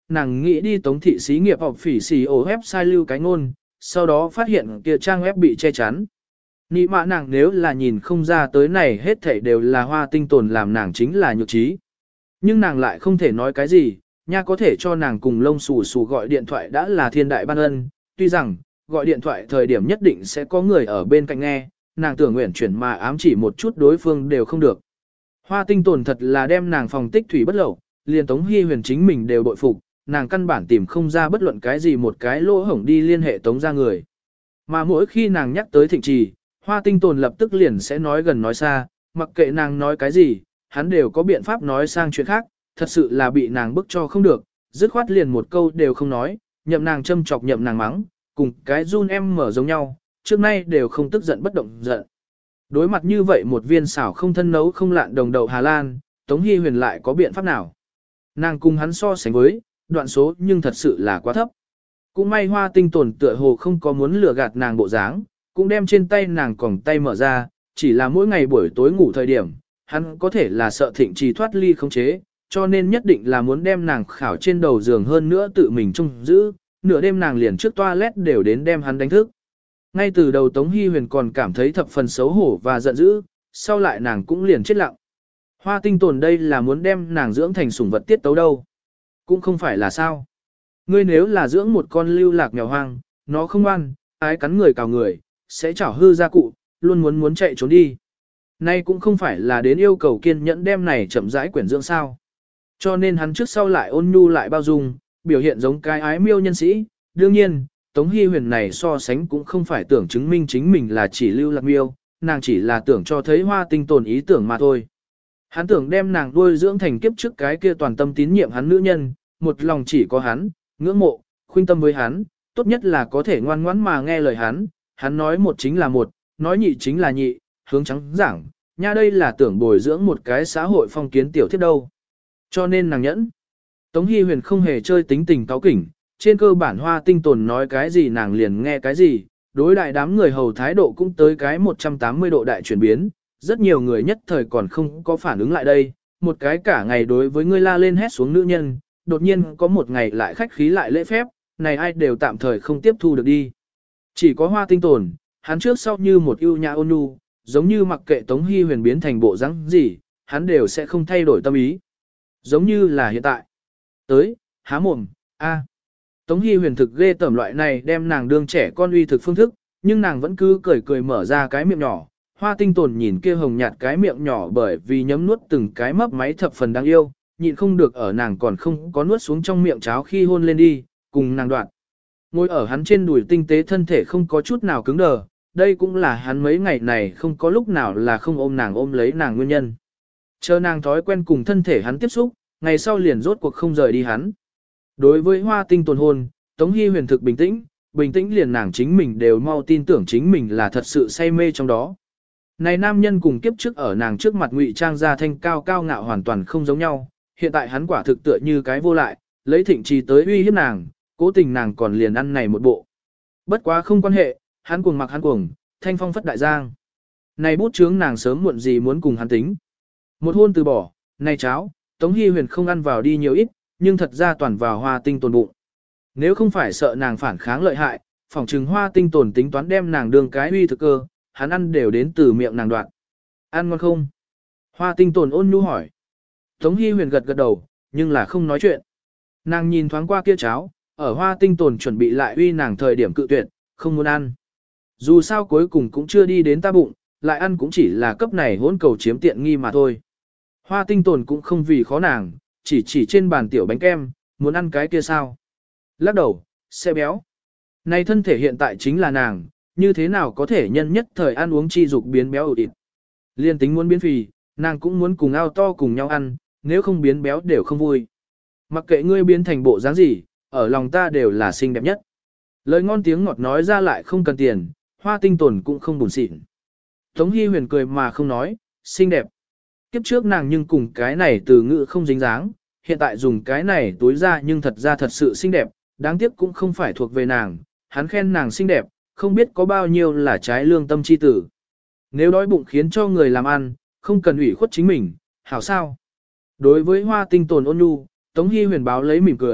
nàng nghĩ đi tống thị xí nghiệp học phỉ xì ổ website lưu cái ngôn, sau đó phát hiện kia trang web bị che chắn. Nị mạ nàng nếu là nhìn không ra tới này hết thảy đều là Hoa Tinh Tồn làm nàng chính là nhược trí. Nhưng nàng lại không thể nói cái gì, nha có thể cho nàng cùng lông xù xù gọi điện thoại đã là thiên đại ban ân, tuy rằng, gọi điện thoại thời điểm nhất định sẽ có người ở bên cạnh nghe, nàng tưởng nguyện chuyển mà ám chỉ một chút đối phương đều không được. Hoa Tinh Tồn thật là đem nàng phòng tích thủy bất lậu, liền Tống Hy Huyền chính mình đều bội phục, nàng căn bản tìm không ra bất luận cái gì một cái lỗ hổng đi liên hệ Tống ra người. Mà mỗi khi nàng nhắc tới Thịnh Trì, Hoa Tinh Tồn lập tức liền sẽ nói gần nói xa, mặc kệ nàng nói cái gì, hắn đều có biện pháp nói sang chuyện khác, thật sự là bị nàng bức cho không được, dứt khoát liền một câu đều không nói, nhậm nàng châm chọc nhậm nàng mắng, cùng cái run em mở giống nhau, trước nay đều không tức giận bất động giận. Đối mặt như vậy một viên xảo không thân nấu không lạn đồng đầu Hà Lan, Tống Hy Huyền lại có biện pháp nào? Nàng cùng hắn so sánh với, đoạn số nhưng thật sự là quá thấp. Cũng may Hoa Tinh Tồn tựa hồ không có muốn lừa gạt nàng bộ dáng, cũng đem trên tay nàng còng tay mở ra, chỉ là mỗi ngày buổi tối ngủ thời điểm, hắn có thể là sợ Thịnh Trì thoát ly không chế, cho nên nhất định là muốn đem nàng khảo trên đầu giường hơn nữa tự mình trông giữ, nửa đêm nàng liền trước toilet đều đến đem hắn đánh thức. Ngay từ đầu Tống Hy Huyền còn cảm thấy thập phần xấu hổ và giận dữ, sau lại nàng cũng liền chết lặng. Hoa Tinh Tồn đây là muốn đem nàng dưỡng thành sủng vật tiết tấu đâu. Cũng không phải là sao. Ngươi nếu là dưỡng một con lưu lạc mèo hoang, nó không ăn, ái cắn người cào người, sẽ chảo hư gia cụ, luôn muốn muốn chạy trốn đi. Nay cũng không phải là đến yêu cầu kiên nhẫn đem này chậm rãi quyển dưỡng sao. Cho nên hắn trước sau lại ôn nhu lại bao dung, biểu hiện giống cái ái miêu nhân sĩ. Đương nhiên, Tống Hy Huyền này so sánh cũng không phải tưởng chứng minh chính mình là chỉ lưu lạc miêu, nàng chỉ là tưởng cho thấy Hoa Tinh Tồn ý tưởng mà thôi. Hắn tưởng đem nàng nuôi dưỡng thành kiếp trước cái kia toàn tâm tín nhiệm hắn nữ nhân, một lòng chỉ có hắn, ngưỡng mộ, khuynh tâm với hắn, tốt nhất là có thể ngoan ngoãn mà nghe lời hắn, hắn nói một chính là một, nói nhị chính là nhị, hướng trắng giảng, nha đây là tưởng bồi dưỡng một cái xã hội phong kiến tiểu thiết đâu. Cho nên nàng nhẫn. Tống Hy Huyền không hề chơi tính tình cáu kỉnh, trên cơ bản Hoa Tinh Tồn nói cái gì nàng liền nghe cái gì, đối đại đám người hầu thái độ cũng tới cái một trăm tám mươi độ đại chuyển biến, rất nhiều người nhất thời còn không có phản ứng lại đây, một cái cả ngày đối với ngươi la lên hét xuống nữ nhân, đột nhiên có một ngày lại khách khí lại lễ phép, này ai đều tạm thời không tiếp thu được đi. Chỉ có Hoa Tinh Tồn, hắn trước sau như một ưu nhã ôn nhu, giống như mặc kệ Tống Hy Huyền biến thành bộ dáng gì, hắn đều sẽ không thay đổi tâm ý. Giống như là hiện tại. Tới, há mồm, a. Tống Hy Huyền thực ghê tởm loại này đem nàng đương trẻ con uy thực phương thức, nhưng nàng vẫn cứ cười cười mở ra cái miệng nhỏ. Hoa Tinh Tồn nhìn kia hồng nhạt cái miệng nhỏ bởi vì nhấm nuốt từng cái mấp máy thập phần đáng yêu, nhịn không được ở nàng còn không có nuốt xuống trong miệng cháo khi hôn lên đi, cùng nàng đoạn. Ngồi ở hắn trên đùi tinh tế thân thể không có chút nào cứng đờ, đây cũng là hắn mấy ngày này không có lúc nào là không ôm nàng ôm lấy nàng nguyên nhân. Chờ nàng thói quen cùng thân thể hắn tiếp xúc, ngày sau liền rốt cuộc không rời đi hắn. Đối với Hoa Tinh Tồn hôn, Tống Hy Huyền thực bình tĩnh, bình tĩnh liền nàng chính mình đều mau tin tưởng chính mình là thật sự say mê trong đó. Này nam nhân cùng kiếp trước ở nàng trước mặt ngụy trang ra thanh cao cao ngạo hoàn toàn không giống nhau, hiện tại hắn quả thực tựa như cái vô lại, lấy Thịnh Trì tới uy hiếp nàng, cố tình nàng còn liền ăn này một bộ. Bất quá không quan hệ, hắn cuồng mặc hắn cuồng, thanh phong phất đại giang. Này bút chướng nàng sớm muộn gì muốn cùng hắn tính. Một hôn từ bỏ, này cháo, Tống Hy Huyền không ăn vào đi nhiều ít, nhưng thật ra toàn vào Hoa Tinh Tồn bụng. Nếu không phải sợ nàng phản kháng lợi hại, phỏng chừng Hoa Tinh Tồn tính toán đem nàng đường cái uy thực cơ, hắn ăn đều đến từ miệng nàng đoạn. Ăn ngon không? Hoa Tinh Tồn ôn nhu hỏi. Tống Hy Huyền gật gật đầu, nhưng là không nói chuyện. Nàng nhìn thoáng qua kia cháo, ở Hoa Tinh Tồn chuẩn bị lại uy nàng thời điểm cự tuyệt, không muốn ăn. Dù sao cuối cùng cũng chưa đi đến ta bụng, lại ăn cũng chỉ là cấp này hỗn cầu chiếm tiện nghi mà thôi. Hoa Tinh Tồn cũng không vì khó nàng, chỉ chỉ trên bàn tiểu bánh kem, muốn ăn cái kia sao. Lắc đầu, sẽ béo. Này thân thể hiện tại chính là nàng, như thế nào có thể nhân nhất thời ăn uống chi dục biến béo ụt ịt. Liên tính muốn biến phì, nàng cũng muốn cùng ao to cùng nhau ăn, nếu không biến béo đều không vui. Mặc kệ ngươi biến thành bộ dáng gì, ở lòng ta đều là xinh đẹp nhất. Lời ngon tiếng ngọt nói ra lại không cần tiền, Hoa Tinh Tồn cũng không buồn xịn. Tống Hy Huyền cười mà không nói, xinh đẹp. Kiếp trước nàng nhưng cùng cái này từ ngữ không dính dáng, hiện tại dùng cái này tối ra nhưng thật ra thật sự xinh đẹp, đáng tiếc cũng không phải thuộc về nàng, hắn khen nàng xinh đẹp, không biết có bao nhiêu là trái lương tâm chi tử. Nếu đói bụng khiến cho người làm ăn, không cần ủy khuất chính mình, hảo sao? Đối với Hoa Tinh Tồn ôn nhu, Tống Hy Huyền báo lấy mỉm cười,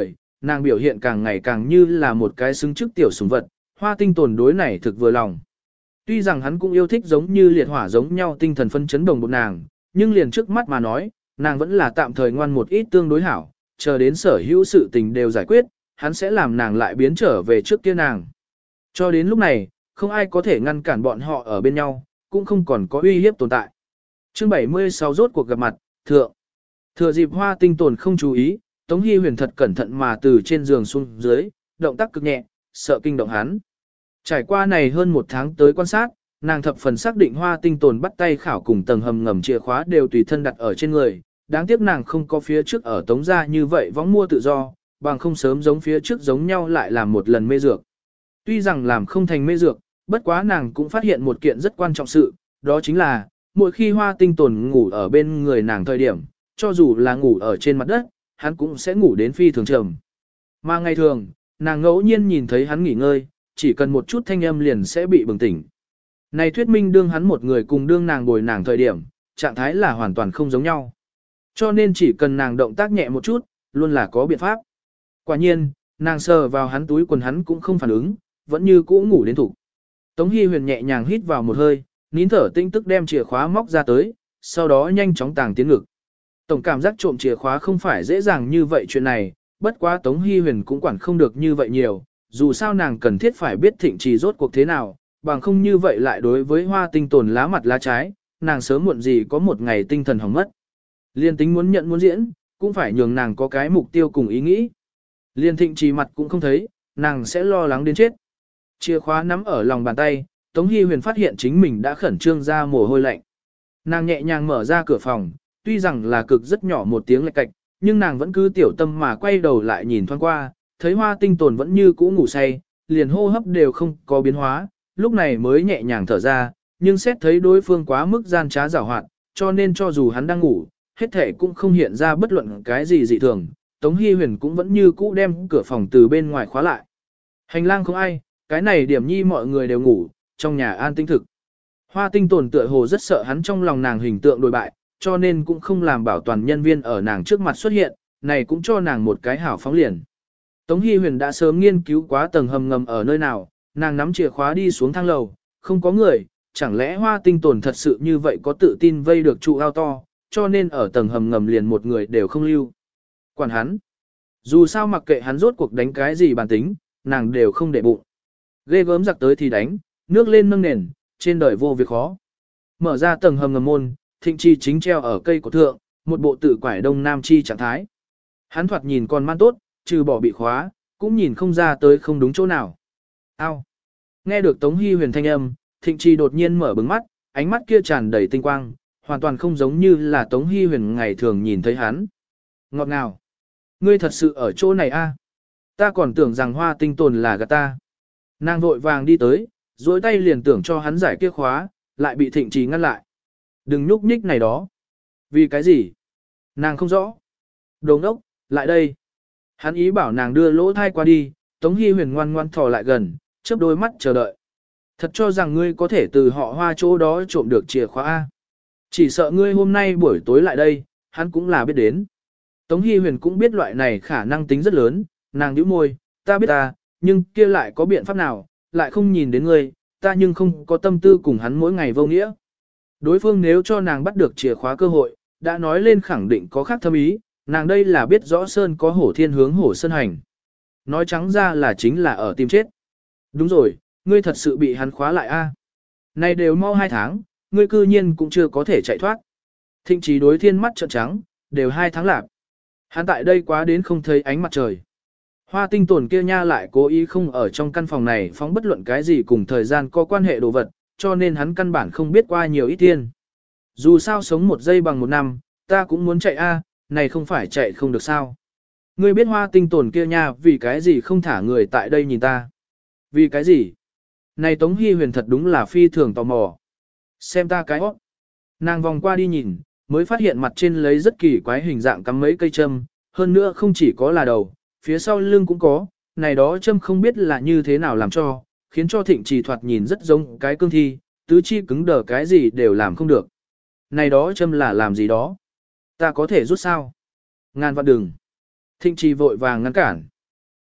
nàng biểu hiện càng ngày càng như là một cái xứng chức tiểu sủng vật, Hoa Tinh Tồn đối này thực vừa lòng. Tuy rằng hắn cũng yêu thích giống như liệt hỏa giống nhau tinh thần phân chấn đồng bột nàng, nhưng liền trước mắt mà nói, nàng vẫn là tạm thời ngoan một ít tương đối hảo, chờ đến sở hữu sự tình đều giải quyết, hắn sẽ làm nàng lại biến trở về trước kia nàng. Cho đến lúc này, không ai có thể ngăn cản bọn họ ở bên nhau, cũng không còn có uy hiếp tồn tại. Chương bảy mươi sáu rốt cuộc gặp mặt, thượng. Thừa dịp Hoa Tinh Tồn không chú ý, Tống Hi Huyền thật cẩn thận mà từ trên giường xuống dưới, động tác cực nhẹ, sợ kinh động hắn. Trải qua này hơn một tháng tới quan sát, nàng thập phần xác định Hoa Tinh Tồn bắt tay khảo cùng tầng hầm ngầm chìa khóa đều tùy thân đặt ở trên người, đáng tiếc nàng không có phía trước ở Tống gia như vậy võng mua tự do, bằng không sớm giống phía trước giống nhau lại làm một lần mê dược. Tuy rằng làm không thành mê dược, bất quá nàng cũng phát hiện một kiện rất quan trọng sự, đó chính là, mỗi khi Hoa Tinh Tồn ngủ ở bên người nàng thời điểm, cho dù là ngủ ở trên mặt đất, hắn cũng sẽ ngủ đến phi thường trầm. Mà ngày thường, nàng ngẫu nhiên nhìn thấy hắn nghỉ ngơi, chỉ cần một chút thanh âm liền sẽ bị bừng tỉnh. Này thuyết minh đương hắn một người cùng đương nàng bồi nàng thời điểm, trạng thái là hoàn toàn không giống nhau. Cho nên chỉ cần nàng động tác nhẹ một chút, luôn là có biện pháp. Quả nhiên, nàng sờ vào hắn túi quần hắn cũng không phản ứng, vẫn như cũ ngủ đến thủ. Tống Hi Huyền nhẹ nhàng hít vào một hơi, nín thở tinh tức đem chìa khóa móc ra tới, sau đó nhanh chóng tàng tiến ngực. Tổng cảm giác trộm chìa khóa không phải dễ dàng như vậy chuyện này, bất quá Tống Hi Huyền cũng quản không được như vậy nhiều, dù sao nàng cần thiết phải biết Thịnh Trì rốt cuộc thế nào, bằng không như vậy lại đối với Hoa Tinh Tồn lá mặt lá trái, nàng sớm muộn gì có một ngày tinh thần hỏng mất. Liên tính muốn nhận muốn diễn, cũng phải nhường nàng có cái mục tiêu cùng ý nghĩ. Liên Thịnh Trì mặt cũng không thấy, nàng sẽ lo lắng đến chết. Chìa khóa nắm ở lòng bàn tay, Tống Hi Huyền phát hiện chính mình đã khẩn trương ra mồ hôi lạnh. Nàng nhẹ nhàng mở ra cửa phòng, tuy rằng là cực rất nhỏ một tiếng lạch cạch, nhưng nàng vẫn cứ tiểu tâm mà quay đầu lại nhìn thoáng qua, thấy Hoa Tinh Tồn vẫn như cũ ngủ say, liền hô hấp đều không có biến hóa, lúc này mới nhẹ nhàng thở ra, nhưng xét thấy đối phương quá mức gian trá giảo hoạt, cho nên cho dù hắn đang ngủ, hết thể cũng không hiện ra bất luận cái gì dị thường, Tống Hi Huyền cũng vẫn như cũ đem cửa phòng từ bên ngoài khóa lại. Hành lang không ai, cái này điểm nhi mọi người đều ngủ, trong nhà an tĩnh thực. Hoa Tinh Tồn tựa hồ rất sợ hắn trong lòng nàng hình tượng đổi bại, cho nên cũng không làm bảo toàn nhân viên ở nàng trước mặt xuất hiện, này cũng cho nàng một cái hảo phóng liền. Tống Hi Huyền đã sớm nghiên cứu quá tầng hầm ngầm ở nơi nào, nàng nắm chìa khóa đi xuống thang lầu, không có người, chẳng lẽ Hoa Tinh Tồn thật sự như vậy có tự tin vây được trụ ao to, cho nên ở tầng hầm ngầm liền một người đều không lưu. Quản hắn, dù sao mặc kệ hắn rốt cuộc đánh cái gì bản tính, nàng đều không để bụng. Ghê gớm giặc tới thì đánh, nước lên nâng nền, trên đời vô việc khó. Mở ra tầng hầm ngầm môn, Thịnh Trì chính treo ở cây cổ thượng, một bộ tự quải đông nam chi trạng thái. Hắn thoạt nhìn còn man tốt, trừ bỏ bị khóa, cũng nhìn không ra tới không đúng chỗ nào. Ao! Nghe được Tống Hi Huyền thanh âm, Thịnh Trì đột nhiên mở bừng mắt, ánh mắt kia tràn đầy tinh quang, hoàn toàn không giống như là Tống Hi Huyền ngày thường nhìn thấy hắn. Ngọt ngào! Ngươi thật sự ở chỗ này a? Ta còn tưởng rằng Hoa Tinh Tồn là gạt ta. Nàng vội vàng đi tới, duỗi tay liền tưởng cho hắn giải kia khóa, lại bị Thịnh Trì ngăn lại. Đừng nhúc nhích này đó. Vì cái gì? Nàng không rõ. Đồ ngốc, lại đây. Hắn ý bảo nàng đưa lỗ thai qua đi, Tống Hi Huyền ngoan ngoan thò lại gần, chớp đôi mắt chờ đợi. Thật cho rằng ngươi có thể từ họ Hoa chỗ đó trộm được chìa khóa A. Chỉ sợ ngươi hôm nay buổi tối lại đây, hắn cũng là biết đến. Tống Hi Huyền cũng biết loại này khả năng tính rất lớn, nàng nhíu môi, ta biết ta, nhưng kia lại có biện pháp nào, lại không nhìn đến ngươi, ta nhưng không có tâm tư cùng hắn mỗi ngày vô nghĩa. Đối phương nếu cho nàng bắt được chìa khóa cơ hội, đã nói lên khẳng định có khác thâm ý, nàng đây là biết rõ Sơn có hổ thiên hướng hổ sơn hành. Nói trắng ra là chính là ở tìm chết. Đúng rồi, ngươi thật sự bị hắn khóa lại a? Này đều mau hai tháng, ngươi cư nhiên cũng chưa có thể chạy thoát. Thịnh Trí đối thiên mắt trợn trắng, đều hai tháng lạp. Hắn tại đây quá đến không thấy ánh mặt trời. Hoa Tinh Tồn kia nha lại cố ý không ở trong căn phòng này phóng bất luận cái gì cùng thời gian có quan hệ đồ vật, cho nên hắn căn bản không biết qua nhiều ít thiên. Dù sao sống một giây bằng một năm, ta cũng muốn chạy a, này không phải chạy không được sao. Ngươi biết Hoa Tinh Tồn kia nha vì cái gì không thả người tại đây nhìn ta. Vì cái gì? Này Tống Hi Huyền thật đúng là phi thường tò mò. Xem ta cái hót. Nàng vòng qua đi nhìn, mới phát hiện mặt trên lấy rất kỳ quái hình dạng cắm mấy cây châm, hơn nữa không chỉ có là đầu, phía sau lưng cũng có, này đó châm không biết là như thế nào làm cho, khiến cho Thịnh Trì thoạt nhìn rất giống cái cương thi, tứ chi cứng đờ cái gì đều làm không được. Này đó châm là làm gì đó? Ta có thể rút sao? Ngàn vạn đừng. Thịnh Trì vội vàng ngăn cản.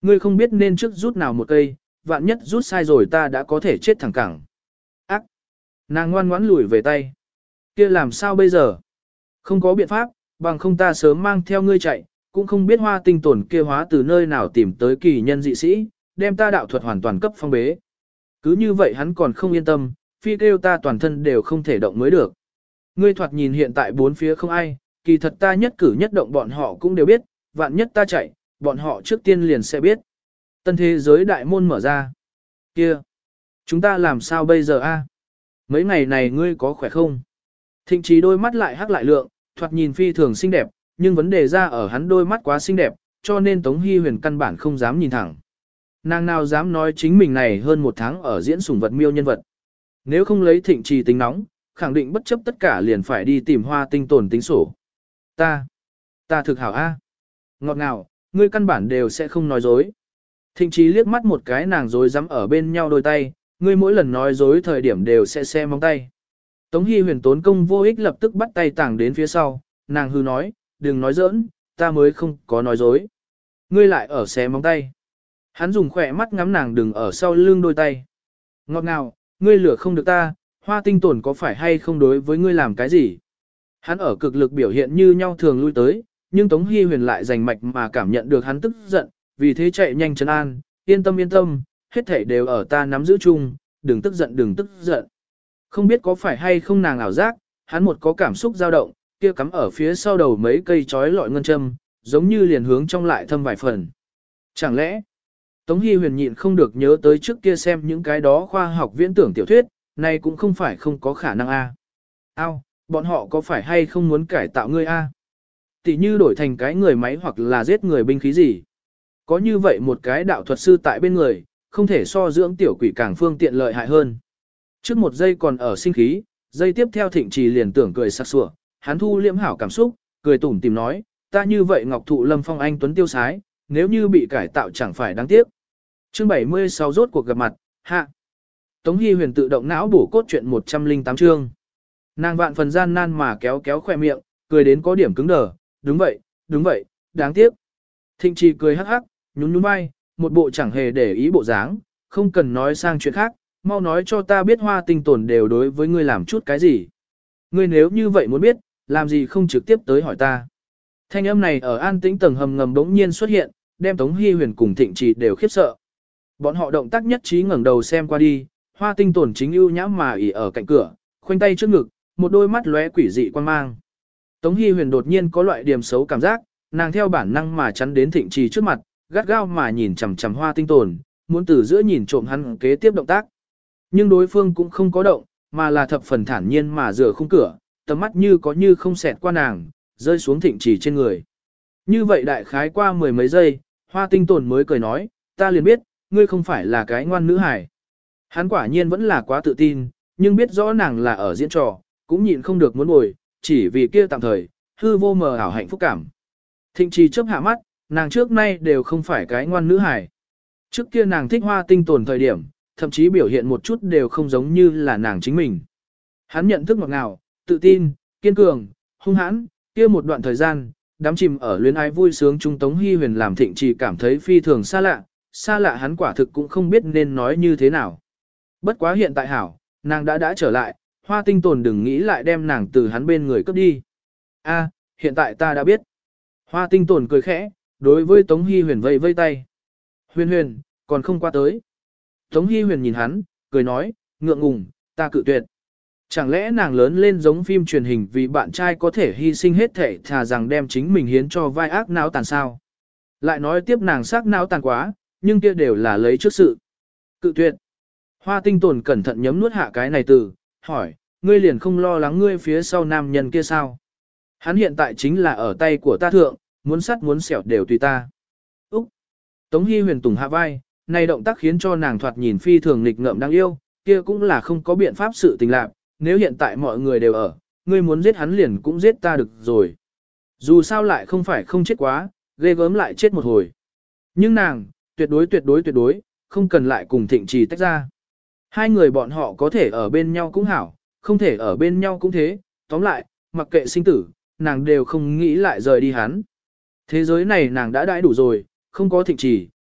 ngươi không biết nên trước rút nào một cây, vạn nhất rút sai rồi ta đã có thể chết thẳng cẳng. Ác! Nàng ngoan ngoãn lùi về tay. Kia làm sao bây giờ? Không có biện pháp, bằng không ta sớm mang theo ngươi chạy, cũng không biết hoa tinh tổn kia hóa từ nơi nào tìm tới kỳ nhân dị sĩ, đem ta đạo thuật hoàn toàn cấp phong bế. Cứ như vậy hắn còn không yên tâm, phi kêu ta toàn thân đều không thể động mới được. Ngươi thoạt nhìn hiện tại bốn phía không ai, kỳ thật ta nhất cử nhất động bọn họ cũng đều biết, vạn nhất ta chạy, bọn họ trước tiên liền sẽ biết. Tân thế giới đại môn mở ra. Kia! Chúng ta làm sao bây giờ a? Mấy ngày này ngươi có khỏe không? Thịnh Trí đôi mắt lại hắc lại lượng, thoạt nhìn phi thường xinh đẹp, nhưng vấn đề ra ở hắn đôi mắt quá xinh đẹp, cho nên Tống Hy Huyền căn bản không dám nhìn thẳng. Nàng nào dám nói chính mình này hơn một tháng ở diễn sủng vật miêu nhân vật. Nếu không lấy Thịnh Trì tính nóng, khẳng định bất chấp tất cả liền phải đi tìm hoa tinh tồn tính sổ. Ta, ta thực hảo a, ngọt ngào, ngươi căn bản đều sẽ không nói dối. Thịnh Trì liếc mắt một cái nàng dối dám ở bên nhau đôi tay, ngươi mỗi lần nói dối thời điểm đều sẽ xe móng tay. Tống Hy Huyền tốn công vô ích lập tức bắt tay tàng đến phía sau, nàng hư nói, đừng nói giỡn, ta mới không có nói dối. Ngươi lại ở xé móng tay. Hắn dùng khỏe mắt ngắm nàng đừng ở sau lưng đôi tay. Ngọt ngào, ngươi lửa không được ta, hoa tinh tổn có phải hay không đối với ngươi làm cái gì? Hắn ở cực lực biểu hiện như nhau thường lui tới, nhưng Tống Hy Huyền lại giành mạch mà cảm nhận được hắn tức giận, vì thế chạy nhanh trấn an, yên tâm yên tâm, hết thảy đều ở ta nắm giữ chung, đừng tức giận đừng tức giận. Không biết có phải hay không nàng ảo giác, hắn một có cảm xúc dao động, kia cắm ở phía sau đầu mấy cây chói lọi ngân châm, giống như liền hướng trong lại thâm vài phần. Chẳng lẽ, Tống Hy Huyền nhịn không được nhớ tới trước kia xem những cái đó khoa học viễn tưởng tiểu thuyết, này cũng không phải không có khả năng a. Ao, bọn họ có phải hay không muốn cải tạo ngươi a? Tỷ như đổi thành cái người máy hoặc là giết người binh khí gì? Có như vậy một cái đạo thuật sư tại bên người, không thể so dưỡng tiểu quỷ càng phương tiện lợi hại hơn. Trước một giây còn ở sinh khí, giây tiếp theo Thịnh Trì liền tưởng cười sắc sủa, hắn thu liễm hảo cảm xúc, cười tủm tìm nói, ta như vậy ngọc thụ lâm phong anh tuấn tiêu sái, nếu như bị cải tạo chẳng phải đáng tiếc. Chương bảy mươi sáu rốt cuộc gặp mặt, hạ. Tống Hy Huyền tự động não bổ cốt truyện một trăm lẻ tám chương. Nàng vạn phần gian nan mà kéo kéo khoe miệng, cười đến có điểm cứng đờ, đúng vậy, đúng vậy, đáng tiếc. Thịnh Trì cười hắc hắc, nhún nhún vai, một bộ chẳng hề để ý bộ dáng, không cần nói sang chuyện khác, mau nói cho ta biết hoa tinh tồn đều đối với ngươi làm chút cái gì. Ngươi nếu như vậy muốn biết, làm gì không trực tiếp tới hỏi ta. Thanh âm này ở an tĩnh tầng hầm ngầm bỗng nhiên xuất hiện, đem Tống Hy Huyền cùng Thịnh Trì đều khiếp sợ. Bọn họ động tác nhất trí ngẩng đầu xem qua đi, hoa tinh tồn chính ưu nhãm mà ỉ ở cạnh cửa, khoanh tay trước ngực, một đôi mắt lóe quỷ dị quan mang. Tống Hy Huyền đột nhiên có loại điểm xấu cảm giác, nàng theo bản năng mà chắn đến Thịnh Trì trước mặt, gắt gao mà nhìn chằm chằm hoa tinh tồn, muốn từ giữa nhìn trộm hắn kế tiếp động tác. Nhưng đối phương cũng không có động, mà là thập phần thản nhiên mà rửa khung cửa, tầm mắt như có như không xẹt qua nàng, rơi xuống Thịnh Trì trên người. Như vậy đại khái qua mười mấy giây, hoa tinh tồn mới cười nói, ta liền biết, ngươi không phải là cái ngoan nữ hài. Hắn quả nhiên vẫn là quá tự tin, nhưng biết rõ nàng là ở diễn trò, cũng nhịn không được muốn bồi, chỉ vì kia tạm thời, hư vô mờ ảo hạnh phúc cảm. Thịnh Trì chớp hạ mắt, nàng trước nay đều không phải cái ngoan nữ hài. Trước kia nàng thích hoa tinh tồn thời điểm, thậm chí biểu hiện một chút đều không giống như là nàng chính mình. Hắn nhận thức ngọt ngào, tự tin, kiên cường, hung hãn, kia một đoạn thời gian, đắm chìm ở luyến ái vui sướng trung Tống Hy Huyền làm Thịnh Trì cảm thấy phi thường xa lạ, xa lạ hắn quả thực cũng không biết nên nói như thế nào. Bất quá hiện tại hảo, nàng đã đã trở lại, hoa tinh tồn đừng nghĩ lại đem nàng từ hắn bên người cướp đi. A, hiện tại ta đã biết. Hoa tinh tồn cười khẽ, đối với Tống Hy Huyền vây vây tay. Huyền Huyền, còn không qua tới. Tống Hy Huyền nhìn hắn, cười nói, ngượng ngùng, ta cự tuyệt. Chẳng lẽ nàng lớn lên giống phim truyền hình vì bạn trai có thể hy sinh hết thể thà rằng đem chính mình hiến cho vai ác não tàn sao. Lại nói tiếp nàng sắc não tàn quá, nhưng kia đều là lấy trước sự. Cự tuyệt. Hoa tinh tồn cẩn thận nhấm nuốt hạ cái này từ, hỏi, ngươi liền không lo lắng ngươi phía sau nam nhân kia sao? Hắn hiện tại chính là ở tay của ta thượng, muốn sắt muốn xẻo đều tùy ta. Úc! Tống Hy Huyền tùng hạ vai, này động tác khiến cho nàng thoạt nhìn phi thường nghịch ngợm đáng yêu, kia cũng là không có biện pháp sự tình lạc, nếu hiện tại mọi người đều ở, ngươi muốn giết hắn liền cũng giết ta được rồi. Dù sao lại không phải không chết quá, ghê gớm lại chết một hồi. Nhưng nàng, tuyệt đối tuyệt đối tuyệt đối, không cần lại cùng Thịnh Trì tách ra. Hai người bọn họ có thể ở bên nhau cũng hảo, không thể ở bên nhau cũng thế, tóm lại, mặc kệ sinh tử, nàng đều không nghĩ lại rời đi hắn. Thế giới này nàng đã đãi đủ rồi, không có Thịnh Trì,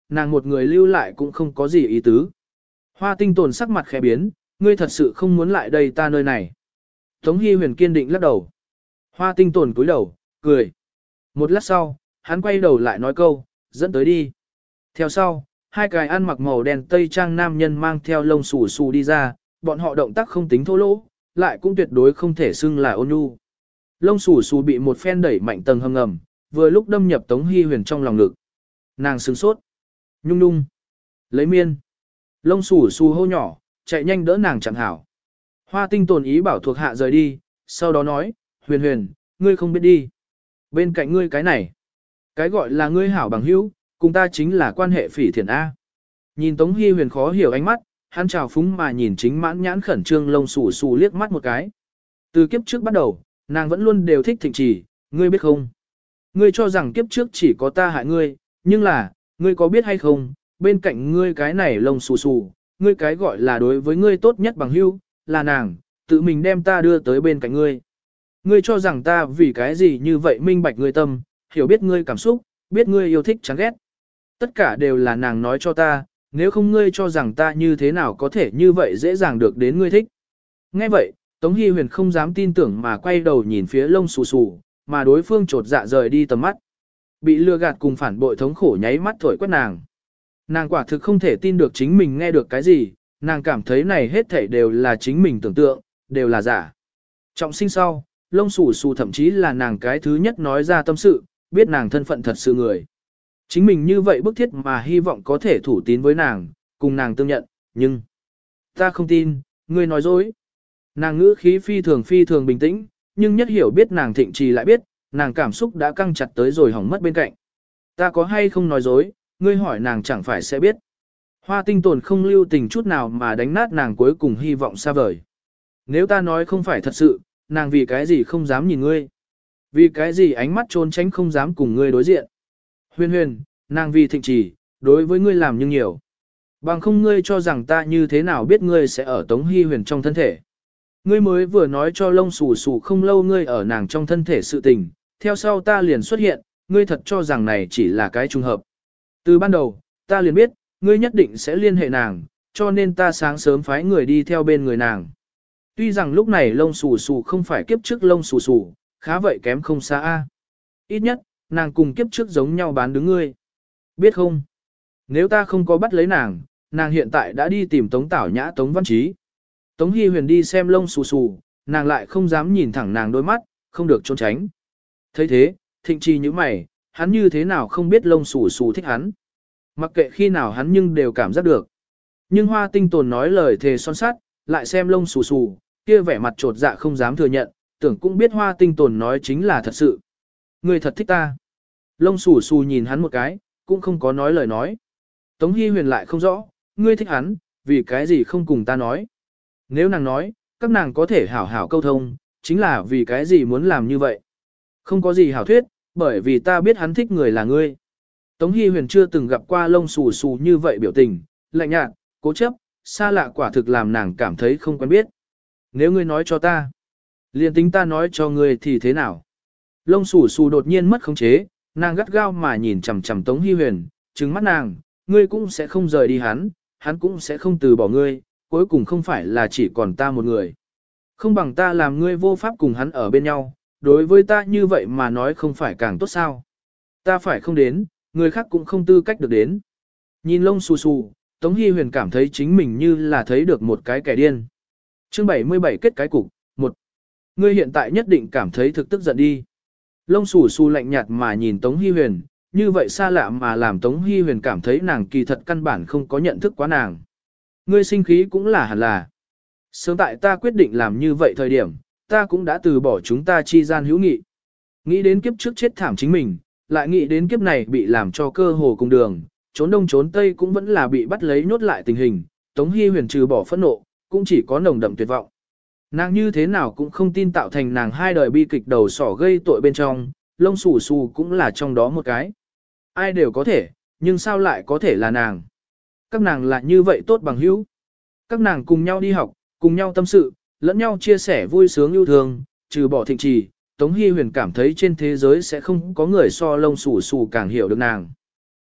nàng một người lưu lại cũng không có gì ý tứ. Hoa tinh tồn sắc mặt khẽ biến, ngươi thật sự không muốn lại đây ta nơi này. Tống Hy Huyền kiên định lắc đầu. Hoa tinh tồn cúi đầu, cười. Một lát sau, hắn quay đầu lại nói câu, dẫn tới đi. Theo sau, hai cái ăn mặc màu đen tây trang nam nhân mang theo lông xù xù đi ra, bọn họ động tác không tính thô lỗ, lại cũng tuyệt đối không thể xưng là ôn nhu. Lông xù xù bị một phen đẩy mạnh tầng hầm ngầm, vừa lúc đâm nhập Tống Hy Huyền trong lòng ngực. Nàng sửng sốt. Nhung nhung. Lấy miên. Lông xù xù hô nhỏ, chạy nhanh đỡ nàng chẳng hảo. Hoa tinh tồn ý bảo thuộc hạ rời đi, sau đó nói, Huyền Huyền, ngươi không biết đi. Bên cạnh ngươi cái này. Cái gọi là ngươi hảo bằng hữu, cùng ta chính là quan hệ phỉ thiện A. Nhìn Tống Hy Huyền khó hiểu ánh mắt, hắn trào phúng mà nhìn chính mãn nhãn khẩn trương lông xù xù liếc mắt một cái. Từ kiếp trước bắt đầu, nàng vẫn luôn đều thích Thịnh Trì, ngươi biết không? Ngươi cho rằng kiếp trước chỉ có ta hại ngươi, nhưng là, ngươi có biết hay không, bên cạnh ngươi cái này lông xù xù, ngươi cái gọi là đối với ngươi tốt nhất bằng hữu, là nàng, tự mình đem ta đưa tới bên cạnh ngươi. Ngươi cho rằng ta vì cái gì như vậy minh bạch ngươi tâm, hiểu biết ngươi cảm xúc, biết ngươi yêu thích chán ghét. Tất cả đều là nàng nói cho ta, nếu không ngươi cho rằng ta như thế nào có thể như vậy dễ dàng được đến ngươi thích. Nghe vậy, Tống Hy Huyền không dám tin tưởng mà quay đầu nhìn phía lông xù xù, mà đối phương trột dạ rời đi tầm mắt. Bị lừa gạt cùng phản bội thống khổ nháy mắt thổi quét nàng. Nàng quả thực không thể tin được chính mình nghe được cái gì, nàng cảm thấy này hết thảy đều là chính mình tưởng tượng, đều là giả. Trọng sinh sau, lông xù xù thậm chí là nàng cái thứ nhất nói ra tâm sự, biết nàng thân phận thật sự người. Chính mình như vậy bức thiết mà hy vọng có thể thủ tín với nàng, cùng nàng tương nhận, nhưng... Ta không tin, ngươi nói dối. Nàng ngữ khí phi thường phi thường bình tĩnh, nhưng nhất hiểu biết nàng Thịnh Trì lại biết, nàng cảm xúc đã căng chặt tới rồi hỏng mất bên cạnh. Ta có hay không nói dối, ngươi hỏi nàng chẳng phải sẽ biết. Hoa tinh tồn không lưu tình chút nào mà đánh nát nàng cuối cùng hy vọng xa vời. Nếu ta nói không phải thật sự, nàng vì cái gì không dám nhìn ngươi. Vì cái gì ánh mắt trốn tránh không dám cùng ngươi đối diện. Huyền Huyền, nàng vì Thịnh Trì, đối với ngươi làm nhưng nhiều. Bằng không ngươi cho rằng ta như thế nào biết ngươi sẽ ở Tống Hy Huyền trong thân thể. Ngươi mới vừa nói cho lông xù xù không lâu ngươi ở nàng trong thân thể sự tình, theo sau ta liền xuất hiện, ngươi thật cho rằng này chỉ là cái trùng hợp. Từ ban đầu, ta liền biết, ngươi nhất định sẽ liên hệ nàng, cho nên ta sáng sớm phái người đi theo bên người nàng. Tuy rằng lúc này lông xù xù không phải kiếp trước lông xù xù, khá vậy kém không xa a. Ít nhất, nàng cùng kiếp trước giống nhau bán đứng ngươi. Biết không? Nếu ta không có bắt lấy nàng, nàng hiện tại đã đi tìm Tống Tảo Nhã Tống Văn Trí. Tống Hy Huyền đi xem lông xù xù, nàng lại không dám nhìn thẳng nàng đôi mắt, không được trốn tránh. thấy thế, Thịnh Trì như mày, hắn như thế nào không biết lông xù xù thích hắn. Mặc kệ khi nào hắn nhưng đều cảm giác được. Nhưng Hoa Tinh Tồn nói lời thề son sắt, lại xem lông xù xù, kia vẻ mặt trột dạ không dám thừa nhận, tưởng cũng biết Hoa Tinh Tồn nói chính là thật sự. Ngươi thật thích ta. Lông xù xù nhìn hắn một cái, cũng không có nói lời nói. Tống Hy Huyền lại không rõ, ngươi thích hắn, vì cái gì không cùng ta nói. Nếu nàng nói, các nàng có thể hảo hảo câu thông, chính là vì cái gì muốn làm như vậy. Không có gì hảo thuyết, bởi vì ta biết hắn thích người là ngươi. Tống Hy Huyền chưa từng gặp qua lông xù xù như vậy biểu tình, lạnh nhạt, cố chấp, xa lạ quả thực làm nàng cảm thấy không quen biết. Nếu ngươi nói cho ta, liền tính ta nói cho ngươi thì thế nào? Lông xù xù đột nhiên mất khống chế, nàng gắt gao mà nhìn chằm chằm Tống Hy Huyền, trừng mắt nàng, ngươi cũng sẽ không rời đi hắn, hắn cũng sẽ không từ bỏ ngươi, cuối cùng không phải là chỉ còn ta một người. Không bằng ta làm ngươi vô pháp cùng hắn ở bên nhau, đối với ta như vậy mà nói không phải càng tốt sao? Ta phải không đến, người khác cũng không tư cách được đến. Nhìn lông xù xù, Tống Hy Huyền cảm thấy chính mình như là thấy được một cái kẻ điên. Chương bảy mươi bảy kết cái cục, một. Ngươi hiện tại nhất định cảm thấy thực tức giận đi. Lông xù xù lạnh nhạt mà nhìn Tống Hy Huyền, như vậy xa lạ mà làm Tống Hy Huyền cảm thấy nàng kỳ thật căn bản không có nhận thức quá nàng. Ngươi sinh khí cũng là hẳn là. Sớm tại ta quyết định làm như vậy thời điểm, ta cũng đã từ bỏ chúng ta chi gian hữu nghị. Nghĩ đến kiếp trước chết thảm chính mình, lại nghĩ đến kiếp này bị làm cho cơ hồ cùng đường, trốn đông trốn tây cũng vẫn là bị bắt lấy nhốt lại tình hình, Tống Hy Huyền trừ bỏ phẫn nộ, cũng chỉ có nồng đậm tuyệt vọng. Nàng như thế nào cũng không tin tạo thành nàng hai đời bi kịch đầu sỏ gây tội bên trong, lông xù xù cũng là trong đó một cái. Ai đều có thể, nhưng sao lại có thể là nàng? Các nàng là như vậy tốt bằng hữu. Các nàng cùng nhau đi học, cùng nhau tâm sự, lẫn nhau chia sẻ vui sướng yêu thương, trừ bỏ Thịnh Trì, Tống Hy Huyền cảm thấy trên thế giới sẽ không có người so lông xù xù càng hiểu được nàng.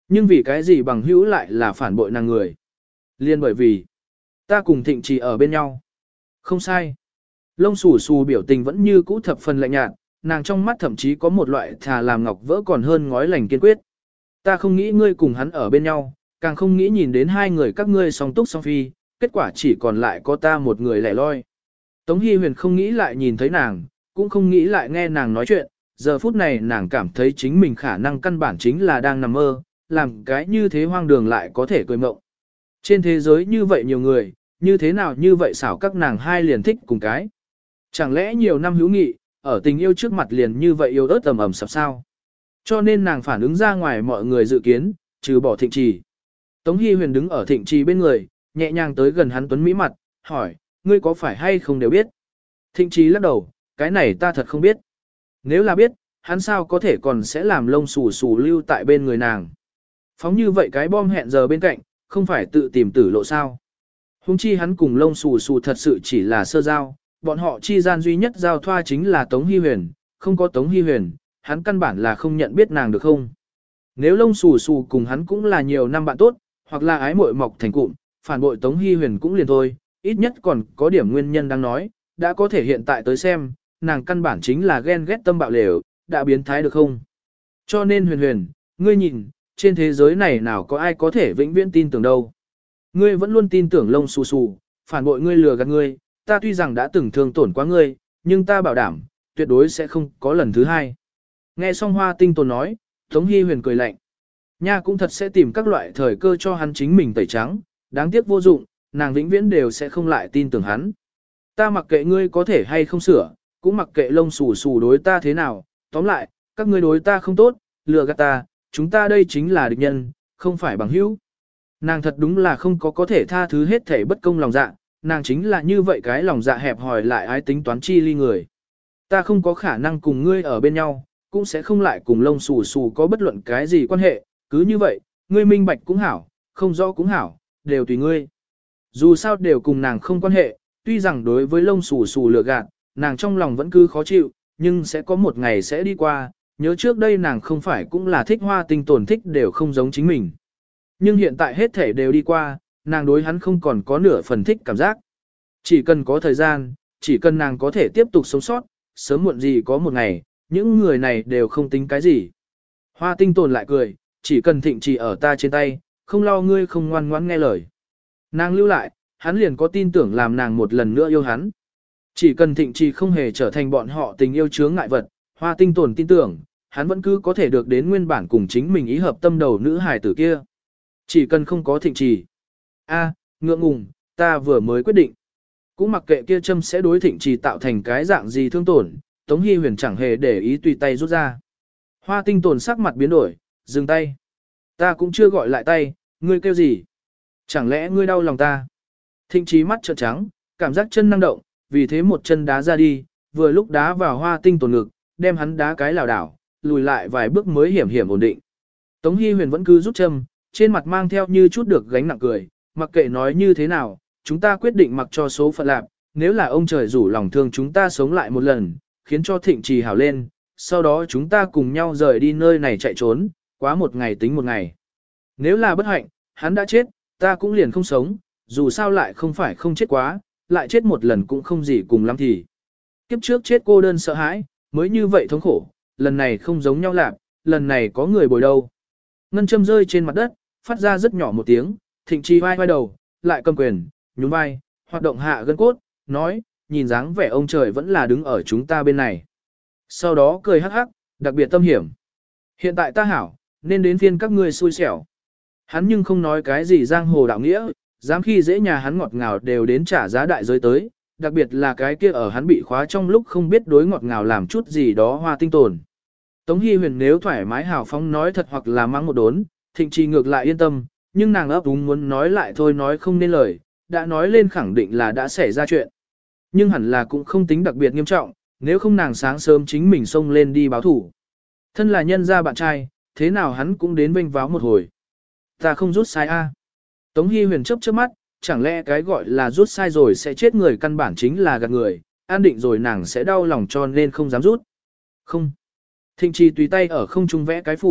Nhưng vì cái gì bằng hữu lại là phản bội nàng người? Liên bởi vì, ta cùng thịnh trì ở bên nhau. Không sai. Lông xù xù biểu tình vẫn như cũ thập phần lạnh nhạt, nàng trong mắt thậm chí có một loại thà làm ngọc vỡ còn hơn ngói lành kiên quyết. Ta không nghĩ ngươi cùng hắn ở bên nhau, càng không nghĩ nhìn đến hai người các ngươi song túc song phi, kết quả chỉ còn lại có ta một người lẻ loi. Tống Hi Huyền không nghĩ lại nhìn thấy nàng, cũng không nghĩ lại nghe nàng nói chuyện, giờ phút này nàng cảm thấy chính mình khả năng căn bản chính là đang nằm mơ, làm cái như thế hoang đường lại có thể cười mộng. Trên thế giới như vậy nhiều người, như thế nào như vậy xảo các nàng hai liền thích cùng cái. Chẳng lẽ nhiều năm hữu nghị, ở tình yêu trước mặt liền như vậy yêu ớt tầm ẩm sập sao? Cho nên nàng phản ứng ra ngoài mọi người dự kiến, trừ bỏ thịnh trì. Tống Hi Huyền đứng ở thịnh trì bên người, nhẹ nhàng tới gần hắn tuấn mỹ mặt, hỏi, ngươi có phải hay không đều biết? Thịnh trì lắc đầu, cái này ta thật không biết. Nếu là biết, hắn sao có thể còn sẽ làm lông xù xù lưu tại bên người nàng. Phóng như vậy cái bom hẹn giờ bên cạnh, không phải tự tìm tử lộ sao. Hùng chi hắn cùng lông xù xù thật sự chỉ là sơ giao, bọn họ chi gian duy nhất giao thoa chính là Tống Hi Huyền, không có Tống Hi Huyền, hắn căn bản là không nhận biết nàng được không. Nếu lông xù xù cùng hắn cũng là nhiều năm bạn tốt, hoặc là ái muội mọc thành cụm, phản bội Tống Hi Huyền cũng liền thôi, ít nhất còn có điểm nguyên nhân đang nói, đã có thể hiện tại tới xem, nàng căn bản chính là ghen ghét tâm bạo lều, đã biến thái được không. Cho nên Huyền Huyền, ngươi nhìn, trên thế giới này nào có ai có thể vĩnh viễn tin tưởng đâu. Ngươi vẫn luôn tin tưởng lông xù xù, phản bội ngươi lừa gạt ngươi, ta tuy rằng đã từng thương tổn quá ngươi, nhưng ta bảo đảm, tuyệt đối sẽ không có lần thứ hai. Nghe xong Hoa Tinh Tồn nói, Tống Hi Huyền cười lạnh. Nha cũng thật sẽ tìm các loại thời cơ cho hắn chính mình tẩy trắng, đáng tiếc vô dụng, nàng vĩnh viễn đều sẽ không lại tin tưởng hắn. Ta mặc kệ ngươi có thể hay không sửa, cũng mặc kệ lông xù xù đối ta thế nào, tóm lại, các ngươi đối ta không tốt, lừa gạt ta, chúng ta đây chính là địch nhân, không phải bằng hữu. Nàng thật đúng là không có có thể tha thứ hết thể bất công lòng dạ, nàng chính là như vậy cái lòng dạ hẹp hòi lại ái tính toán chi ly người. Ta không có khả năng cùng ngươi ở bên nhau, cũng sẽ không lại cùng lông xù xù có bất luận cái gì quan hệ, cứ như vậy, ngươi minh bạch cũng hảo, không rõ cũng hảo, đều tùy ngươi. Dù sao đều cùng nàng không quan hệ, tuy rằng đối với lông xù xù lừa gạt, nàng trong lòng vẫn cứ khó chịu, nhưng sẽ có một ngày sẽ đi qua, nhớ trước đây nàng không phải cũng là thích Hoa Tinh Tồn thích đều không giống chính mình. Nhưng hiện tại hết thể đều đi qua, nàng đối hắn không còn có nửa phần thích cảm giác. Chỉ cần có thời gian, chỉ cần nàng có thể tiếp tục sống sót, sớm muộn gì có một ngày, những người này đều không tính cái gì. Hoa Tinh Tồn lại cười, chỉ cần thịnh trì ở ta trên tay, không lo ngươi không ngoan ngoãn nghe lời. Nàng lưu lại, hắn liền có tin tưởng làm nàng một lần nữa yêu hắn. Chỉ cần thịnh trì không hề trở thành bọn họ tình yêu chướng ngại vật, Hoa Tinh Tồn tin tưởng, hắn vẫn cứ có thể được đến nguyên bản cùng chính mình ý hợp tâm đầu nữ hài tử kia. Chỉ cần không có thịnh trì. A, ngượng ngùng, ta vừa mới quyết định. Cũng mặc kệ kia châm sẽ đối thịnh trì tạo thành cái dạng gì thương tổn, Tống Hi Huyền chẳng hề để ý tùy tay rút ra. Hoa Tinh Tồn sắc mặt biến đổi, dừng tay. Ta cũng chưa gọi lại tay, ngươi kêu gì? Chẳng lẽ ngươi đau lòng ta? Thịnh trì mắt trợn trắng, cảm giác chân năng động, vì thế một chân đá ra đi, vừa lúc đá vào Hoa Tinh Tồn ngực, đem hắn đá cái lảo đảo, lùi lại vài bước mới hiểm hiểm ổn định. Tống Hi Huyền vẫn cứ rút châm, trên mặt mang theo như chút được gánh nặng cười, mặc kệ nói như thế nào, chúng ta quyết định mặc cho số phận lạc, nếu là ông trời rủ lòng thương chúng ta sống lại một lần, khiến cho thịnh trì hảo lên, sau đó chúng ta cùng nhau rời đi nơi này chạy trốn, quá một ngày tính một ngày. Nếu là bất hạnh, hắn đã chết, ta cũng liền không sống, dù sao lại không phải không chết quá, lại chết một lần cũng không gì cùng lắm thì. Kiếp trước chết cô đơn sợ hãi, mới như vậy thống khổ, lần này không giống nhau lạc, lần này có người bồi đâu. Ngân châm rơi trên mặt đất, phát ra rất nhỏ một tiếng, thịnh trì vai vai đầu, lại cầm quyền, nhún vai, hoạt động hạ gân cốt, nói, nhìn dáng vẻ ông trời vẫn là đứng ở chúng ta bên này. Sau đó cười hắc hắc, đặc biệt tâm hiểm. Hiện tại ta hảo, nên đến phiên các ngươi xui xẻo. Hắn nhưng không nói cái gì giang hồ đạo nghĩa, dám khi dễ nhà hắn ngọt ngào đều đến trả giá đại giới tới, đặc biệt là cái kia ở hắn bị khóa trong lúc không biết đối ngọt ngào làm chút gì đó Hoa Tinh Tồn. Tống Hi Huyền nếu thoải mái hào phóng nói thật hoặc là mắng một đốn, thịnh trì ngược lại yên tâm, nhưng nàng ấp úng muốn nói lại thôi nói không nên lời, đã nói lên khẳng định là đã xảy ra chuyện. Nhưng hẳn là cũng không tính đặc biệt nghiêm trọng, nếu không nàng sáng sớm chính mình xông lên đi báo thủ. Thân là nhân gia bạn trai, thế nào hắn cũng đến vênh váo một hồi. Ta không rút sai a. Tống Hi Huyền chớp chớp mắt, chẳng lẽ cái gọi là rút sai rồi sẽ chết người căn bản chính là gạt người, an định rồi nàng sẽ đau lòng cho nên không dám rút. Không. Thịnh trì tùy tay ở không trung vẽ cái phù,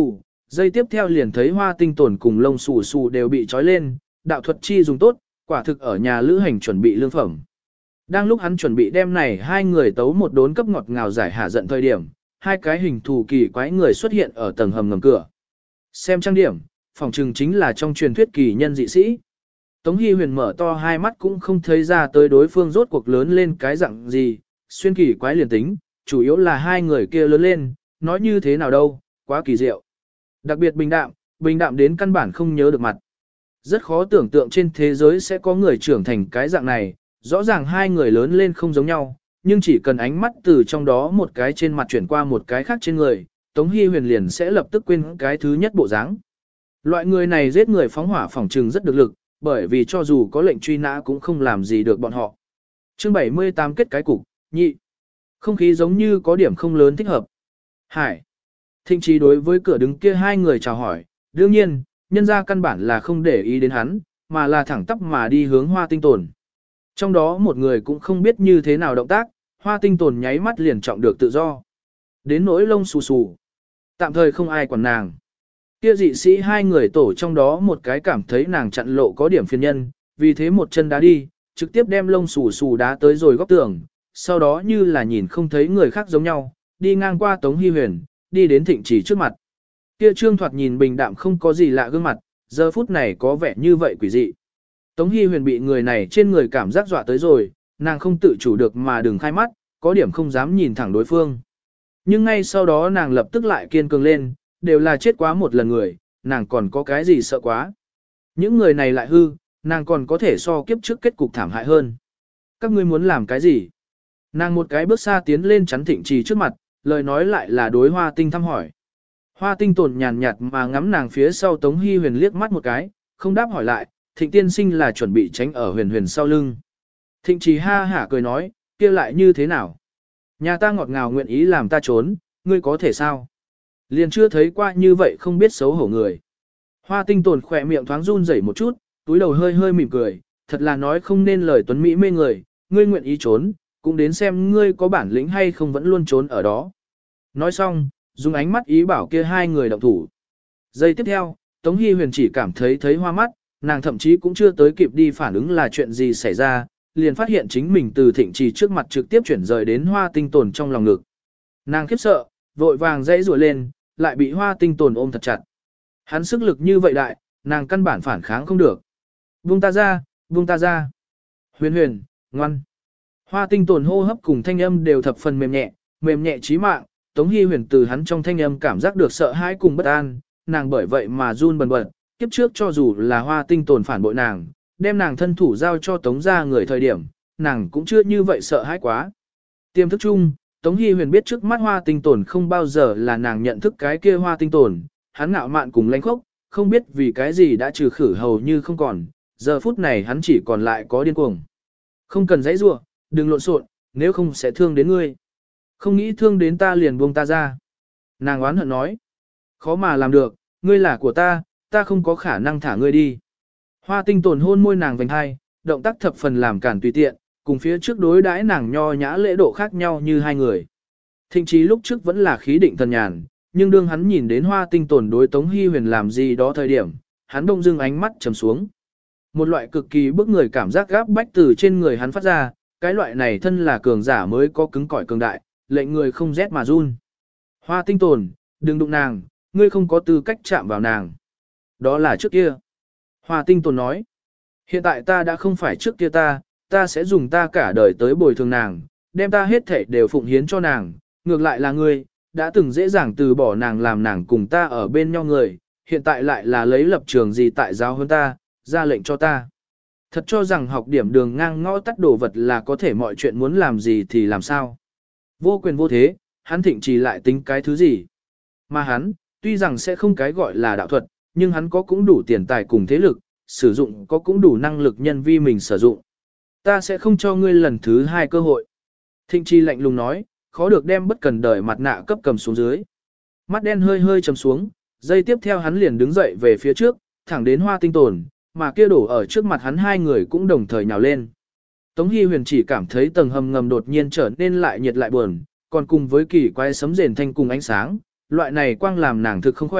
Giây tiếp theo liền thấy Hoa Tinh Tồn cùng lông xù xù đều bị trói lên, đạo thuật chi dùng tốt, quả thực ở nhà lữ hành chuẩn bị lương phẩm. Đang lúc hắn chuẩn bị đem này hai người tấu một đốn cấp ngọt ngào giải hạ giận thời điểm, hai cái hình thù kỳ quái người xuất hiện ở tầng hầm ngầm cửa. Xem trang điểm, phòng trừng chính là trong truyền thuyết kỳ nhân dị sĩ. Tống Hy Huyền mở to hai mắt cũng không thấy ra tới đối phương rốt cuộc lớn lên cái dạng gì, xuyên kỳ quái liền tính, chủ yếu là hai người kia lớn lên, nói như thế nào đâu, quá kỳ diệu. Đặc biệt bình đạm, bình đạm đến căn bản không nhớ được mặt. Rất khó tưởng tượng trên thế giới sẽ có người trưởng thành cái dạng này, rõ ràng hai người lớn lên không giống nhau, nhưng chỉ cần ánh mắt từ trong đó một cái trên mặt chuyển qua một cái khác trên người, Tống Hy Huyền liền sẽ lập tức quên cái thứ nhất bộ dáng. Loại người này giết người phóng hỏa phỏng trừng rất được lực, bởi vì cho dù có lệnh truy nã cũng không làm gì được bọn họ. Chương bảy mươi tám kết cái cục, nhị. Không khí giống như có điểm không lớn thích hợp. Hải. Thịnh Trí đối với cửa đứng kia hai người chào hỏi, đương nhiên, nhân ra căn bản là không để ý đến hắn, mà là thẳng tắp mà đi hướng Hoa Tinh Tồn. Trong đó một người cũng không biết như thế nào động tác, Hoa Tinh Tồn nháy mắt liền trọng được tự do. Đến nỗi lông xù xù. Tạm thời không ai quản nàng. Kia dị sĩ hai người tổ trong đó một cái cảm thấy nàng chặn lộ có điểm phiền nhân, vì thế một chân đá đi, trực tiếp đem lông xù xù đá tới rồi góc tường, sau đó như là nhìn không thấy người khác giống nhau, đi ngang qua Tống Hy Huyền, đi đến Thịnh Chỉ trước mặt. Kia Trương Thoạt nhìn bình đạm không có gì lạ gương mặt, giờ phút này có vẻ như vậy quỷ dị. Tống Hy Huyền bị người này trên người cảm giác dọa tới rồi, nàng không tự chủ được mà đừng khai mắt, có điểm không dám nhìn thẳng đối phương. Nhưng ngay sau đó nàng lập tức lại kiên cường lên, đều là chết quá một lần người, nàng còn có cái gì sợ quá. Những người này lại hư, nàng còn có thể so kiếp trước kết cục thảm hại hơn. Các ngươi muốn làm cái gì? Nàng một cái bước xa tiến lên chắn Thịnh Trì trước mặt, lời nói lại là đối Hoa Tinh thăm hỏi. Hoa Tinh Tồn nhàn nhạt mà ngắm nàng phía sau Tống Hy Huyền liếc mắt một cái, không đáp hỏi lại, Thịnh tiên sinh là chuẩn bị tránh ở Huyền Huyền sau lưng. Thịnh Trì ha hả cười nói, kia lại như thế nào? Nhà ta ngọt ngào nguyện ý làm ta trốn, ngươi có thể sao? Liền chưa thấy qua như vậy không biết xấu hổ người. Hoa Tinh Tồn khỏe miệng thoáng run rẩy một chút, túi đầu hơi hơi mỉm cười, thật là nói không nên lời tuấn mỹ mê người, ngươi nguyện ý trốn, cũng đến xem ngươi có bản lĩnh hay không vẫn luôn trốn ở đó. Nói xong, dùng ánh mắt ý bảo kia hai người động thủ. Giây tiếp theo, Tống Hy Huyền chỉ cảm thấy thấy hoa mắt, nàng thậm chí cũng chưa tới kịp đi phản ứng là chuyện gì xảy ra, liền phát hiện chính mình từ Thịnh Trì trước mặt trực tiếp chuyển rời đến Hoa Tinh Tồn trong lòng ngực. Nàng khiếp sợ, vội vàng dãy rủa lên, lại bị Hoa Tinh Tồn ôm thật chặt. Hắn sức lực như vậy đại, nàng căn bản phản kháng không được. Buông ta ra, buông ta ra. Huyền Huyền, ngoan. Hoa Tinh Tồn hô hấp cùng thanh âm đều thập phần mềm nhẹ, mềm nhẹ chí mạng, Tống Hy Huyền từ hắn trong thanh âm cảm giác được sợ hãi cùng bất an, nàng bởi vậy mà run bần bật, kiếp trước cho dù là Hoa Tinh Tồn phản bội nàng, đem nàng thân thủ giao cho Tống gia người thời điểm, nàng cũng chưa như vậy sợ hãi quá. Tiềm thức chung, Tống Hy Huyền biết trước mắt Hoa Tinh Tồn không bao giờ là nàng nhận thức cái kia Hoa Tinh Tồn, hắn ngạo mạn cùng lãnh khốc, không biết vì cái gì đã trừ khử hầu như không còn, giờ phút này hắn chỉ còn lại có điên cuồng. Không cần dãy rủa, đừng lộn xộn, nếu không sẽ thương đến ngươi. Không nghĩ thương đến ta liền buông ta ra. Nàng oán hận nói. Khó mà làm được, ngươi là của ta, ta không có khả năng thả ngươi đi. Hoa Tinh Tồn hôn môi nàng vành hai, động tác thập phần làm cản tùy tiện, cùng phía trước đối đãi nàng nho nhã lễ độ khác nhau như hai người. Thịnh Chí lúc trước vẫn là khí định thần nhàn, nhưng đương hắn nhìn đến Hoa Tinh Tồn đối Tống Hy Huyền làm gì đó thời điểm, hắn đông dưng ánh mắt trầm xuống. Một loại cực kỳ bức người cảm giác gáp bách từ trên người hắn phát ra, cái loại này thân là cường giả mới có cứng cỏi cường đại, lệnh người không rét mà run. Hoa Tinh Tồn, đừng đụng nàng, ngươi không có tư cách chạm vào nàng. Đó là trước kia. Hoa Tinh Tồn nói, hiện tại ta đã không phải trước kia ta, ta sẽ dùng ta cả đời tới bồi thường nàng, đem ta hết thể đều phụng hiến cho nàng, ngược lại là ngươi, đã từng dễ dàng từ bỏ nàng làm nàng cùng ta ở bên nhau người, hiện tại lại là lấy lập trường gì tại giáo hơn ta, ra lệnh cho ta. Thật cho rằng học điểm đường ngang ngõ tắt đồ vật là có thể mọi chuyện muốn làm gì thì làm sao. Vô quyền vô thế, hắn Thịnh Trì lại tính cái thứ gì. Mà hắn, tuy rằng sẽ không cái gọi là đạo thuật, nhưng hắn có cũng đủ tiền tài cùng thế lực, sử dụng có cũng đủ năng lực nhân vi mình sử dụng. Ta sẽ không cho ngươi lần thứ hai cơ hội. Thịnh Trì lạnh lùng nói, khó được đem bất cần đời mặt nạ cấp cầm xuống dưới. Mắt đen hơi hơi trầm xuống, giây tiếp theo hắn liền đứng dậy về phía trước, thẳng đến Hoa Tinh Tồn, mà kia đổ ở trước mặt hắn hai người cũng đồng thời nhào lên. Tống Hy Huyền chỉ cảm thấy tầng hầm ngầm đột nhiên trở nên lại nhiệt lại buồn, còn cùng với kỳ quái sấm rền thanh cùng ánh sáng, loại này quang làm nàng thực không khỏe,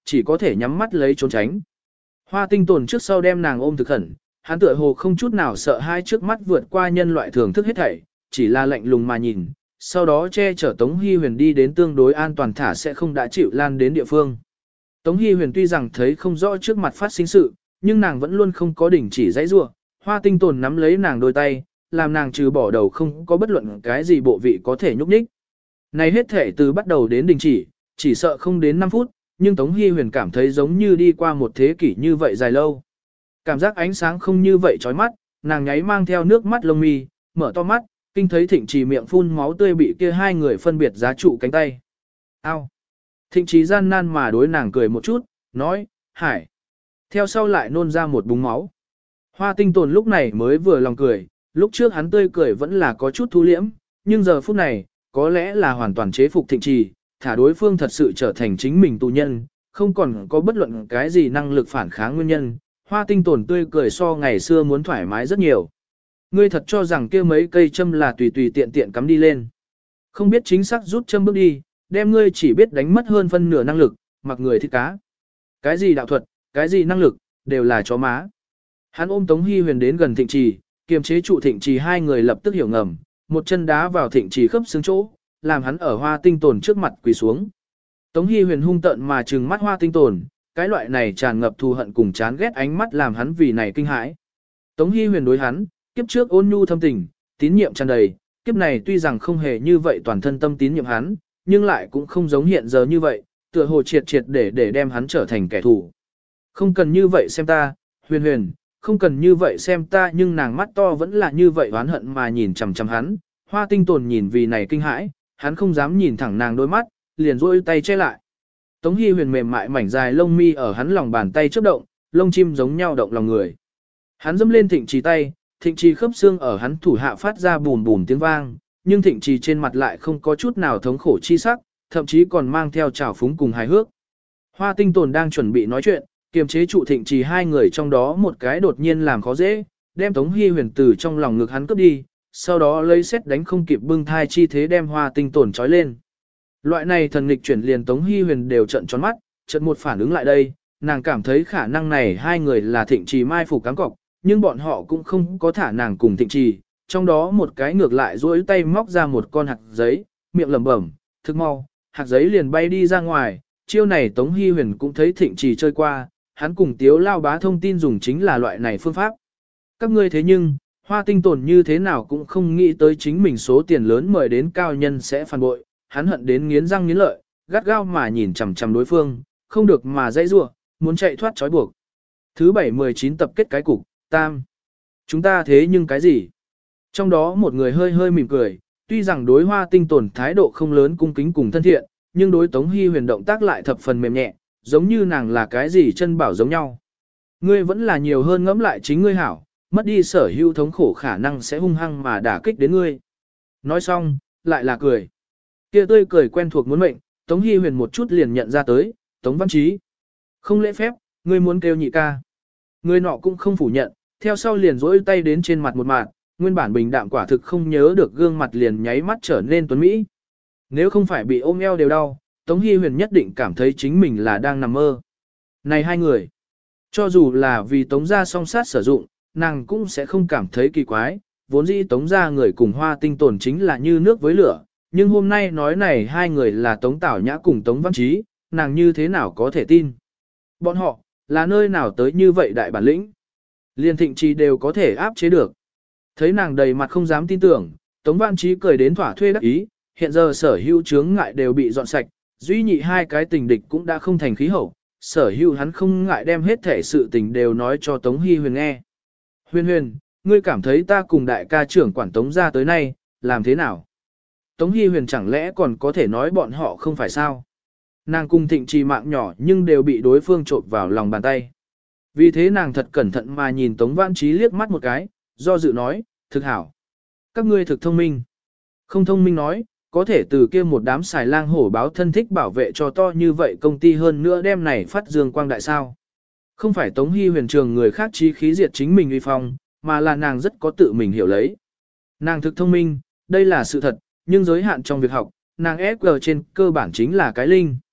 chỉ có thể nhắm mắt lấy trốn tránh. Hoa Tinh Tồn trước sau đem nàng ôm thực khẩn, hắn tựa hồ không chút nào sợ hai trước mắt vượt qua nhân loại thường thức hết thảy, chỉ là lạnh lùng mà nhìn, sau đó che chở Tống Hi Huyền đi đến tương đối an toàn thả sẽ không đã chịu lan đến địa phương. Tống Hi Huyền tuy rằng thấy không rõ trước mặt phát sinh sự, nhưng nàng vẫn luôn không có đỉnh chỉ dãy rủa. Hoa Tinh Tồn nắm lấy nàng đôi tay, làm nàng trừ bỏ đầu không có bất luận cái gì bộ vị có thể nhúc nhích. Này hết thể từ bắt đầu đến đình chỉ, chỉ sợ không đến năm phút, nhưng Tống Hi Huyền cảm thấy giống như đi qua một thế kỷ như vậy dài lâu. Cảm giác ánh sáng không như vậy chói mắt, nàng nháy mang theo nước mắt lông mi, mở to mắt, kinh thấy Thịnh Trì miệng phun máu tươi bị kia hai người phân biệt giá trụ cánh tay. Ao! Thịnh Trì gian nan mà đối nàng cười một chút, nói, hải. Theo sau lại nôn ra một búng máu. Hoa Tinh Tồn lúc này mới vừa lòng cười, lúc trước hắn tươi cười vẫn là có chút thu liễm, nhưng giờ phút này, có lẽ là hoàn toàn chế phục Thịnh Trì, thả đối phương thật sự trở thành chính mình tù nhân, không còn có bất luận cái gì năng lực phản kháng nguyên nhân. Hoa Tinh Tồn tươi cười so ngày xưa muốn thoải mái rất nhiều. Ngươi thật cho rằng kia mấy cây châm là tùy tùy tiện tiện cắm đi lên. Không biết chính xác rút châm bước đi, đem ngươi chỉ biết đánh mất hơn phân nửa năng lực, mặc người thịt cá. Cái gì đạo thuật, cái gì năng lực, đều là chó má. Hắn ôm Tống Hi Huyền đến gần Thịnh Trì, kiềm chế trụ Thịnh Trì, hai người lập tức hiểu ngầm, một chân đá vào Thịnh Trì khớp xương chỗ, làm hắn ở Hoa Tinh Tồn trước mặt quỳ xuống. Tống Hi Huyền hung tợn mà trừng mắt Hoa Tinh Tồn, cái loại này tràn ngập thù hận cùng chán ghét ánh mắt làm hắn vì này kinh hãi. Tống Hi Huyền đối hắn, kiếp trước ôn nhu thâm tình, tín nhiệm tràn đầy, kiếp này tuy rằng không hề như vậy toàn thân tâm tín nhiệm hắn, nhưng lại cũng không giống hiện giờ như vậy, tựa hồ triệt triệt để để đem hắn trở thành kẻ thù. Không cần như vậy xem ta, Huyền Huyền, không cần như vậy xem ta, nhưng nàng mắt to vẫn là như vậy oán hận mà nhìn chằm chằm hắn. Hoa Tinh Tồn nhìn vì này kinh hãi, hắn không dám nhìn thẳng nàng đôi mắt, liền duỗi tay che lại. Tống Hi Huyền mềm mại mảnh dài lông mi ở hắn lòng bàn tay chớp động, lông chim giống nhau động lòng người. Hắn dẫm lên Thịnh Trì tay, Thịnh Trì khớp xương ở hắn thủ hạ phát ra bùm bùm tiếng vang, nhưng Thịnh Trì trên mặt lại không có chút nào thống khổ chi sắc, thậm chí còn mang theo trào phúng cùng hài hước. Hoa Tinh Tồn đang chuẩn bị nói chuyện, kiềm chế trụ Thịnh Trì hai người trong đó một cái đột nhiên làm khó dễ, đem Tống Hi Huyền từ trong lòng ngực hắn cướp đi, sau đó lấy xét đánh không kịp bưng thai chi thế đem Hoa Tinh Tồn trói lên. Loại này thần nghịch chuyển liền Tống Hi Huyền đều trợn tròn mắt, chợt một phản ứng lại đây, nàng cảm thấy khả năng này hai người là Thịnh Trì mai phục cám cọc, nhưng bọn họ cũng không có thả nàng cùng Thịnh Trì, trong đó một cái ngược lại duỗi tay móc ra một con hạt giấy, miệng lẩm bẩm, thức mau, hạt giấy liền bay đi ra ngoài, chiêu này Tống Hi Huyền cũng thấy Thịnh Trì chơi qua, hắn cùng Tiếu Lao Bá thông tin dùng chính là loại này phương pháp. Các ngươi thế nhưng, Hoa Tinh Tồn như thế nào cũng không nghĩ tới chính mình số tiền lớn mời đến cao nhân sẽ phản bội, hắn hận đến nghiến răng nghiến lợi, gắt gao mà nhìn chằm chằm đối phương, không được mà dãy rủa, muốn chạy thoát trói buộc. Thứ bảy mười chín tập kết cái cục, tam. Chúng ta thế nhưng cái gì? Trong đó một người hơi hơi mỉm cười, tuy rằng đối Hoa Tinh Tồn thái độ không lớn cung kính cùng thân thiện, nhưng đối Tống Hi Huyền động tác lại thập phần mềm nhẹ, giống như nàng là cái gì chân bảo giống nhau. Ngươi vẫn là nhiều hơn ngẫm lại chính ngươi hảo, mất đi sở hữu thống khổ khả năng sẽ hung hăng mà đả kích đến ngươi. Nói xong, lại là cười. Kia tươi cười quen thuộc muốn mệnh, Tống Hi Huyền một chút liền nhận ra tới, Tống Văn Chí. Không lễ phép, ngươi muốn kêu nhị ca. Người nọ cũng không phủ nhận, theo sau liền rỗi tay đến trên mặt một mạng, nguyên bản bình đạm quả thực không nhớ được gương mặt liền nháy mắt trở nên tuấn mỹ. Nếu không phải bị ôm eo đều đau, Tống Hi Huyền nhất định cảm thấy chính mình là đang nằm mơ. Này hai người, cho dù là vì Tống gia song sát sử dụng, nàng cũng sẽ không cảm thấy kỳ quái, vốn dĩ Tống gia người cùng Hoa Tinh Tồn chính là như nước với lửa, nhưng hôm nay nói này hai người là Tống Tảo Nhã cùng Tống Văn Chí, nàng như thế nào có thể tin. Bọn họ, là nơi nào tới như vậy đại bản lĩnh. Liên Thịnh Trì đều có thể áp chế được. Thấy nàng đầy mặt không dám tin tưởng, Tống Văn Chí cười đến thỏa thuê đắc ý, hiện giờ sở hữu chướng ngại đều bị dọn sạch, duy nhị hai cái tình địch cũng đã không thành khí hậu, sở hữu hắn không ngại đem hết thể sự tình đều nói cho Tống Hi Huyền nghe. Huyền Huyền, ngươi cảm thấy ta cùng đại ca trưởng quản Tống gia tới nay, làm thế nào? Tống Hi Huyền chẳng lẽ còn có thể nói bọn họ không phải sao? Nàng cùng Thịnh Trì mạng nhỏ nhưng đều bị đối phương trộn vào lòng bàn tay. Vì thế nàng thật cẩn thận mà nhìn Tống Văn Chí liếc mắt một cái, do dự nói, thực hảo. Các ngươi thực thông minh. Không thông minh nói, có thể từ kia một đám xài lang hổ báo thân thích bảo vệ cho to như vậy công ty hơn nữa đem này phát dương quang đại sao. Không phải Tống Hi Huyền trường người khác chí khí diệt chính mình uy phong, mà là nàng rất có tự mình hiểu lấy. Nàng thực thông minh, đây là sự thật, nhưng giới hạn trong việc học, nàng ép giê trên cơ bản chính là cái linh.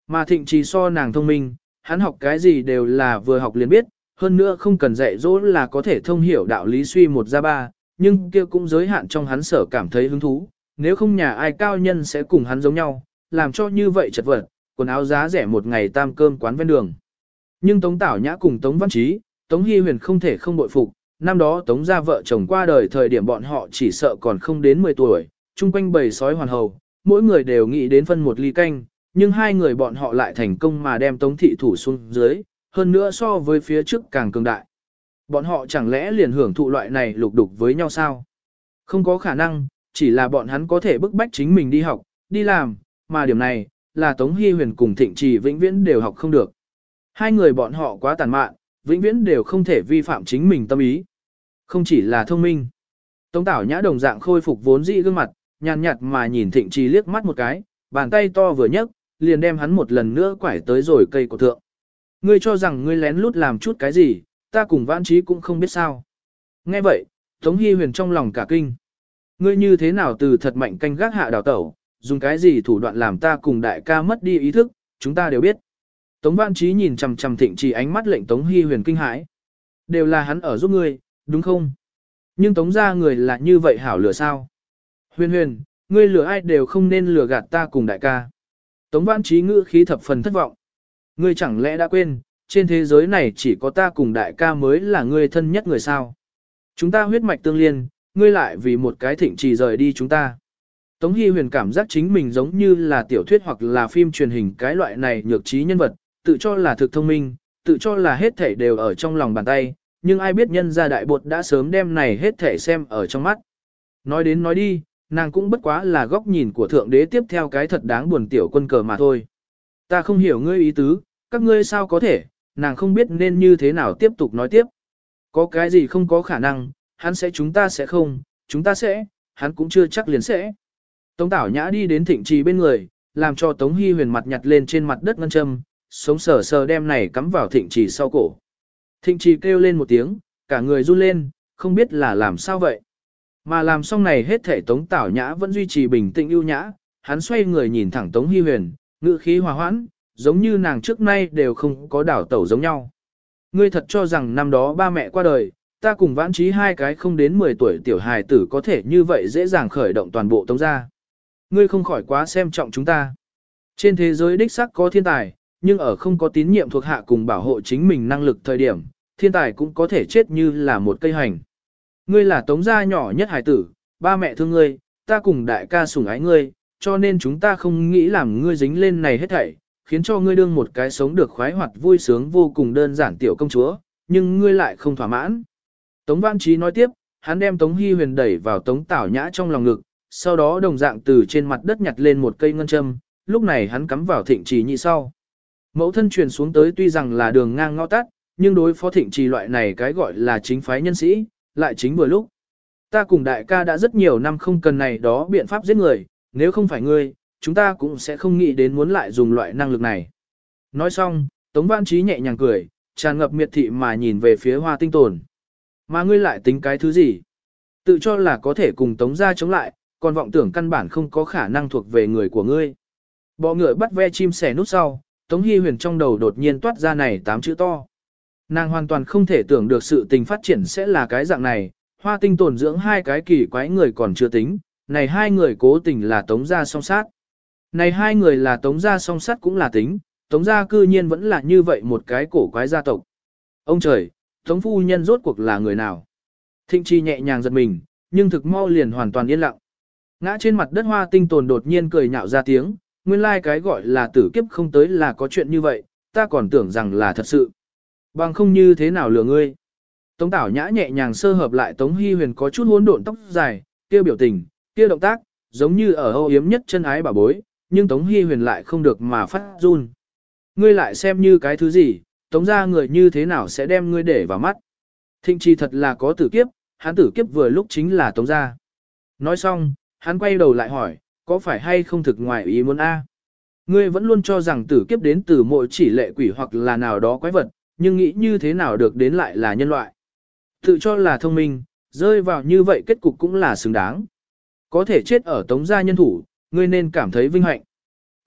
Mà thịnh trì so nàng thông minh, hắn học cái gì đều là vừa học liền biết, hơn nữa không cần dạy dỗ là có thể thông hiểu đạo lý suy một ra ba, nhưng kia cũng giới hạn trong hắn sở cảm thấy hứng thú, nếu không nhà ai cao nhân sẽ cùng hắn giống nhau, làm cho như vậy chật vật, quần áo giá rẻ một ngày tam cơm quán ven đường. Nhưng Tống Tảo Nhã cùng Tống Văn Trí, Tống Hy Huyền không thể không bội phục, năm đó Tống gia vợ chồng qua đời thời điểm bọn họ chỉ sợ còn không đến mười tuổi, chung quanh bầy sói hoàn hầu, mỗi người đều nghĩ đến phân một ly canh, nhưng hai người bọn họ lại thành công mà đem Tống thị thủ xuống dưới, hơn nữa so với phía trước càng cường đại. Bọn họ chẳng lẽ liền hưởng thụ loại này lục đục với nhau sao? Không có khả năng, chỉ là bọn hắn có thể bức bách chính mình đi học, đi làm, mà điểm này, là Tống Hy Huyền cùng Thịnh Trì vĩnh viễn đều học không được. Hai người bọn họ quá tàn mạn, vĩnh viễn đều không thể vi phạm chính mình tâm ý. Không chỉ là thông minh. Tống Tảo Nhã đồng dạng khôi phục vốn dĩ gương mặt, nhàn nhạt mà nhìn Thịnh Trì liếc mắt một cái, bàn tay to vừa nhấc, liền đem hắn một lần nữa quải tới rồi cây cổ thượng. Ngươi cho rằng ngươi lén lút làm chút cái gì, ta cùng Vãn Trí cũng không biết sao. Nghe vậy, Tống Hy Huyền trong lòng cả kinh. Ngươi như thế nào từ thật mạnh canh gác hạ đào tẩu, dùng cái gì thủ đoạn làm ta cùng đại ca mất đi ý thức, chúng ta đều biết. Tống Vãn Trí nhìn chằm chằm Thịnh Trì ánh mắt lệnh Tống Hy Huyền kinh hãi. Đều là hắn ở giúp ngươi, đúng không? Nhưng Tống gia người là như vậy hảo lừa sao? Huyền Huyền, ngươi lừa ai đều không nên lừa gạt ta cùng đại ca. Tống Vãn Trí ngữ khí thập phần thất vọng. Ngươi chẳng lẽ đã quên, trên thế giới này chỉ có ta cùng đại ca mới là ngươi thân nhất người sao? Chúng ta huyết mạch tương liên, ngươi lại vì một cái Thịnh Trì rời đi chúng ta. Tống Hy Huyền cảm giác chính mình giống như là tiểu thuyết hoặc là phim truyền hình cái loại này nhược trí nhân vật, tự cho là thực thông minh, tự cho là hết thảy đều ở trong lòng bàn tay, nhưng ai biết nhân gia đại bột đã sớm đem này hết thảy xem ở trong mắt. Nói đến nói đi, nàng cũng bất quá là góc nhìn của thượng đế tiếp theo cái thật đáng buồn tiểu quân cờ mà thôi. Ta không hiểu ngươi ý tứ, các ngươi sao có thể, nàng không biết nên như thế nào tiếp tục nói tiếp. Có cái gì không có khả năng, hắn sẽ chúng ta sẽ không, chúng ta sẽ, hắn cũng chưa chắc liền sẽ. Tống Tảo Nhã đi đến Thịnh Trì bên người, làm cho Tống Hy Huyền mặt nhặt lên trên mặt đất ngân châm, sống sờ sờ đem này cắm vào Thịnh Trì sau cổ. Thịnh Trì kêu lên một tiếng, cả người run lên, không biết là làm sao vậy. Mà làm xong này hết thể Tống Tảo Nhã vẫn duy trì bình tĩnh ưu nhã, hắn xoay người nhìn thẳng Tống Hy Huyền, ngữ khí hòa hoãn, giống như nàng trước nay đều không có đảo tẩu giống nhau. Ngươi thật cho rằng năm đó ba mẹ qua đời, ta cùng Vãn Trí hai cái không đến mười tuổi tiểu hài tử có thể như vậy dễ dàng khởi động toàn bộ Tống gia. Ngươi không khỏi quá xem trọng chúng ta. Trên thế giới đích xác có thiên tài, nhưng ở không có tín nhiệm thuộc hạ cùng bảo hộ chính mình năng lực thời điểm, thiên tài cũng có thể chết như là một cây hành. Ngươi là Tống gia nhỏ nhất hài tử, ba mẹ thương ngươi, ta cùng đại ca sủng ái ngươi, cho nên chúng ta không nghĩ làm ngươi dính lên này hết thảy, khiến cho ngươi đương một cái sống được khoái hoạt vui sướng vô cùng đơn giản tiểu công chúa, nhưng ngươi lại không thỏa mãn. Tống Vãn Trí nói tiếp, hắn đem Tống Hy Huyền đẩy vào Tống Tảo Nhã trong lòng ngực, sau đó đồng dạng từ trên mặt đất nhặt lên một cây ngân châm, lúc này hắn cắm vào Thịnh Trì nhị sau. Mẫu thân truyền xuống tới tuy rằng là đường ngang ngõ tắt, nhưng đối phó Thịnh Trì loại này cái gọi là chính phái nhân sĩ, lại chính vừa lúc. Ta cùng đại ca đã rất nhiều năm không cần này đó biện pháp giết người, nếu không phải ngươi, chúng ta cũng sẽ không nghĩ đến muốn lại dùng loại năng lực này. Nói xong, Tống Vãn Trí nhẹ nhàng cười, tràn ngập miệt thị mà nhìn về phía Hoa Tinh Tồn. Mà ngươi lại tính cái thứ gì? Tự cho là có thể cùng Tống gia chống lại, còn vọng tưởng căn bản không có khả năng thuộc về người của ngươi. Bọ ngựa bắt ve chim sẻ nút sau, Tống Hy Huyền trong đầu đột nhiên toát ra này tám chữ to. Nàng hoàn toàn không thể tưởng được sự tình phát triển sẽ là cái dạng này, Hoa Tinh Tồn dưỡng hai cái kỳ quái người còn chưa tính, này hai người cố tình là Tống gia song sát. Này hai người là Tống gia song sát cũng là tính, Tống gia cư nhiên vẫn là như vậy một cái cổ quái gia tộc. Ông trời, Tống phu nhân rốt cuộc là người nào? Thịnh Trì nhẹ nhàng giật mình, nhưng thực mau liền hoàn toàn yên lặng. Ngã trên mặt đất Hoa Tinh Tồn đột nhiên cười nhạo ra tiếng, nguyên lai like cái gọi là tử kiếp không tới là có chuyện như vậy, ta còn tưởng rằng là thật sự. Bằng không như thế nào lừa ngươi. Tống Tảo Nhã nhẹ nhàng sơ hợp lại Tống Hy Huyền có chút hỗn độn tóc dài, kia biểu tình, kia động tác, giống như ở âu yếm nhất chân ái bà bối, nhưng Tống Hy Huyền lại không được mà phát run. Ngươi lại xem như cái thứ gì, Tống gia người như thế nào sẽ đem ngươi để vào mắt. Thịnh Trì thật là có tử kiếp, hắn tử kiếp vừa lúc chính là Tống gia. Nói xong, hắn quay đầu lại hỏi, có phải hay không thực ngoài ý muốn a? Ngươi vẫn luôn cho rằng tử kiếp đến từ mỗi chỉ lệ quỷ hoặc là nào đó quái vật, nhưng nghĩ như thế nào được đến lại là nhân loại. Tự cho là thông minh, rơi vào như vậy kết cục cũng là xứng đáng. Có thể chết ở Tống gia nhân thủ, ngươi nên cảm thấy vinh hạnh.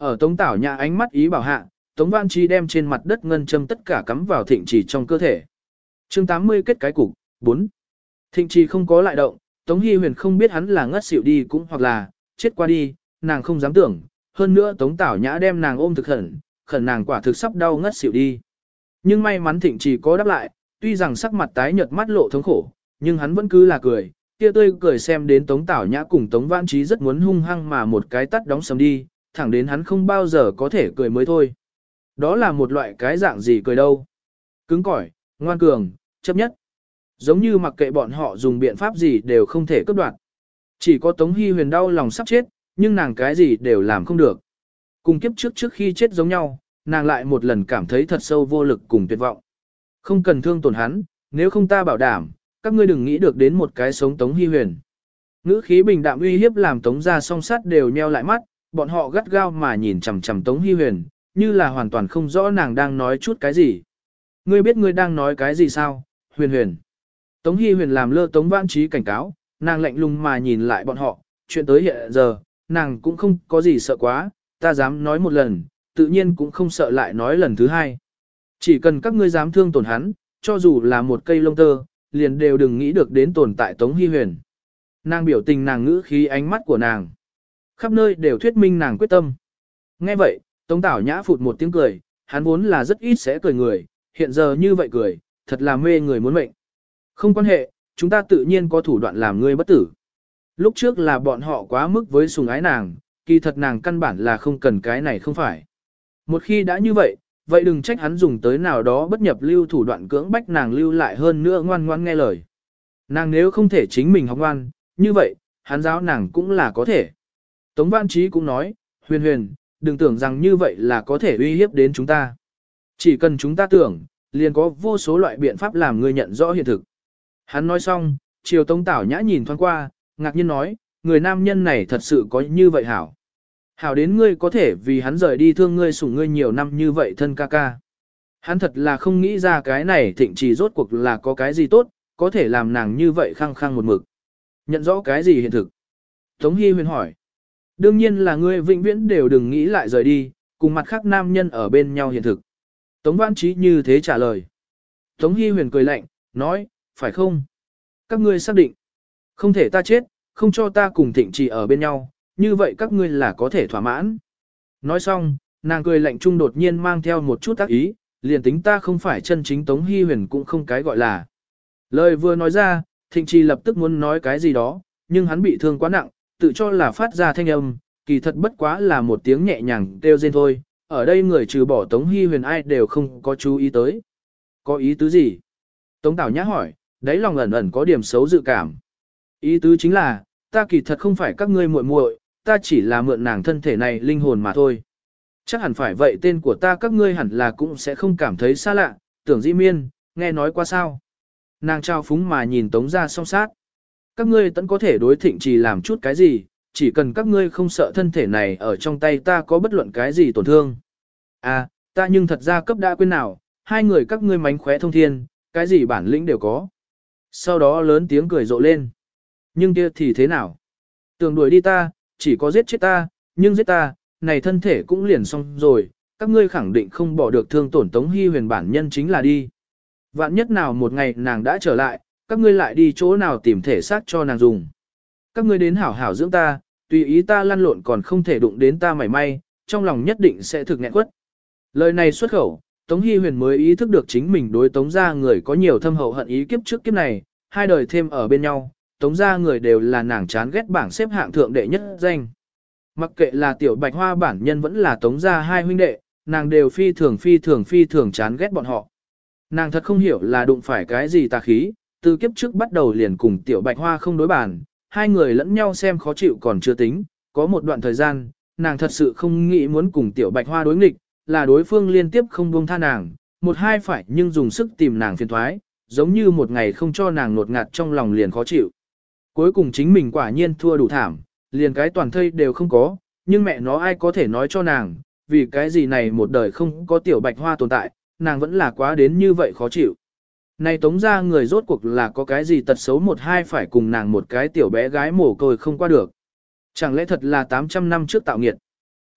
Ở Tống Tảo Nhã ánh mắt ý bảo hạ, Tống Văn Trí đem trên mặt đất ngân châm tất cả cắm vào Thịnh Trì trong cơ thể. chương tám mươi kết cái cục, bốn. Thịnh Trì không có lại động, Tống Hi Huyền không biết hắn là ngất xỉu đi cũng hoặc là chết qua đi, nàng không dám tưởng, hơn nữa Tống Tảo Nhã đem nàng ôm thực khẩn, khẩn nàng quả thực sắp đau ngất xỉu đi. Nhưng may mắn Thịnh Trì có đáp lại, tuy rằng sắc mặt tái nhợt mắt lộ thống khổ, nhưng hắn vẫn cứ là cười, kia tươi cười xem đến Tống Tảo Nhã cùng Tống Văn Trí rất muốn hung hăng mà một cái tắt đóng sầm đi, thẳng đến hắn không bao giờ có thể cười mới thôi. Đó là một loại cái dạng gì cười đâu? Cứng cỏi, ngoan cường, chấp nhất. Giống như mặc kệ bọn họ dùng biện pháp gì đều không thể cướp đoạt. Chỉ có Tống Hi Huyền đau lòng sắp chết, nhưng nàng cái gì đều làm không được. Cùng kiếp trước trước khi chết giống nhau, nàng lại một lần cảm thấy thật sâu vô lực cùng tuyệt vọng. Không cần thương tổn hắn, nếu không ta bảo đảm, các ngươi đừng nghĩ được đến một cái sống Tống Hi Huyền. Ngữ khí bình đạm uy hiếp làm Tống gia song sát đều nheo lại mắt, bọn họ gắt gao mà nhìn chằm chằm Tống Hi Huyền, như là hoàn toàn không rõ nàng đang nói chút cái gì. Ngươi biết ngươi đang nói cái gì sao, Huyền Huyền? Tống Hi Huyền làm lơ Tống Vãn Trí cảnh cáo, nàng lạnh lùng mà nhìn lại bọn họ, chuyện tới hiện giờ, nàng cũng không có gì sợ quá, ta dám nói một lần, tự nhiên cũng không sợ lại nói lần thứ hai. Chỉ cần các ngươi dám thương tổn hắn, cho dù là một cây lông tơ, liền đều đừng nghĩ được đến tồn tại Tống Hi Huyền. Nàng biểu tình nàng ngữ khí ánh mắt của nàng. Khắp nơi đều thuyết minh nàng quyết tâm. Nghe vậy, Tống Tảo Nhã phụt một tiếng cười, hắn vốn là rất ít sẽ cười người, hiện giờ như vậy cười, thật là mê người muốn mệnh. Không quan hệ, chúng ta tự nhiên có thủ đoạn làm ngươi bất tử. Lúc trước là bọn họ quá mức với sùng ái nàng, kỳ thật nàng căn bản là không cần cái này không phải. Một khi đã như vậy, vậy đừng trách hắn dùng tới nào đó bất nhập lưu thủ đoạn cưỡng bách nàng lưu lại hơn nữa ngoan ngoan nghe lời. Nàng nếu không thể chính mình học ngoan, như vậy, hắn giáo nàng cũng là có thể. Tống Văn Trí cũng nói, Huyền Huyền, đừng tưởng rằng như vậy là có thể uy hiếp đến chúng ta. Chỉ cần chúng ta tưởng, liền có vô số loại biện pháp làm ngươi nhận rõ hiện thực. Hắn nói xong, chiều Tống Tảo Nhã nhìn thoáng qua, ngạc nhiên nói, người nam nhân này thật sự có như vậy hảo. Hảo đến ngươi có thể vì hắn rời đi thương ngươi sủng ngươi nhiều năm như vậy thân ca ca. Hắn thật là không nghĩ ra cái này Thịnh Trì rốt cuộc là có cái gì tốt, có thể làm nàng như vậy khăng khăng một mực. Nhận rõ cái gì hiện thực? Tống Hi Huyền hỏi. Đương nhiên là ngươi vĩnh viễn đều đừng nghĩ lại rời đi, cùng mặt khác nam nhân ở bên nhau hiện thực. Tống Văn Trí như thế trả lời. Tống Hi Huyền cười lạnh, nói, phải không? Các ngươi xác định. Không thể ta chết, không cho ta cùng Thịnh Trì ở bên nhau, như vậy các ngươi là có thể thỏa mãn. Nói xong, nàng cười lạnh trung đột nhiên mang theo một chút tác ý, liền tính ta không phải chân chính Tống Hi Huyền cũng không cái gọi là. Lời vừa nói ra, Thịnh Trì lập tức muốn nói cái gì đó, nhưng hắn bị thương quá nặng, tự cho là phát ra thanh âm, kỳ thật bất quá là một tiếng nhẹ nhàng kêu rên thôi, ở đây người trừ bỏ Tống Hi Huyền ai đều không có chú ý tới. Có ý tứ gì? Tống Tảo Nhã hỏi, đáy lòng ẩn ẩn có điểm xấu dự cảm. Ý tứ chính là, ta kỳ thật không phải các ngươi muội muội, ta chỉ là mượn nàng thân thể này linh hồn mà thôi. Chắc hẳn phải vậy tên của ta các ngươi hẳn là cũng sẽ không cảm thấy xa lạ, tưởng dĩ miên, nghe nói qua sao. Nàng trao phúng mà nhìn Tống ra song sát. Các ngươi tẫn có thể đối Thịnh Trì làm chút cái gì, chỉ cần các ngươi không sợ thân thể này ở trong tay ta có bất luận cái gì tổn thương. À, ta nhưng thật ra cấp đã quên nào, hai người các ngươi mánh khóe thông thiên, cái gì bản lĩnh đều có. Sau đó lớn tiếng cười rộ lên. Nhưng kia thì thế nào? Tưởng đuổi đi ta, chỉ có giết chết ta, nhưng giết ta, này thân thể cũng liền xong rồi, các ngươi khẳng định không bỏ được thương tổn Tống Hi Huyền bản nhân chính là đi. Vạn nhất nào một ngày nàng đã trở lại, các ngươi lại đi chỗ nào tìm thể xác cho nàng dùng. Các ngươi đến hảo hảo dưỡng ta, tùy ý ta lăn lộn còn không thể đụng đến ta mảy may, trong lòng nhất định sẽ thực nghẹn quất. Lời này xuất khẩu, Tống Hi Huyền mới ý thức được chính mình đối Tống gia người có nhiều thâm hậu hận ý kiếp trước kiếp này, hai đời thêm ở bên nhau, Tống gia người đều là nàng chán ghét bảng xếp hạng thượng đệ nhất danh. Mặc kệ là tiểu bạch hoa bản nhân vẫn là Tống gia hai huynh đệ, nàng đều phi thường phi thường phi thường chán ghét bọn họ. Nàng thật không hiểu là đụng phải cái gì tà khí, từ kiếp trước bắt đầu liền cùng tiểu bạch hoa không đối bàn, hai người lẫn nhau xem khó chịu còn chưa tính, có một đoạn thời gian, nàng thật sự không nghĩ muốn cùng tiểu bạch hoa đối nghịch, là đối phương liên tiếp không buông tha nàng, một hai phải nhưng dùng sức tìm nàng phiền thoái, giống như một ngày không cho nàng nột ngạt trong lòng liền khó chịu. Cuối cùng chính mình quả nhiên thua đủ thảm, liền cái toàn thây đều không có, nhưng mẹ nó ai có thể nói cho nàng, vì cái gì này một đời không có tiểu bạch hoa tồn tại, nàng vẫn là quá đến như vậy khó chịu. Này Tống gia người rốt cuộc là có cái gì tật xấu một hai phải cùng nàng một cái tiểu bé gái mồ côi không qua được. Chẳng lẽ thật là tám trăm năm trước tạo nghiệt.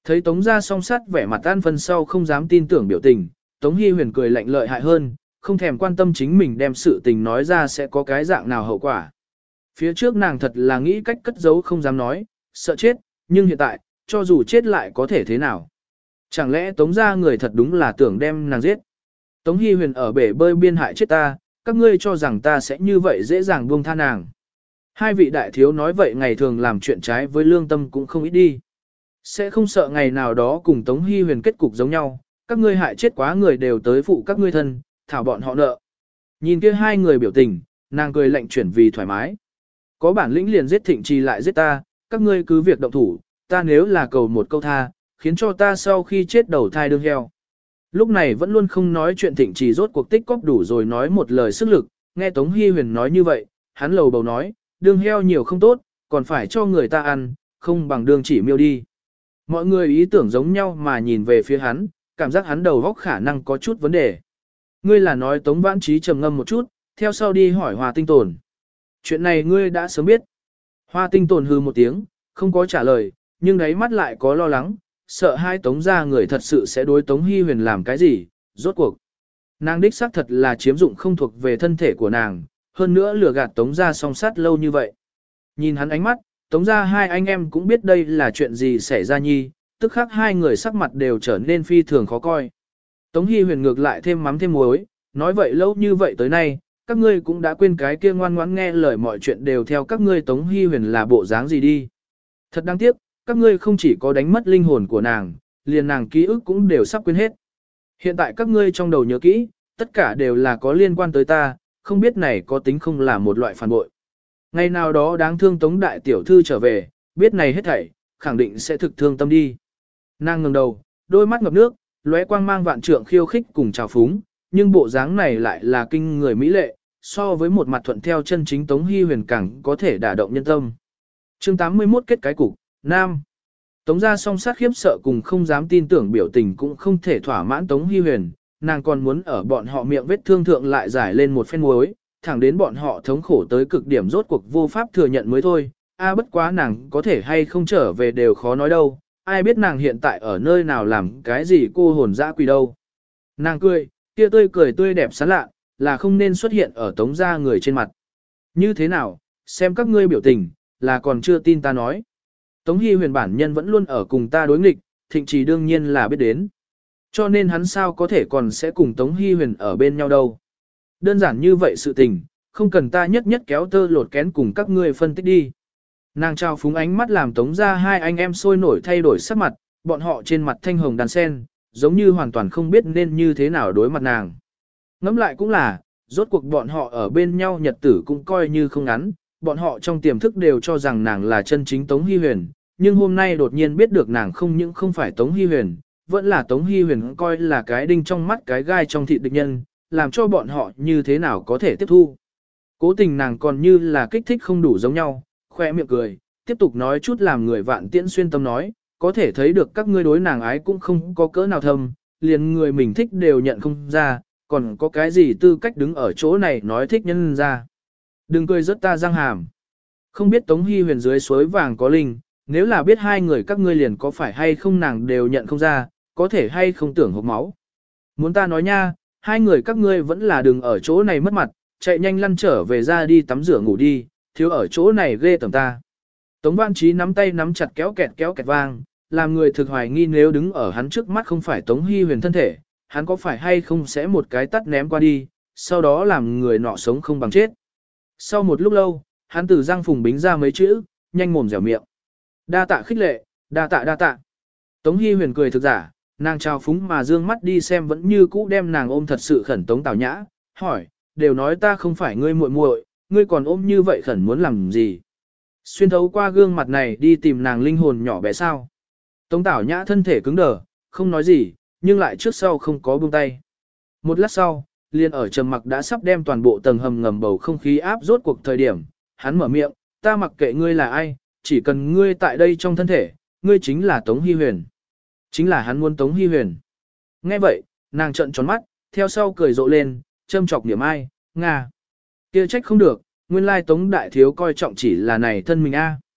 Thấy Tống gia song sát vẻ mặt an phân sau không dám tin tưởng biểu tình, Tống Hi Huyền cười lạnh lợi hại hơn, không thèm quan tâm chính mình đem sự tình nói ra sẽ có cái dạng nào hậu quả. Phía trước nàng thật là nghĩ cách cất giấu không dám nói, sợ chết, nhưng hiện tại, cho dù chết lại có thể thế nào. Chẳng lẽ Tống gia người thật đúng là tưởng đem nàng giết. Tống Hi Huyền ở bể bơi biên hại chết ta, các ngươi cho rằng ta sẽ như vậy dễ dàng buông tha nàng. Hai vị đại thiếu nói vậy ngày thường làm chuyện trái với lương tâm cũng không ít đi. Sẽ không sợ ngày nào đó cùng Tống Hi Huyền kết cục giống nhau, các ngươi hại chết quá người đều tới phụ các ngươi thân, thảo bọn họ nợ. Nhìn kia hai người biểu tình, nàng cười lạnh chuyển vì thoải mái. Có bản lĩnh liền giết Thịnh Trì lại giết ta, các ngươi cứ việc động thủ, ta nếu là cầu một câu tha, khiến cho ta sau khi chết đầu thai đương heo. Lúc này vẫn luôn không nói chuyện Thịnh Trì rốt cuộc tích cóp đủ rồi nói một lời sức lực, nghe Tống Hi Huyền nói như vậy, hắn lầu bầu nói, đương heo nhiều không tốt, còn phải cho người ta ăn, không bằng đương chỉ miêu đi. Mọi người ý tưởng giống nhau mà nhìn về phía hắn, cảm giác hắn đầu óc khả năng có chút vấn đề. Ngươi là nói Tống Vãn Trí trầm ngâm một chút, theo sau đi hỏi Hoa Tinh Tồn. Chuyện này ngươi đã sớm biết. Hoa Tinh Tồn hừ một tiếng, không có trả lời, nhưng đáy mắt lại có lo lắng, sợ hai Tống gia người thật sự sẽ đối Tống Hi Huyền làm cái gì, rốt cuộc. Nàng đích xác thật là chiếm dụng không thuộc về thân thể của nàng, hơn nữa lừa gạt Tống gia song sát lâu như vậy. Nhìn hắn ánh mắt, Tống gia hai anh em cũng biết đây là chuyện gì xảy ra nhi, tức khắc hai người sắc mặt đều trở nên phi thường khó coi. Tống Hi Huyền ngược lại thêm mắm thêm muối, nói vậy lâu như vậy tới nay, các ngươi cũng đã quên cái kia ngoan ngoãn nghe lời mọi chuyện đều theo các ngươi Tống Hi Huyền là bộ dáng gì đi. Thật đáng tiếc, các ngươi không chỉ có đánh mất linh hồn của nàng, liền nàng ký ức cũng đều sắp quên hết. Hiện tại các ngươi trong đầu nhớ kỹ, tất cả đều là có liên quan tới ta, không biết này có tính không là một loại phản bội. Ngày nào đó đáng thương Tống đại tiểu thư trở về, biết này hết thảy, khẳng định sẽ thực thương tâm đi. Nàng ngẩng đầu, đôi mắt ngập nước, lóe quang mang vạn trượng khiêu khích cùng trào phúng, nhưng bộ dáng này lại là kinh người mỹ lệ, so với một mặt thuận theo chân chính Tống Hi Huyền càng có thể đả động nhân tâm. Chương tám mươi mốt kết cái cục, Nam. Tống gia song sát khiếp sợ cùng không dám tin tưởng biểu tình cũng không thể thỏa mãn Tống Hi Huyền, nàng còn muốn ở bọn họ miệng vết thương thượng lại giải lên một phen muối, thẳng đến bọn họ thống khổ tới cực điểm rốt cuộc vô pháp thừa nhận mới thôi. A bất quá nàng có thể hay không trở về đều khó nói đâu, ai biết nàng hiện tại ở nơi nào làm cái gì cô hồn dã quỷ đâu. Nàng cười, kia tươi cười tươi đẹp sán lạ, là không nên xuất hiện ở Tống gia người trên mặt. Như thế nào, xem các ngươi biểu tình, là còn chưa tin ta nói. Tống Hi Huyền bản nhân vẫn luôn ở cùng ta đối nghịch, Thịnh Trì đương nhiên là biết đến. Cho nên hắn sao có thể còn sẽ cùng Tống Hi Huyền ở bên nhau đâu. Đơn giản như vậy sự tình, không cần ta nhất nhất kéo tơ lột kén cùng các ngươi phân tích đi. Nàng trao phúng ánh mắt làm Tống gia hai anh em sôi nổi thay đổi sắc mặt, bọn họ trên mặt thanh hồng đàn sen, giống như hoàn toàn không biết nên như thế nào đối mặt nàng. Ngẫm lại cũng là, rốt cuộc bọn họ ở bên nhau nhật tử cũng coi như không ngắn, bọn họ trong tiềm thức đều cho rằng nàng là chân chính Tống Hi Huyền, nhưng hôm nay đột nhiên biết được nàng không những không phải Tống Hi Huyền, vẫn là Tống Hi Huyền coi là cái đinh trong mắt cái gai trong thịt địch nhân, làm cho bọn họ như thế nào có thể tiếp thu. Cố tình nàng còn như là kích thích không đủ giống nhau, khoe miệng cười, tiếp tục nói chút làm người vạn tiễn xuyên tâm nói, có thể thấy được các ngươi đối nàng ái cũng không có cỡ nào thâm, liền người mình thích đều nhận không ra, còn có cái gì tư cách đứng ở chỗ này nói thích nhân ra. Đừng cười rất ta răng hàm. Không biết Tống Hi Huyền dưới suối vàng có linh, nếu là biết hai người các ngươi liền có phải hay không nàng đều nhận không ra, có thể hay không tưởng hộc máu. Muốn ta nói nha, hai người các ngươi vẫn là đừng ở chỗ này mất mặt, chạy nhanh lăn trở về ra đi tắm rửa ngủ đi, thiếu ở chỗ này ghê tởm ta. Tống Vãn Trí nắm tay nắm chặt kéo kẹt kéo kẹt vang, làm người thực hoài nghi nếu đứng ở hắn trước mắt không phải Tống Hi Huyền thân thể, hắn có phải hay không sẽ một cái tắt ném qua đi, sau đó làm người nọ sống không bằng chết. Sau một lúc lâu, hắn từ răng phùng bính ra mấy chữ, nhanh mồm dẻo miệng. Đa tạ khích lệ, đa tạ đa tạ. Tống Hi Huyền cười thực giả, nàng trao phúng mà dương mắt đi xem vẫn như cũ đem nàng ôm thật sự khẩn Tống Tảo Nhã, hỏi, đều nói ta không phải ngươi muội muội, ngươi còn ôm như vậy khẩn muốn làm gì? Xuyên thấu qua gương mặt này đi tìm nàng linh hồn nhỏ bé sao? Tống Tảo Nhã thân thể cứng đờ, không nói gì, nhưng lại trước sau không có buông tay. Một lát sau, liền ở trầm mặc đã sắp đem toàn bộ tầng hầm ngầm bầu không khí áp rốt cuộc thời điểm, hắn mở miệng, ta mặc kệ ngươi là ai, chỉ cần ngươi tại đây trong thân thể, ngươi chính là Tống Hi Huyền. Chính là hắn muốn Tống Hi Huyền. Nghe vậy, nàng trợn tròn mắt, theo sau cười rộ lên, châm chọc niệm ai, Nga. Kia trách không được, nguyên lai Tống Đại Thiếu coi trọng chỉ là này thân mình a.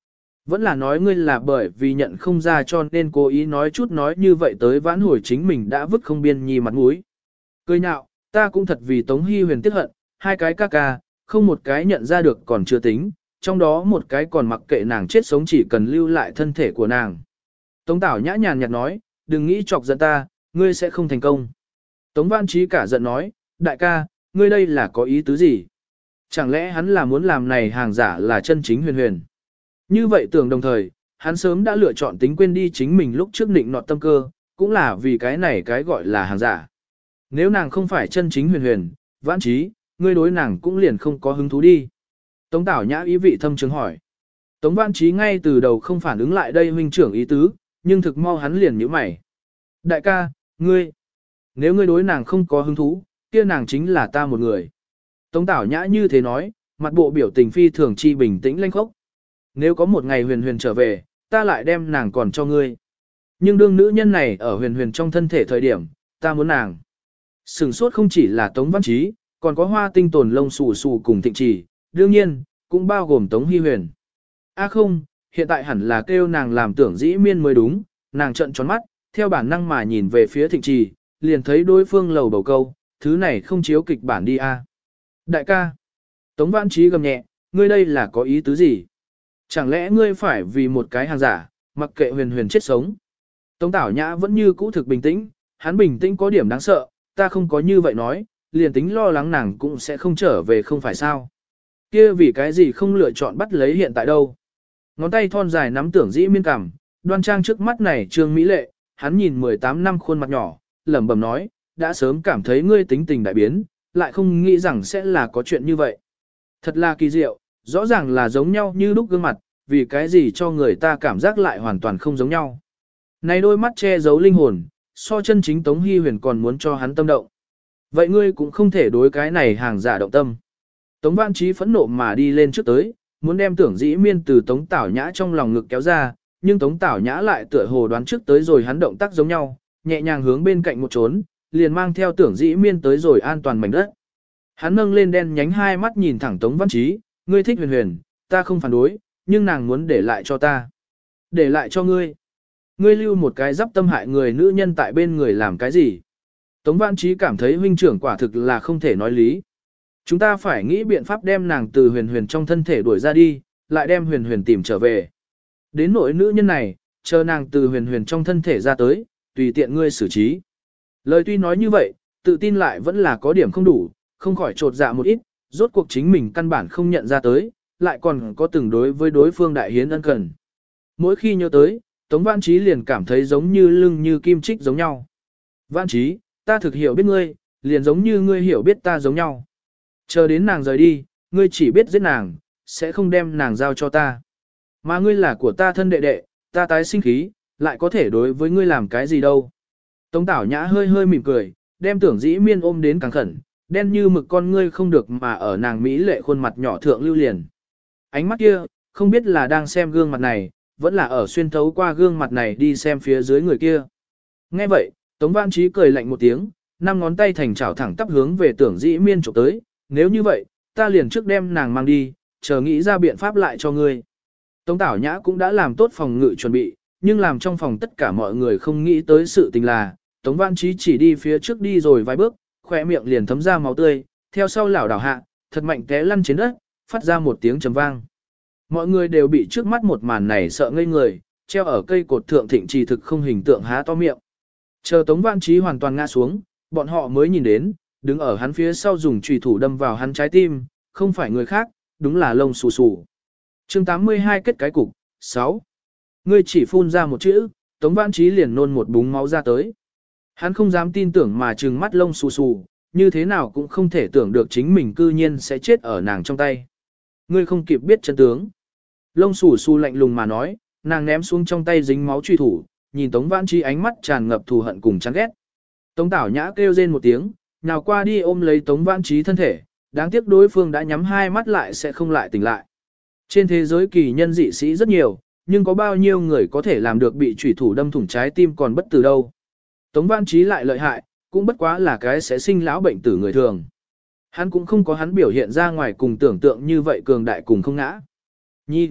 Vẫn là nói ngươi là bởi vì nhận không ra cho nên cố ý nói chút nói như vậy tới vãn hồi chính mình đã vứt không biên nhi mặt mũi. Cười nhạo, ta cũng thật vì Tống Hy Huyền tiếc hận, hai cái ca ca, không một cái nhận ra được còn chưa tính, trong đó một cái còn mặc kệ nàng chết sống chỉ cần lưu lại thân thể của nàng. Tống Tảo nhã nhàn nhạt nói, đừng nghĩ chọc giận ta, ngươi sẽ không thành công. Tống Văn Trí cả giận nói, đại ca, ngươi đây là có ý tứ gì? Chẳng lẽ hắn là muốn làm này hàng giả là chân chính Huyền Huyền? Như vậy tưởng đồng thời, hắn sớm đã lựa chọn tính quên đi chính mình lúc trước định nọt tâm cơ, cũng là vì cái này cái gọi là hàng giả. Nếu nàng không phải chân chính Huyền Huyền, Vãn Trí, ngươi đối nàng cũng liền không có hứng thú đi. Tống Tảo nhã ý vị thâm trường hỏi. Tống Vãn Trí ngay từ đầu không phản ứng lại đây huynh trưởng ý tứ, nhưng thực mau hắn liền nhíu mày. Đại ca, ngươi, nếu ngươi đối nàng không có hứng thú, kia nàng chính là ta một người. Tống Tảo nhã như thế nói, mặt bộ biểu tình phi thường chi bình tĩnh lanh khốc. Nếu có một ngày Huyền Huyền trở về, ta lại đem nàng còn cho ngươi. Nhưng đương nữ nhân này ở Huyền Huyền trong thân thể thời điểm, ta muốn nàng. Sửng sốt không chỉ là Tống Văn Trí, còn có Hoa Tinh Tồn lông xù xù cùng Thịnh Trì, đương nhiên, cũng bao gồm Tống Hy Huyền. A à không, hiện tại hẳn là kêu nàng làm tưởng dĩ miên mới đúng, nàng trợn tròn mắt, theo bản năng mà nhìn về phía Thịnh Trì, liền thấy đối phương lầu bầu câu, thứ này không chiếu kịch bản đi a. Đại ca, Tống Văn Trí gầm nhẹ, ngươi đây là có ý tứ gì? Chẳng lẽ ngươi phải vì một cái hàng giả, mặc kệ Huyền Huyền chết sống? Tống Tảo Nhã vẫn như cũ thực bình tĩnh, hắn bình tĩnh có điểm đáng sợ, ta không có như vậy nói, liền tính lo lắng nàng cũng sẽ không trở về không phải sao. Kia vì cái gì không lựa chọn bắt lấy hiện tại đâu. Ngón tay thon dài nắm tưởng dĩ miên cằm, đoan trang trước mắt này trương mỹ lệ, hắn nhìn mười tám năm khuôn mặt nhỏ, lẩm bẩm nói, đã sớm cảm thấy ngươi tính tình đại biến, lại không nghĩ rằng sẽ là có chuyện như vậy. Thật là kỳ diệu, rõ ràng là giống nhau như lúc gương mặt, vì cái gì cho người ta cảm giác lại hoàn toàn không giống nhau. Này đôi mắt che giấu linh hồn, so chân chính Tống Hy Huyền còn muốn cho hắn tâm động. Vậy ngươi cũng không thể đối cái này hàng giả động tâm. Tống Văn Trí phẫn nộ mà đi lên trước tới, muốn đem tưởng dĩ miên từ Tống Tảo Nhã trong lòng ngực kéo ra, nhưng Tống Tảo Nhã lại tựa hồ đoán trước tới rồi hắn động tác giống nhau, nhẹ nhàng hướng bên cạnh một trốn, liền mang theo tưởng dĩ miên tới rồi an toàn mảnh đất. Hắn nâng lên đen nhánh hai mắt nhìn thẳng Tống Văn Trí, ngươi thích Huyền Huyền, ta không phản đối, nhưng nàng muốn để lại cho ta. Để lại cho ngươi. Ngươi lưu một cái giáp tâm hại người nữ nhân tại bên người làm cái gì? Tống Văn Trí cảm thấy huynh trưởng quả thực là không thể nói lý. Chúng ta phải nghĩ biện pháp đem nàng từ Huyền Huyền trong thân thể đuổi ra đi, lại đem Huyền Huyền tìm trở về. Đến nỗi nữ nhân này, chờ nàng từ Huyền Huyền trong thân thể ra tới, tùy tiện ngươi xử trí. Lời tuy nói như vậy, tự tin lại vẫn là có điểm không đủ, không khỏi trột dạ một ít, rốt cuộc chính mình căn bản không nhận ra tới, lại còn có từng đối với đối phương đại hiến ân cần. Mỗi khi nhớ tới, Tống Văn Trí liền cảm thấy giống như lưng như kim chích giống nhau. Văn Trí, ta thực hiểu biết ngươi, liền giống như ngươi hiểu biết ta giống nhau. Chờ đến nàng rời đi, ngươi chỉ biết giết nàng, sẽ không đem nàng giao cho ta. Mà ngươi là của ta thân đệ đệ, ta tái sinh khí, lại có thể đối với ngươi làm cái gì đâu. Tống Tảo Nhã hơi hơi mỉm cười, đem tưởng dĩ miên ôm đến càng khẩn, đen như mực con ngươi không được mà ở nàng mỹ lệ khuôn mặt nhỏ thượng lưu liền. Ánh mắt kia, không biết là đang xem gương mặt này, vẫn là ở xuyên thấu qua gương mặt này đi xem phía dưới người kia. Nghe vậy, Tống Văn Trí cười lạnh một tiếng, năm ngón tay thành chảo thẳng tắp hướng về tưởng dĩ miên chụp tới, nếu như vậy, ta liền trước đem nàng mang đi, chờ nghĩ ra biện pháp lại cho ngươi. Tống Tảo Nhã cũng đã làm tốt phòng ngự chuẩn bị, nhưng làm trong phòng tất cả mọi người không nghĩ tới sự tình là, Tống Văn Trí chỉ đi phía trước đi rồi vài bước, khỏe miệng liền thấm ra máu tươi, theo sau lảo đảo hạ, thật mạnh té lăn trên đất, phát ra một tiếng trầm vang. Mọi người đều bị trước mắt một màn này sợ ngây người, treo ở cây cột thượng Thịnh Trì thực không hình tượng há to miệng. Chờ Tống Văn Trí hoàn toàn ngã xuống, bọn họ mới nhìn đến, đứng ở hắn phía sau dùng chùy thủ đâm vào hắn trái tim, không phải người khác, đúng là lông xù xù. Chương tám mươi hai kết cái cục, sáu. Ngươi chỉ phun ra một chữ, Tống Văn Trí liền nôn một búng máu ra tới. Hắn không dám tin tưởng mà trừng mắt lông xù xù, như thế nào cũng không thể tưởng được chính mình cư nhiên sẽ chết ở nàng trong tay. Ngươi không kịp biết chân tướng. Lông xù xù lạnh lùng mà nói, nàng ném xuống trong tay dính máu truy thủ, nhìn Tống Văn Trí ánh mắt tràn ngập thù hận cùng chán ghét. Tống Tảo Nhã kêu rên một tiếng, nào qua đi ôm lấy Tống Văn Trí thân thể, đáng tiếc đối phương đã nhắm hai mắt lại sẽ không lại tỉnh lại. Trên thế giới kỳ nhân dị sĩ rất nhiều, nhưng có bao nhiêu người có thể làm được bị chủy thủ đâm thủng trái tim còn bất tử đâu. Tống Văn Trí lại lợi hại, cũng bất quá là cái sẽ sinh lão bệnh tử người thường. Hắn cũng không có hắn biểu hiện ra ngoài cùng tưởng tượng như vậy cường đại cùng không ngã. Nhìn,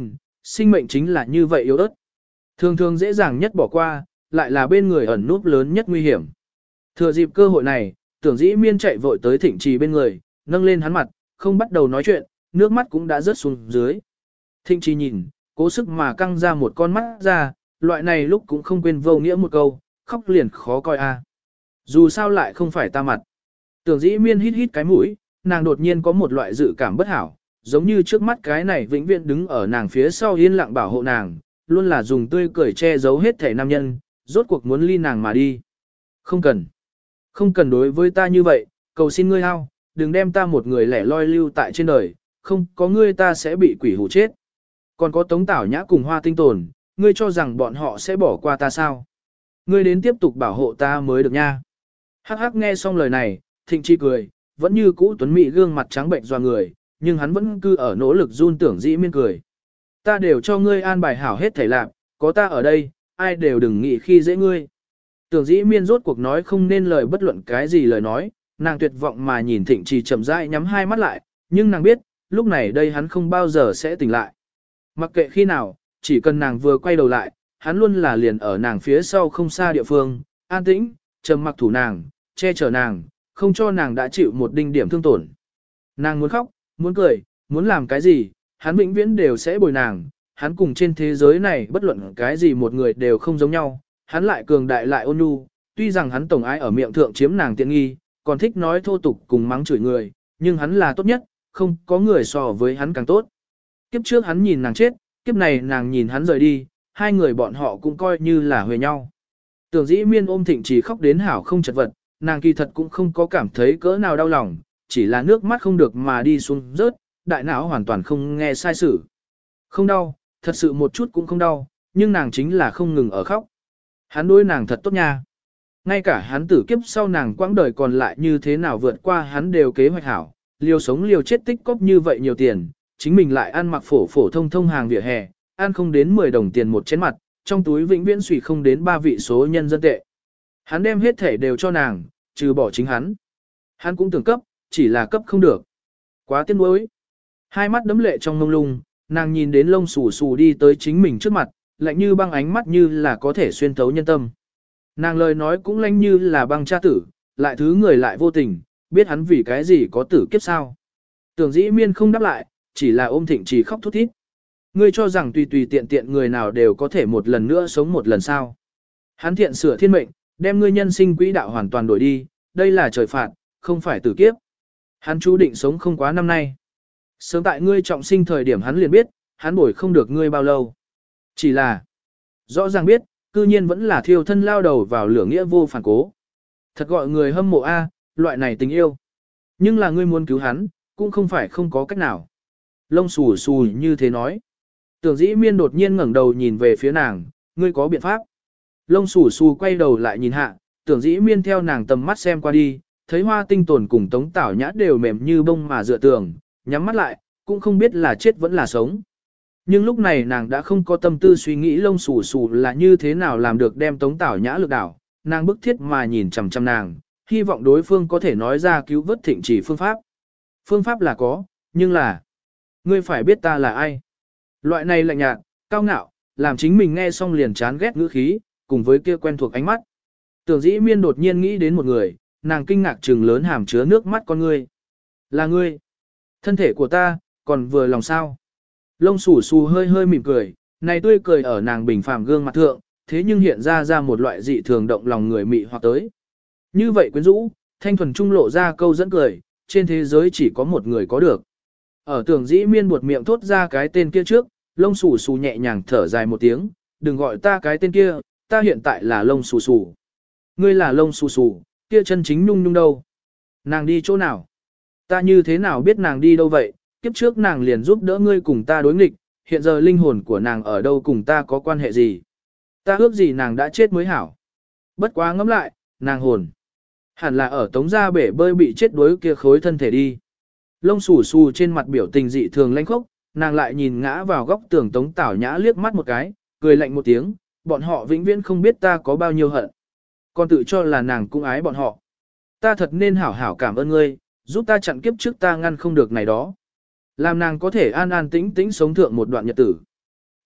sinh mệnh chính là như vậy yếu ớt. Thường thường dễ dàng nhất bỏ qua, lại là bên người ẩn núp lớn nhất nguy hiểm. Thừa dịp cơ hội này, Tưởng Dĩ Miên chạy vội tới Thịnh Trì bên người, nâng lên hắn mặt, không bắt đầu nói chuyện, nước mắt cũng đã rớt xuống dưới. Thịnh Trì nhìn, cố sức mà căng ra một con mắt ra, loại này lúc cũng không quên vô nghĩa một câu, khóc liền khó coi a. Dù sao lại không phải ta mặt. Tưởng Dĩ Miên hít hít cái mũi, nàng đột nhiên có một loại dự cảm bất hảo, giống như trước mắt cái này vĩnh viễn đứng ở nàng phía sau yên lặng bảo hộ nàng, luôn là dùng tươi cười che giấu hết thể nam nhân, rốt cuộc muốn ly nàng mà đi. Không cần. Không cần đối với ta như vậy, cầu xin ngươi hao, đừng đem ta một người lẻ loi lưu tại trên đời, không có ngươi ta sẽ bị quỷ hù chết. Còn có Tống Tảo Nhã cùng Hoa Tinh Tồn, ngươi cho rằng bọn họ sẽ bỏ qua ta sao? Ngươi đến tiếp tục bảo hộ ta mới được nha. Hắc hắc nghe xong lời này, Thịnh Chi cười, vẫn như cũ tuấn mỹ gương mặt trắng bệnh doa người, nhưng hắn vẫn cứ ở nỗ lực run Tưởng Dĩ Miên cười. Ta đều cho ngươi an bài hảo hết thảy lạc, có ta ở đây, ai đều đừng nghĩ khi dễ ngươi. Tưởng Dĩ Miên rốt cuộc nói không nên lời bất luận cái gì lời nói, nàng tuyệt vọng mà nhìn Thịnh Trì chậm rãi nhắm hai mắt lại, nhưng nàng biết, lúc này đây hắn không bao giờ sẽ tỉnh lại. Mặc kệ khi nào, chỉ cần nàng vừa quay đầu lại, hắn luôn là liền ở nàng phía sau không xa địa phương, an tĩnh, trầm mặc thủ nàng, che chở nàng, không cho nàng đã chịu một đinh điểm thương tổn. Nàng muốn khóc, muốn cười, muốn làm cái gì, hắn vĩnh viễn đều sẽ bồi nàng, hắn cùng trên thế giới này bất luận cái gì một người đều không giống nhau, hắn lại cường đại lại ôn nhu, tuy rằng hắn tổng ái ở miệng thượng chiếm nàng tiện nghi, còn thích nói thô tục cùng mắng chửi người, nhưng hắn là tốt nhất, không có người so với hắn càng tốt. Kiếp trước hắn nhìn nàng chết, kiếp này nàng nhìn hắn rời đi, hai người bọn họ cũng coi như là huề nhau. Tưởng Dĩ Miên ôm Thịnh Trì khóc đến hảo không chật vật, nàng kỳ thật cũng không có cảm thấy cỡ nào đau lòng, chỉ là nước mắt không được mà đi xuống rớt, đại não hoàn toàn không nghe sai sự. Không đau, thật sự một chút cũng không đau, nhưng nàng chính là không ngừng ở khóc. Hắn đối nàng thật tốt nha. Ngay cả hắn tử kiếp sau nàng quãng đời còn lại như thế nào vượt qua hắn đều kế hoạch hảo, liều sống liều chết tích cóp như vậy nhiều tiền, chính mình lại ăn mặc phổ phổ thông thông hàng vỉa hè, ăn không đến mười đồng tiền một chén mặt, trong túi vĩnh viễn suy không đến ba vị số nhân dân tệ. Hắn đem hết thể đều cho nàng, trừ bỏ chính hắn. Hắn cũng tưởng cấp, chỉ là cấp không được. Quá tiếc nuối. Hai mắt đấm lệ trong mông lung, nàng nhìn đến lông xù xù đi tới chính mình trước mặt, lạnh như băng ánh mắt như là có thể xuyên thấu nhân tâm. Nàng lời nói cũng lạnh như là băng cha tử, lại thứ người lại vô tình, biết hắn vì cái gì có tử kiếp sao. Tưởng Dĩ Miên không đáp lại, chỉ là ôm Thịnh Trì khóc thút thít. Ngươi cho rằng tùy tùy tiện tiện người nào đều có thể một lần nữa sống một lần sao. Hắn thiện sửa thiên mệnh, đem ngươi nhân sinh quỹ đạo hoàn toàn đổi đi, đây là trời phạt, không phải tử kiếp. Hắn chú định sống không quá năm nay. Sớm tại ngươi trọng sinh thời điểm hắn liền biết, hắn bồi không được ngươi bao lâu. Chỉ là, rõ ràng biết, cư nhiên vẫn là thiêu thân lao đầu vào lửa nghĩa vô phản cố. Thật gọi người hâm mộ a, loại này tình yêu. Nhưng là ngươi muốn cứu hắn, cũng không phải không có cách nào. Lông xù xù như thế nói. Tưởng Dĩ Miên đột nhiên ngẩng đầu nhìn về phía nàng, ngươi có biện pháp. Lông xù xù quay đầu lại nhìn hạ, Tưởng Dĩ Miên theo nàng tầm mắt xem qua đi, thấy Hoa Tinh Tồn cùng Tống Tảo Nhã đều mềm như bông mà dựa tường, nhắm mắt lại, cũng không biết là chết vẫn là sống. Nhưng lúc này nàng đã không có tâm tư suy nghĩ lông xù xù là như thế nào làm được đem Tống Tảo Nhã lực đảo, nàng bức thiết mà nhìn chằm chằm nàng, hy vọng đối phương có thể nói ra cứu vớt Thịnh Trì phương pháp. Phương pháp là có, nhưng là, ngươi phải biết ta là ai. Loại này lạnh nhạt, cao ngạo, làm chính mình nghe xong liền chán ghét ngữ khí, cùng với kia quen thuộc ánh mắt. Tưởng Dĩ Miên đột nhiên nghĩ đến một người, nàng kinh ngạc trừng lớn hàm chứa nước mắt con ngươi. Là ngươi. Thân thể của ta, còn vừa lòng sao. Lông xù xù hơi hơi mỉm cười, này tươi cười ở nàng bình phàm gương mặt thượng, thế nhưng hiện ra ra một loại dị thường động lòng người mị hoặc tới. Như vậy quyến rũ, thanh thuần trung lộ ra câu dẫn cười, trên thế giới chỉ có một người có được. Ở Tưởng Dĩ Miên buột miệng thốt ra cái tên kia trước, lông xù xù nhẹ nhàng thở dài một tiếng, đừng gọi ta cái tên kia, ta hiện tại là lông xù xù. Ngươi là lông xù xù, kia chân chính nhung nhung đâu? Nàng đi chỗ nào? Ta như thế nào biết nàng đi đâu vậy? Kiếp trước nàng liền giúp đỡ ngươi cùng ta đối nghịch, hiện giờ linh hồn của nàng ở đâu cùng ta có quan hệ gì? Ta ước gì nàng đã chết mới hảo. Bất quá ngẫm lại, nàng hồn. Hẳn là ở tống gia bể bơi bị chết đuối kia khối thân thể đi. Lông xù xù trên mặt biểu tình dị thường lãnh khốc, nàng lại nhìn ngã vào góc tường Tống Tảo Nhã liếc mắt một cái, cười lạnh một tiếng, bọn họ vĩnh viễn không biết ta có bao nhiêu hận. Còn tự cho là nàng cũng ái bọn họ. Ta thật nên hảo hảo cảm ơn ngươi, giúp ta chặn kiếp trước ta ngăn không được này đó. Làm nàng có thể an an tĩnh tĩnh sống thượng một đoạn nhật tử.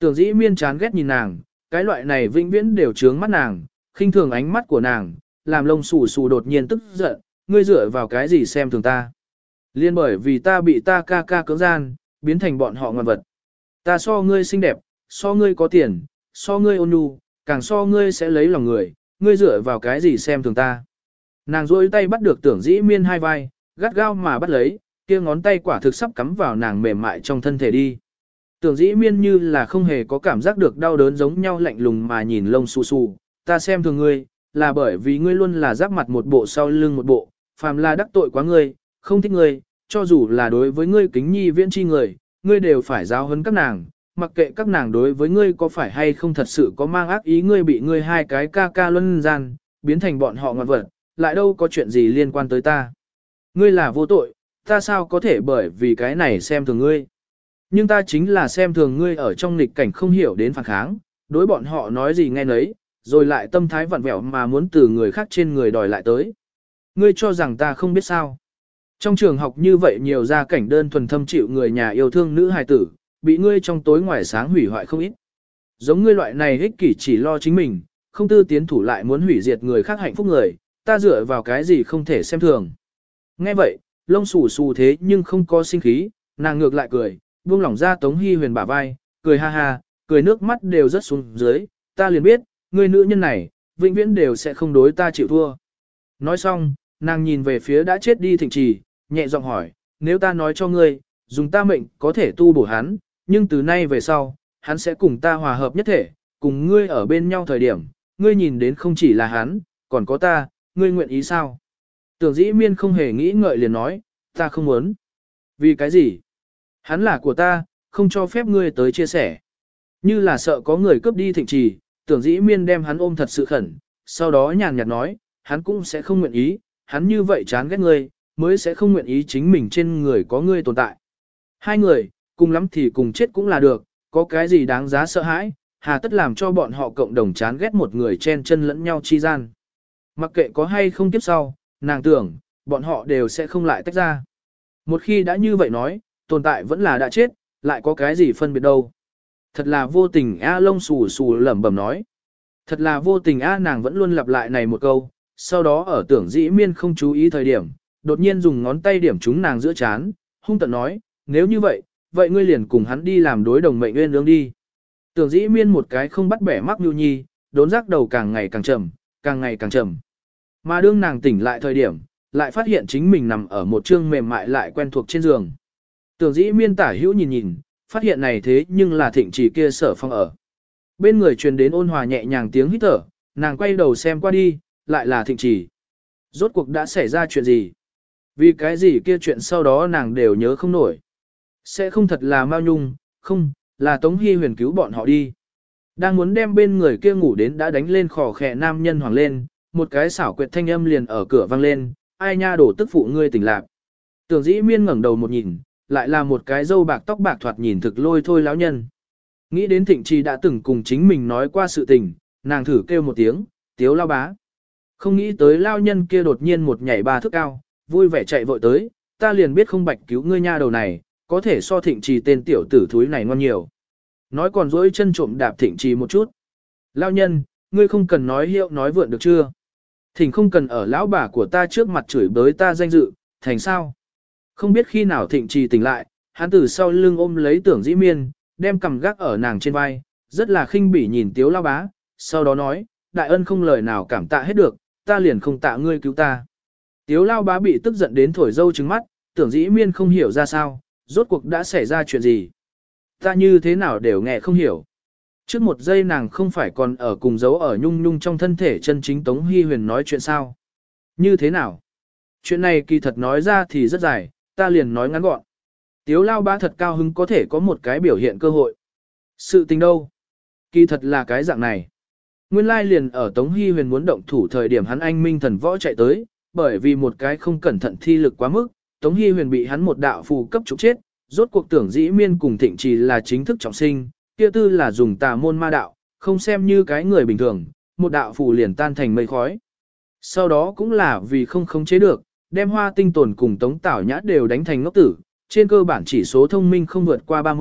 Tưởng dĩ miên chán ghét nhìn nàng, cái loại này vĩnh viễn đều trướng mắt nàng, khinh thường ánh mắt của nàng, làm lông xù xù đột nhiên tức giận, ngươi dựa vào cái gì xem thường ta. Liên bởi vì ta bị ta ca ca cưỡng gian, biến thành bọn họ ngoan vật. Ta so ngươi xinh đẹp, so ngươi có tiền, so ngươi ôn nhu, càng so ngươi sẽ lấy lòng người, ngươi dựa vào cái gì xem thường ta. Nàng rôi tay bắt được tưởng dĩ miên hai vai, gắt gao mà bắt lấy, kia ngón tay quả thực sắp cắm vào nàng mềm mại trong thân thể đi. Tưởng dĩ miên như là không hề có cảm giác được đau đớn giống nhau lạnh lùng mà nhìn lông xù xù, ta xem thường ngươi, là bởi vì ngươi luôn là giáp mặt một bộ sau lưng một bộ, phàm là đắc tội quá ngươi, không thích ngươi, cho dù là đối với ngươi kính nhi viễn chi người, ngươi đều phải giáo huấn các nàng, mặc kệ các nàng đối với ngươi có phải hay không thật sự có mang ác ý, ngươi bị ngươi hai cái ca ca luân gian, biến thành bọn họ ngoan vật, lại đâu có chuyện gì liên quan tới ta. Ngươi là vô tội, ta sao có thể bởi vì cái này xem thường ngươi. Nhưng ta chính là xem thường ngươi ở trong nghịch cảnh không hiểu đến phản kháng, đối bọn họ nói gì nghe nấy, rồi lại tâm thái vặn vẹo mà muốn từ người khác trên người đòi lại tới. Ngươi cho rằng ta không biết sao. Trong trường học như vậy nhiều gia cảnh đơn thuần thâm chịu người nhà yêu thương nữ hài tử, bị ngươi trong tối ngoài sáng hủy hoại không ít. Giống ngươi loại này ích kỷ chỉ lo chính mình, không tư tiến thủ lại muốn hủy diệt người khác hạnh phúc người, ta dựa vào cái gì không thể xem thường. Nghe vậy, lông xù xù thế nhưng không có sinh khí, nàng ngược lại cười, buông lỏng ra Tống Hi Huyền bả vai, cười ha ha, cười nước mắt đều rớt xuống dưới, ta liền biết, người nữ nhân này, vĩnh viễn đều sẽ không đối ta chịu thua. Nói xong, nàng nhìn về phía đã chết đi Thịnh Trì, nhẹ giọng hỏi, nếu ta nói cho ngươi, dùng ta mệnh có thể tu bổ hắn, nhưng từ nay về sau, hắn sẽ cùng ta hòa hợp nhất thể, cùng ngươi ở bên nhau thời điểm, ngươi nhìn đến không chỉ là hắn, còn có ta, ngươi nguyện ý sao? Tưởng dĩ miên không hề nghĩ ngợi liền nói, ta không muốn. Vì cái gì? Hắn là của ta, không cho phép ngươi tới chia sẻ. Như là sợ có người cướp đi Thịnh Trì, tưởng dĩ miên đem hắn ôm thật sự khẩn, sau đó nhàn nhạt nói, hắn cũng sẽ không nguyện ý, hắn như vậy chán ghét ngươi, mới sẽ không nguyện ý chính mình trên người có ngươi tồn tại. Hai người, cùng lắm thì cùng chết cũng là được, có cái gì đáng giá sợ hãi, hà tất làm cho bọn họ cộng đồng chán ghét một người chen chân lẫn nhau chi gian. Mặc kệ có hay không kiếp sau, nàng tưởng, bọn họ đều sẽ không lại tách ra. Một khi đã như vậy nói, tồn tại vẫn là đã chết, lại có cái gì phân biệt đâu. Thật là vô tình A lông xù xù lẩm bẩm nói. Thật là vô tình A nàng vẫn luôn lặp lại này một câu, sau đó ở tưởng dĩ miên không chú ý thời điểm, đột nhiên dùng ngón tay điểm trúng nàng giữa chán, hung tận nói, nếu như vậy, vậy ngươi liền cùng hắn đi làm đối đồng mệnh nguyên lương đi. Tưởng dĩ miên một cái không bắt bẻ mắc nhu nhi, đốn giác đầu càng ngày càng trầm, càng ngày càng trầm. Mà đương nàng tỉnh lại thời điểm, lại phát hiện chính mình nằm ở một trương mềm mại lại quen thuộc trên giường. Tưởng dĩ miên tả hữu nhìn nhìn, phát hiện này thế nhưng là Thịnh Trì kia Sở Phong ở. Bên người truyền đến ôn hòa nhẹ nhàng tiếng hít thở, nàng quay đầu xem qua đi, lại là Thịnh Trì. Rốt cuộc đã xảy ra chuyện gì? Vì cái gì kia chuyện sau đó nàng đều nhớ không nổi. Sẽ không thật là Mao Nhung, không, là Tống Hi Huyền cứu bọn họ đi. Đang muốn đem bên người kia ngủ đến đã đánh lên khò khẽ nam nhân hoàng lên, một cái xảo quyệt thanh âm liền ở cửa vang lên, ai nha đổ tức phụ ngươi tỉnh lạc. Tưởng dĩ miên ngẩng đầu một nhìn, lại là một cái râu bạc tóc bạc thoạt nhìn thực lôi thôi lão nhân. Nghĩ đến Thịnh Trì đã từng cùng chính mình nói qua sự tình, nàng thử kêu một tiếng, tiếu lao bá. Không nghĩ tới lao nhân kia đột nhiên một nhảy ba thước cao, vui vẻ chạy vội tới, ta liền biết không bạch cứu ngươi nha đầu này, có thể so Thịnh Trì tên tiểu tử thúi này ngon nhiều. Nói còn dỗi chân trộm đạp Thịnh Trì một chút. Lao nhân, ngươi không cần nói hiệu nói vượn được chưa? Thỉnh không cần ở lão bà của ta trước mặt chửi bới ta danh dự, thành sao? Không biết khi nào Thịnh Trì tỉnh lại, hắn từ sau lưng ôm lấy tưởng dĩ miên, đem cầm gác ở nàng trên vai, rất là khinh bỉ nhìn tiếu lao bá, sau đó nói, đại ân không lời nào cảm tạ hết được, ta liền không tạ ngươi cứu ta. Tiếu lao bá bị tức giận đến thổi dâu trứng mắt, tưởng dĩ miên không hiểu ra sao, rốt cuộc đã xảy ra chuyện gì. Ta như thế nào đều nghe không hiểu. Trước một giây nàng không phải còn ở cùng dấu ở nhung nhung trong thân thể chân chính Tống Hi Huyền nói chuyện sao. Như thế nào? Chuyện này kỳ thật nói ra thì rất dài, ta liền nói ngắn gọn. Tiếu lao bá thật cao hứng có thể có một cái biểu hiện cơ hội. Sự tình đâu? Kỳ thật là cái dạng này. Nguyên lai liền ở Tống Hi Huyền muốn động thủ thời điểm hắn anh minh thần võ chạy tới, bởi vì một cái không cẩn thận thi lực quá mức, Tống Hi Huyền bị hắn một đạo phù cấp trục chết, rốt cuộc tưởng dĩ miên cùng Thịnh Trì là chính thức trọng sinh, kia tư là dùng tà môn ma đạo, không xem như cái người bình thường, một đạo phù liền tan thành mây khói. Sau đó cũng là vì không khống chế được, đem Hoa Tinh Tồn cùng Tống Tảo Nhã đều đánh thành ngốc tử, trên cơ bản chỉ số thông minh không vượt qua ba mươi,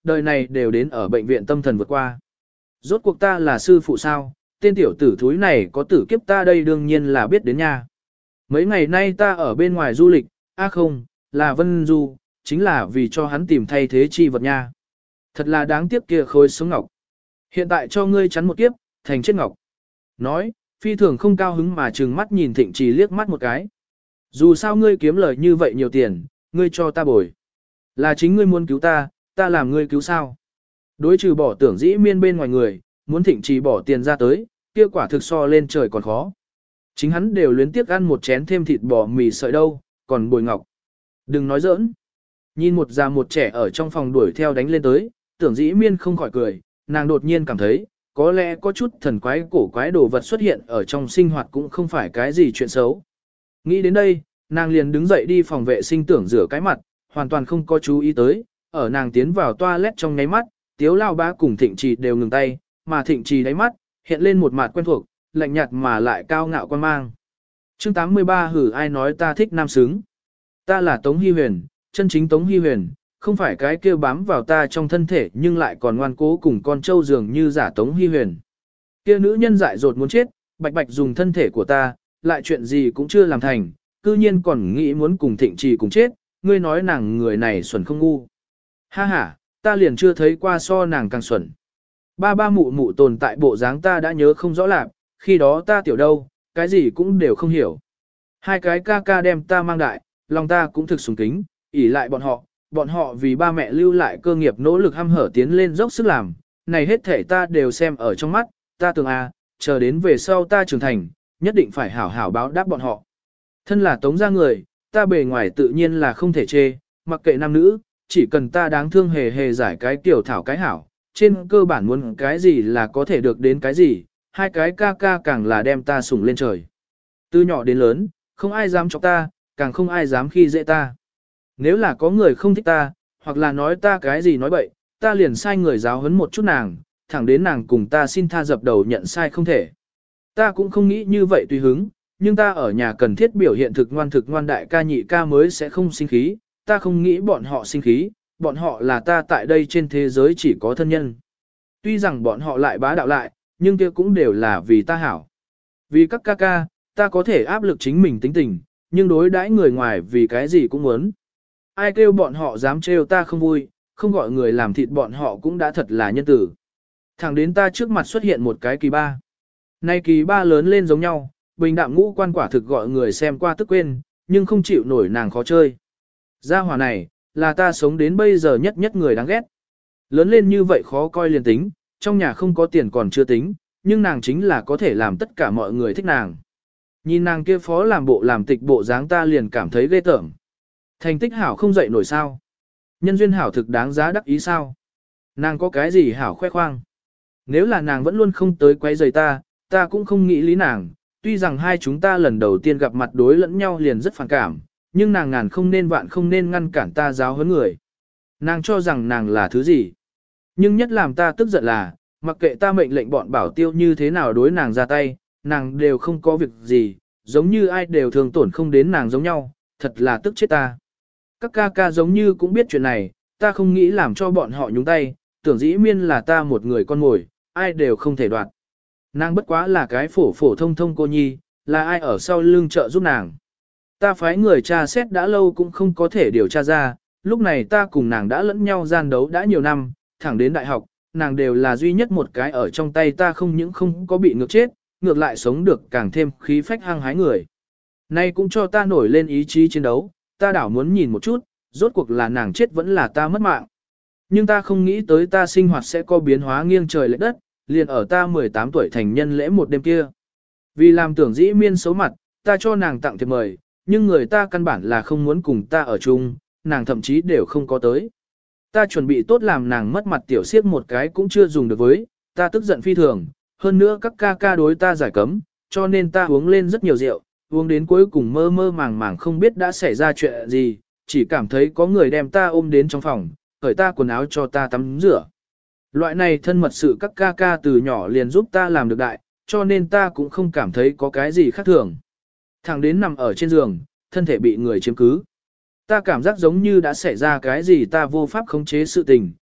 đời này đều đến ở bệnh viện tâm thần vượt qua. Rốt cuộc ta là sư phụ sao, tên tiểu tử thúi này có tử kiếp ta đây đương nhiên là biết đến nha. Mấy ngày nay ta ở bên ngoài du lịch, a à không, là Vân Du, chính là vì cho hắn tìm thay thế chi vật nha. Thật là đáng tiếc kia khối sống ngọc. Hiện tại cho ngươi chắn một kiếp, thành chết ngọc. Nói, phi thường không cao hứng mà trừng mắt nhìn Thịnh Trì liếc mắt một cái. Dù sao ngươi kiếm lời như vậy nhiều tiền, ngươi cho ta bồi. Là chính ngươi muốn cứu ta, ta làm ngươi cứu sao. Đối trừ bỏ tưởng dĩ miên bên ngoài người, muốn Thịnh Trì bỏ tiền ra tới, kia quả thực so lên trời còn khó. Chính hắn đều luyến tiếc ăn một chén thêm thịt bò mì sợi đâu, còn bồi ngọc. Đừng nói giỡn. Nhìn một già một trẻ ở trong phòng đuổi theo đánh lên tới, tưởng dĩ miên không khỏi cười, nàng đột nhiên cảm thấy, có lẽ có chút thần quái cổ quái đồ vật xuất hiện ở trong sinh hoạt cũng không phải cái gì chuyện xấu. Nghĩ đến đây, nàng liền đứng dậy đi phòng vệ sinh tưởng rửa cái mặt, hoàn toàn không có chú ý tới, ở nàng tiến vào toilet trong nháy mắt, Tiếu Lao Bá cùng Thịnh Trì đều ngừng tay, mà Thịnh Trì đáy mắt, hiện lên một mặt quen thuộc, lạnh nhạt mà lại cao ngạo quan mang. Chương tám mươi ba hử ai nói ta thích nam xứng. Ta là Tống Hy Huyền, chân chính Tống Hy Huyền, không phải cái kêu bám vào ta trong thân thể nhưng lại còn ngoan cố cùng con trâu dường như giả Tống Hy Huyền. Kia nữ nhân dại dột muốn chết, bạch bạch dùng thân thể của ta, lại chuyện gì cũng chưa làm thành, cư nhiên còn nghĩ muốn cùng Thịnh Trì cùng chết, ngươi nói nàng người này xuẩn không ngu. Ha ha, ta liền chưa thấy qua so nàng càng xuẩn. Ba ba mụ mụ tồn tại bộ dáng ta đã nhớ không rõ lạc, khi đó ta tiểu đâu, cái gì cũng đều không hiểu. Hai cái ca ca đem ta mang đại, lòng ta cũng thực sùng kính, ỷ lại bọn họ, bọn họ vì ba mẹ lưu lại cơ nghiệp nỗ lực hăm hở tiến lên dốc sức làm, này hết thể ta đều xem ở trong mắt, ta tưởng à, chờ đến về sau ta trưởng thành, nhất định phải hảo hảo báo đáp bọn họ. Thân là Tống gia người, ta bề ngoài tự nhiên là không thể chê, mặc kệ nam nữ, chỉ cần ta đáng thương hề hề giải cái tiểu thảo cái hảo, trên cơ bản muốn cái gì là có thể được đến cái gì, hai cái ca ca càng là đem ta sủng lên trời. Từ nhỏ đến lớn, không ai dám chọc ta, càng không ai dám khi dễ ta. Nếu là có người không thích ta, hoặc là nói ta cái gì nói bậy, ta liền sai người giáo huấn một chút nàng, thẳng đến nàng cùng ta xin tha dập đầu nhận sai không thể. Ta cũng không nghĩ như vậy tùy hứng, nhưng ta ở nhà cần thiết biểu hiện thực ngoan thực ngoan đại ca nhị ca mới sẽ không sinh khí, ta không nghĩ bọn họ sinh khí, bọn họ là ta tại đây trên thế giới chỉ có thân nhân. Tuy rằng bọn họ lại bá đạo lại, nhưng kia cũng đều là vì ta hảo. Vì các ca ca, ta có thể áp lực chính mình tính tình, nhưng đối đãi người ngoài vì cái gì cũng muốn. Ai kêu bọn họ dám trêu ta không vui, không gọi người làm thịt bọn họ cũng đã thật là nhân tử. Thẳng đến ta trước mặt xuất hiện một cái kỳ ba. Nay kỳ ba lớn lên giống nhau, bình đạm ngũ quan quả thực gọi người xem qua tức quên, nhưng không chịu nổi nàng khó chơi. Gia hỏa này, là ta sống đến bây giờ nhất nhất người đáng ghét. Lớn lên như vậy khó coi liền tính, trong nhà không có tiền còn chưa tính, nhưng nàng chính là có thể làm tất cả mọi người thích nàng. Nhìn nàng kia phó làm bộ làm tịch bộ dáng ta liền cảm thấy ghê tởm. Thành tích hảo không dậy nổi sao? Nhân duyên hảo thực đáng giá đắc ý sao? Nàng có cái gì hảo khoe khoang? Nếu là nàng vẫn luôn không tới quấy rầy ta, ta cũng không nghĩ lý nàng. Tuy rằng hai chúng ta lần đầu tiên gặp mặt đối lẫn nhau liền rất phản cảm, nhưng nàng ngàn không nên vạn không nên ngăn cản ta giáo huấn người. Nàng cho rằng nàng là thứ gì? Nhưng nhất làm ta tức giận là, mặc kệ ta mệnh lệnh bọn bảo tiêu như thế nào đối nàng ra tay, nàng đều không có việc gì, giống như ai đều thường tổn không đến nàng giống nhau, thật là tức chết ta. Các ca ca giống như cũng biết chuyện này, ta không nghĩ làm cho bọn họ nhúng tay, tưởng dĩ miên là ta một người con ngồi, ai đều không thể đoạt. Nàng bất quá là cái phổ phổ thông thông cô nhi, là ai ở sau lưng trợ giúp nàng. Ta phái người tra xét đã lâu cũng không có thể điều tra ra, lúc này ta cùng nàng đã lẫn nhau gian đấu đã nhiều năm, thẳng đến đại học, nàng đều là duy nhất một cái ở trong tay ta không những không có bị ngược chết, ngược lại sống được càng thêm khí phách hăng hái người. Nay cũng cho ta nổi lên ý chí chiến đấu, ta đảo muốn nhìn một chút, rốt cuộc là nàng chết vẫn là ta mất mạng. Nhưng ta không nghĩ tới ta sinh hoạt sẽ có biến hóa nghiêng trời lệch đất, liền ở ta mười tám tuổi thành nhân lễ một đêm kia. Vì làm tưởng dĩ miên xấu mặt, ta cho nàng tặng thiệp mời, nhưng người ta căn bản là không muốn cùng ta ở chung, nàng thậm chí đều không có tới. Ta chuẩn bị tốt làm nàng mất mặt tiểu siếp một cái cũng chưa dùng được với, ta tức giận phi thường, hơn nữa các ca ca đối ta giải cấm, cho nên ta uống lên rất nhiều rượu, uống đến cuối cùng mơ mơ màng màng không biết đã xảy ra chuyện gì, chỉ cảm thấy có người đem ta ôm đến trong phòng, cởi ta quần áo cho ta tắm rửa. Loại này thân mật sự các ca ca từ nhỏ liền giúp ta làm được đại, cho nên ta cũng không cảm thấy có cái gì khác thường. Thẳng đến nằm ở trên giường, thân thể bị người chiếm cứ. Ta cảm giác giống như đã xảy ra cái gì ta vô pháp khống chế sự tình,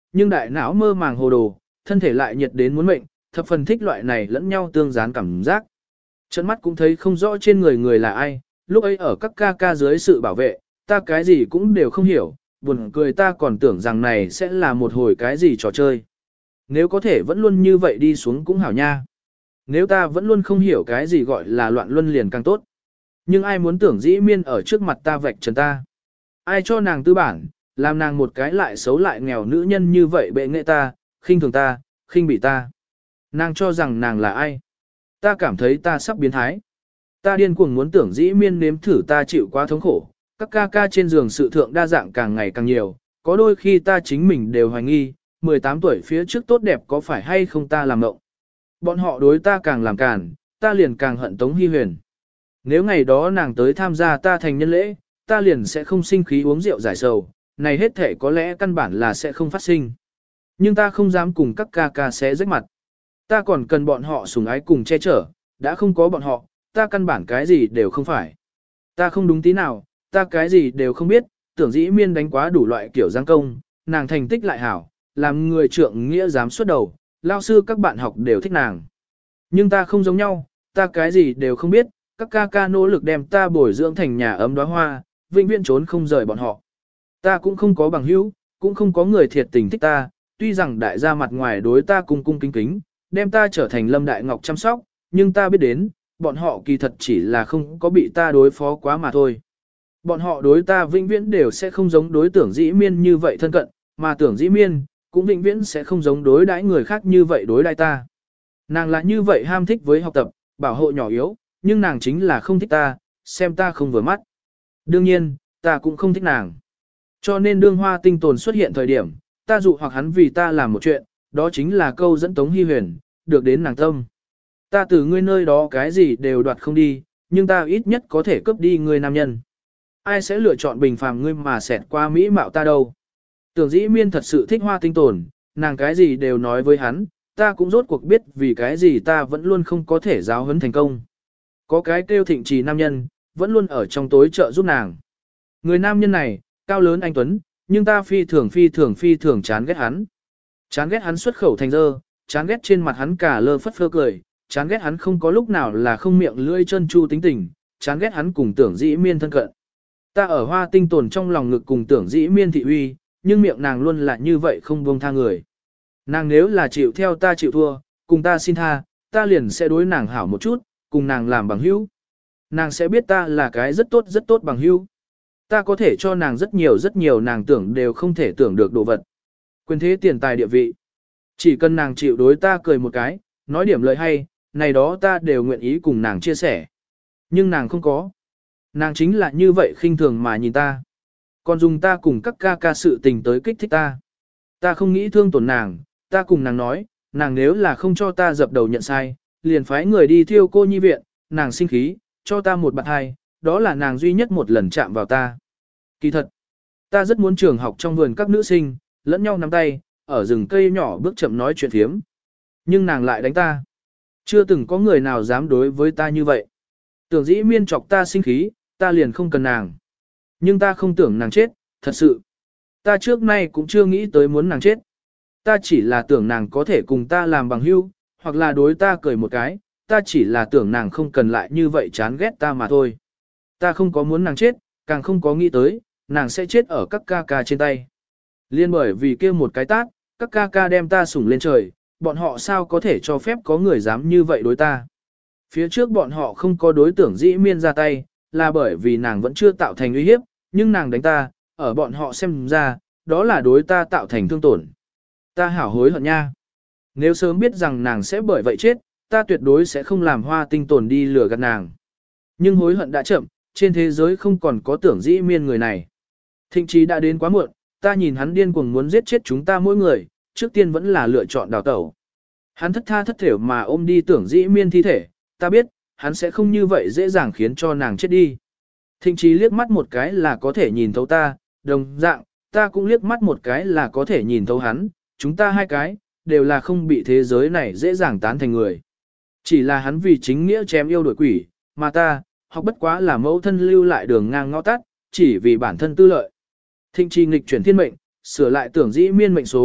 nhưng đại não mơ màng hồ đồ, thân thể lại nhiệt đến muốn mệnh, thập phần thích loại này lẫn nhau tương gián cảm giác. Trận mắt cũng thấy không rõ trên người người là ai, lúc ấy ở các ca ca dưới sự bảo vệ, ta cái gì cũng đều không hiểu, buồn cười ta còn tưởng rằng này sẽ là một hồi cái gì trò chơi. Nếu có thể vẫn luôn như vậy đi xuống cũng hảo nha. Nếu ta vẫn luôn không hiểu cái gì gọi là loạn luân liền càng tốt. Nhưng ai muốn tưởng dĩ miên ở trước mặt ta vạch trần ta. Ai cho nàng tư bản, làm nàng một cái lại xấu lại nghèo nữ nhân như vậy bệ nghệ ta, khinh thường ta, khinh bị ta. Nàng cho rằng nàng là ai? Ta cảm thấy ta sắp biến thái. Ta điên cuồng muốn tưởng dĩ miên nếm thử ta chịu quá thống khổ. Các ca ca trên giường sự thượng đa dạng càng ngày càng nhiều, có đôi khi ta chính mình đều hoài nghi, mười tám tuổi phía trước tốt đẹp có phải hay không ta làm mộng. Bọn họ đối ta càng làm càn, ta liền càng hận Tống Hi Huyền. Nếu ngày đó nàng tới tham gia ta thành nhân lễ, ta liền sẽ không sinh khí uống rượu giải sầu, này hết thể có lẽ căn bản là sẽ không phát sinh. Nhưng ta không dám cùng các ca ca xé rách mặt. Ta còn cần bọn họ sủng ái cùng che chở, đã không có bọn họ, ta căn bản cái gì đều không phải. Ta không đúng tí nào, ta cái gì đều không biết, tưởng dĩ miên đánh quá đủ loại kiểu giang công, nàng thành tích lại hảo, làm người trượng nghĩa dám xuất đầu, lao sư các bạn học đều thích nàng. Nhưng ta không giống nhau, ta cái gì đều không biết, các ca ca nỗ lực đem ta bồi dưỡng thành nhà ấm đóa hoa, vĩnh viễn trốn không rời bọn họ. Ta cũng không có bằng hữu, cũng không có người thiệt tình thích ta, tuy rằng đại gia mặt ngoài đối ta cung cung kính kính, đem ta trở thành Lâm Đại Ngọc chăm sóc, nhưng ta biết đến, bọn họ kỳ thật chỉ là không có bị ta đối phó quá mà thôi. Bọn họ đối ta vĩnh viễn đều sẽ không giống đối tưởng dĩ miên như vậy thân cận, mà tưởng dĩ miên, cũng vĩnh viễn sẽ không giống đối đãi người khác như vậy đối đãi ta. Nàng là như vậy ham thích với học tập, bảo hộ nhỏ yếu, nhưng nàng chính là không thích ta, xem ta không vừa mắt. Đương nhiên, ta cũng không thích nàng. Cho nên đương Hoa Tinh Tồn xuất hiện thời điểm, ta dụ hoặc hắn vì ta làm một chuyện, đó chính là câu dẫn Tống Hi Huyền, được đến nàng tâm. Ta từ ngươi nơi đó cái gì đều đoạt không đi, nhưng ta ít nhất có thể cướp đi ngươi nam nhân. Ai sẽ lựa chọn bình phàm ngươi mà xẹt qua mỹ mạo ta đâu. Tưởng dĩ miên thật sự thích Hoa Tinh Tồn, nàng cái gì đều nói với hắn, ta cũng rốt cuộc biết vì cái gì ta vẫn luôn không có thể giáo huấn thành công. Có cái kêu Thịnh Trì nam nhân, vẫn luôn ở trong tối trợ giúp nàng. Người nam nhân này, cao lớn anh tuấn, nhưng ta phi thường phi thường phi thường chán ghét hắn. Chán ghét hắn xuất khẩu thành dơ, chán ghét trên mặt hắn cả lơ phất phơ cười, chán ghét hắn không có lúc nào là không miệng lưỡi chân chu tính tình, chán ghét hắn cùng tưởng dĩ miên thân cận. Ta ở Hoa Tinh Tồn trong lòng ngực cùng tưởng dĩ miên thị uy, nhưng miệng nàng luôn là như vậy không buông tha người. Nàng nếu là chịu theo ta chịu thua, cùng ta xin tha, ta liền sẽ đối nàng hảo một chút, cùng nàng làm bằng hữu. Nàng sẽ biết ta là cái rất tốt rất tốt bằng hữu. Ta có thể cho nàng rất nhiều rất nhiều nàng tưởng đều không thể tưởng được đồ vật. Quyền thế tiền tài địa vị. Chỉ cần nàng chịu đối ta cười một cái, nói điểm lời hay, này đó ta đều nguyện ý cùng nàng chia sẻ. Nhưng nàng không có. Nàng chính là như vậy khinh thường mà nhìn ta. Còn dùng ta cùng các ca ca sự tình tới kích thích ta. Ta không nghĩ thương tổn nàng, ta cùng nàng nói, nàng nếu là không cho ta dập đầu nhận sai, liền phái người đi thiêu cô nhi viện, nàng sinh khí, cho ta một bạn hai, đó là nàng duy nhất một lần chạm vào ta. Kỳ thật, ta rất muốn trường học trong vườn các nữ sinh, lẫn nhau nắm tay, ở rừng cây nhỏ bước chậm nói chuyện thiếm. Nhưng nàng lại đánh ta. Chưa từng có người nào dám đối với ta như vậy. Tưởng dĩ miên chọc ta sinh khí, ta liền không cần nàng. Nhưng ta không tưởng nàng chết, thật sự. Ta trước nay cũng chưa nghĩ tới muốn nàng chết. Ta chỉ là tưởng nàng có thể cùng ta làm bằng hữu, hoặc là đối ta cười một cái, ta chỉ là tưởng nàng không cần lại như vậy chán ghét ta mà thôi. Ta không có muốn nàng chết, càng không có nghĩ tới, nàng sẽ chết ở các ca ca trên tay. Liên bởi vì kia một cái tát, các ca ca đem ta sủng lên trời, bọn họ sao có thể cho phép có người dám như vậy đối ta. Phía trước bọn họ không có đối tưởng dĩ miên ra tay, là bởi vì nàng vẫn chưa tạo thành uy hiếp, nhưng nàng đánh ta, ở bọn họ xem ra, đó là đối ta tạo thành thương tổn. Ta hảo hối hận nha. Nếu sớm biết rằng nàng sẽ bởi vậy chết, ta tuyệt đối sẽ không làm Hoa Tinh Tồn đi lừa gạt nàng. Nhưng hối hận đã chậm, trên thế giới không còn có tưởng dĩ miên người này. Thịnh Trí đã đến quá muộn, ta nhìn hắn điên cuồng muốn giết chết chúng ta mỗi người, trước tiên vẫn là lựa chọn đào tẩu. Hắn thất tha thất thểu mà ôm đi tưởng dĩ miên thi thể, ta biết, hắn sẽ không như vậy dễ dàng khiến cho nàng chết đi. Thịnh Trí liếc mắt một cái là có thể nhìn thấu ta, đồng dạng, ta cũng liếc mắt một cái là có thể nhìn thấu hắn, chúng ta hai cái, đều là không bị thế giới này dễ dàng tán thành người. Chỉ là hắn vì chính nghĩa chém yêu đổi quỷ, mà ta, học bất quá là mẫu thân lưu lại đường ngang ngõ tắt, chỉ vì bản thân tư lợi. Thịnh Trí nghịch chuyển thiên mệnh, sửa lại tưởng dĩ miên mệnh số,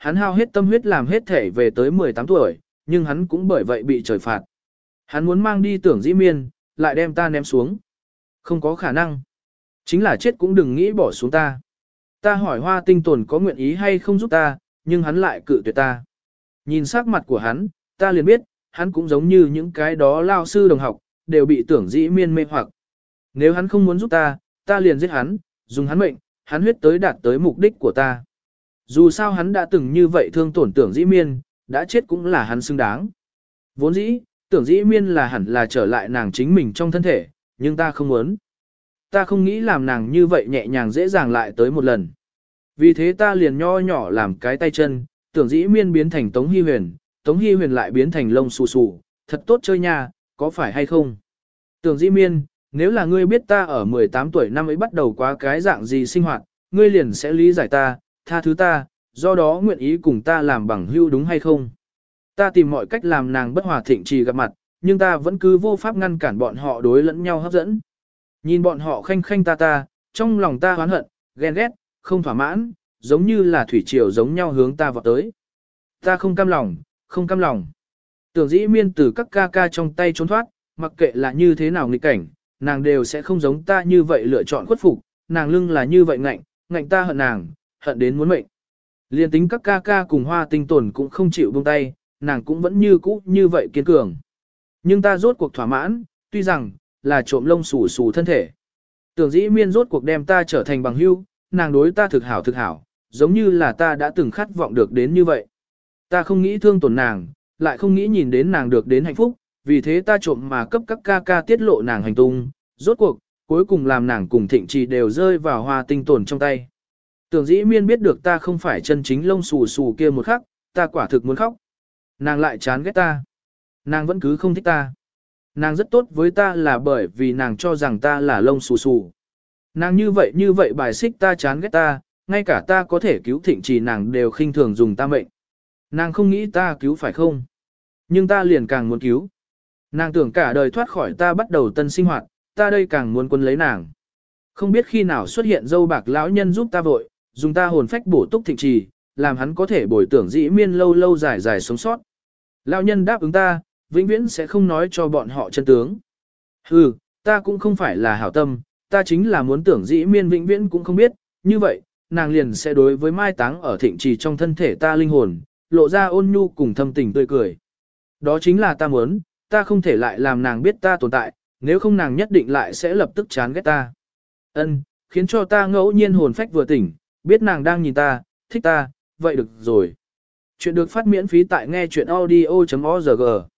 hắn hao hết tâm huyết làm hết thể về tới mười tám tuổi, nhưng hắn cũng bởi vậy bị trời phạt. Hắn muốn mang đi tưởng dĩ miên, lại đem ta ném xuống. Không có khả năng. Chính là chết cũng đừng nghĩ bỏ xuống ta. Ta hỏi Hoa Tinh Tồn có nguyện ý hay không giúp ta, nhưng hắn lại cự tuyệt ta. Nhìn sắc mặt của hắn, ta liền biết, hắn cũng giống như những cái đó lao sư đồng học, đều bị tưởng dĩ miên mê hoặc. Nếu hắn không muốn giúp ta, ta liền giết hắn, dùng hắn mệnh, hắn huyết tới đạt tới mục đích của ta. Dù sao hắn đã từng như vậy thương tổn tưởng dĩ miên, đã chết cũng là hắn xứng đáng. Vốn dĩ, tưởng dĩ miên là hẳn là trở lại nàng chính mình trong thân thể, nhưng ta không muốn. Ta không nghĩ làm nàng như vậy nhẹ nhàng dễ dàng lại tới một lần. Vì thế ta liền nho nhỏ làm cái tay chân, tưởng dĩ miên biến thành Tống Hy Huyền, Tống Hy Huyền lại biến thành lông xù xù, thật tốt chơi nha, có phải hay không? Tưởng dĩ miên, nếu là ngươi biết ta ở mười tám tuổi năm ấy bắt đầu quá cái dạng gì sinh hoạt, ngươi liền sẽ lý giải ta, tha thứ ta, do đó nguyện ý cùng ta làm bằng hữu đúng hay không? Ta tìm mọi cách làm nàng bất hòa thịnh trì gặp mặt, nhưng ta vẫn cứ vô pháp ngăn cản bọn họ đối lẫn nhau hấp dẫn. Nhìn bọn họ khanh khanh ta ta, trong lòng ta oán hận, ghen ghét, không thỏa mãn, giống như là thủy triều giống nhau hướng ta vào tới. Ta không cam lòng, không cam lòng. Tưởng dĩ miên từ các ca ca trong tay trốn thoát, mặc kệ là như thế nào nghịch cảnh, nàng đều sẽ không giống ta như vậy lựa chọn khuất phục, nàng lưng là như vậy ngạnh, ngạnh ta hận nàng, hận đến muốn mệnh. Liên tính các ca ca cùng Hoa Tinh Tồn cũng không chịu buông tay, nàng cũng vẫn như cũ như vậy kiên cường. Nhưng ta rốt cuộc thỏa mãn, tuy rằng, là trộm lông xù xù thân thể. Tưởng dĩ miên rốt cuộc đem ta trở thành bằng hữu, nàng đối ta thực hảo thực hảo, giống như là ta đã từng khát vọng được đến như vậy. Ta không nghĩ thương tổn nàng, lại không nghĩ nhìn đến nàng được đến hạnh phúc, vì thế ta trộm mà cấp các ca ca tiết lộ nàng hành tung, rốt cuộc, cuối cùng làm nàng cùng thịnh trì đều rơi vào Hoa Tinh Tồn trong tay. Tưởng dĩ miên biết được ta không phải chân chính lông xù xù kia một khắc, ta quả thực muốn khóc. Nàng lại chán ghét ta. Nàng vẫn cứ không thích ta. Nàng rất tốt với ta là bởi vì nàng cho rằng ta là lông xù xù. Nàng như vậy như vậy bài xích ta chán ghét ta, ngay cả ta có thể cứu thịnh trì nàng đều khinh thường dùng ta mệnh. Nàng không nghĩ ta cứu phải không? Nhưng ta liền càng muốn cứu. Nàng tưởng cả đời thoát khỏi ta bắt đầu tân sinh hoạt, ta đây càng muốn quân lấy nàng. Không biết khi nào xuất hiện dâu bạc lão nhân giúp ta vội, dùng ta hồn phách bổ túc thịnh trì, làm hắn có thể bồi tưởng dĩ miên lâu lâu dài dài sống sót. Lão nhân đáp ứng ta, vĩnh viễn sẽ không nói cho bọn họ chân tướng. Hừ, ta cũng không phải là hảo tâm, ta chính là muốn tưởng dĩ miên vĩnh viễn cũng không biết, như vậy, nàng liền sẽ đối với mai táng ở thịnh trì trong thân thể ta linh hồn, lộ ra ôn nhu cùng thâm tình tươi cười. Đó chính là ta muốn, ta không thể lại làm nàng biết ta tồn tại, nếu không nàng nhất định lại sẽ lập tức chán ghét ta. Ân, khiến cho ta ngẫu nhiên hồn phách vừa tỉnh, biết nàng đang nhìn ta, thích ta, vậy được rồi. Chuyện được phát miễn phí tại nghe chuyện audio chấm org.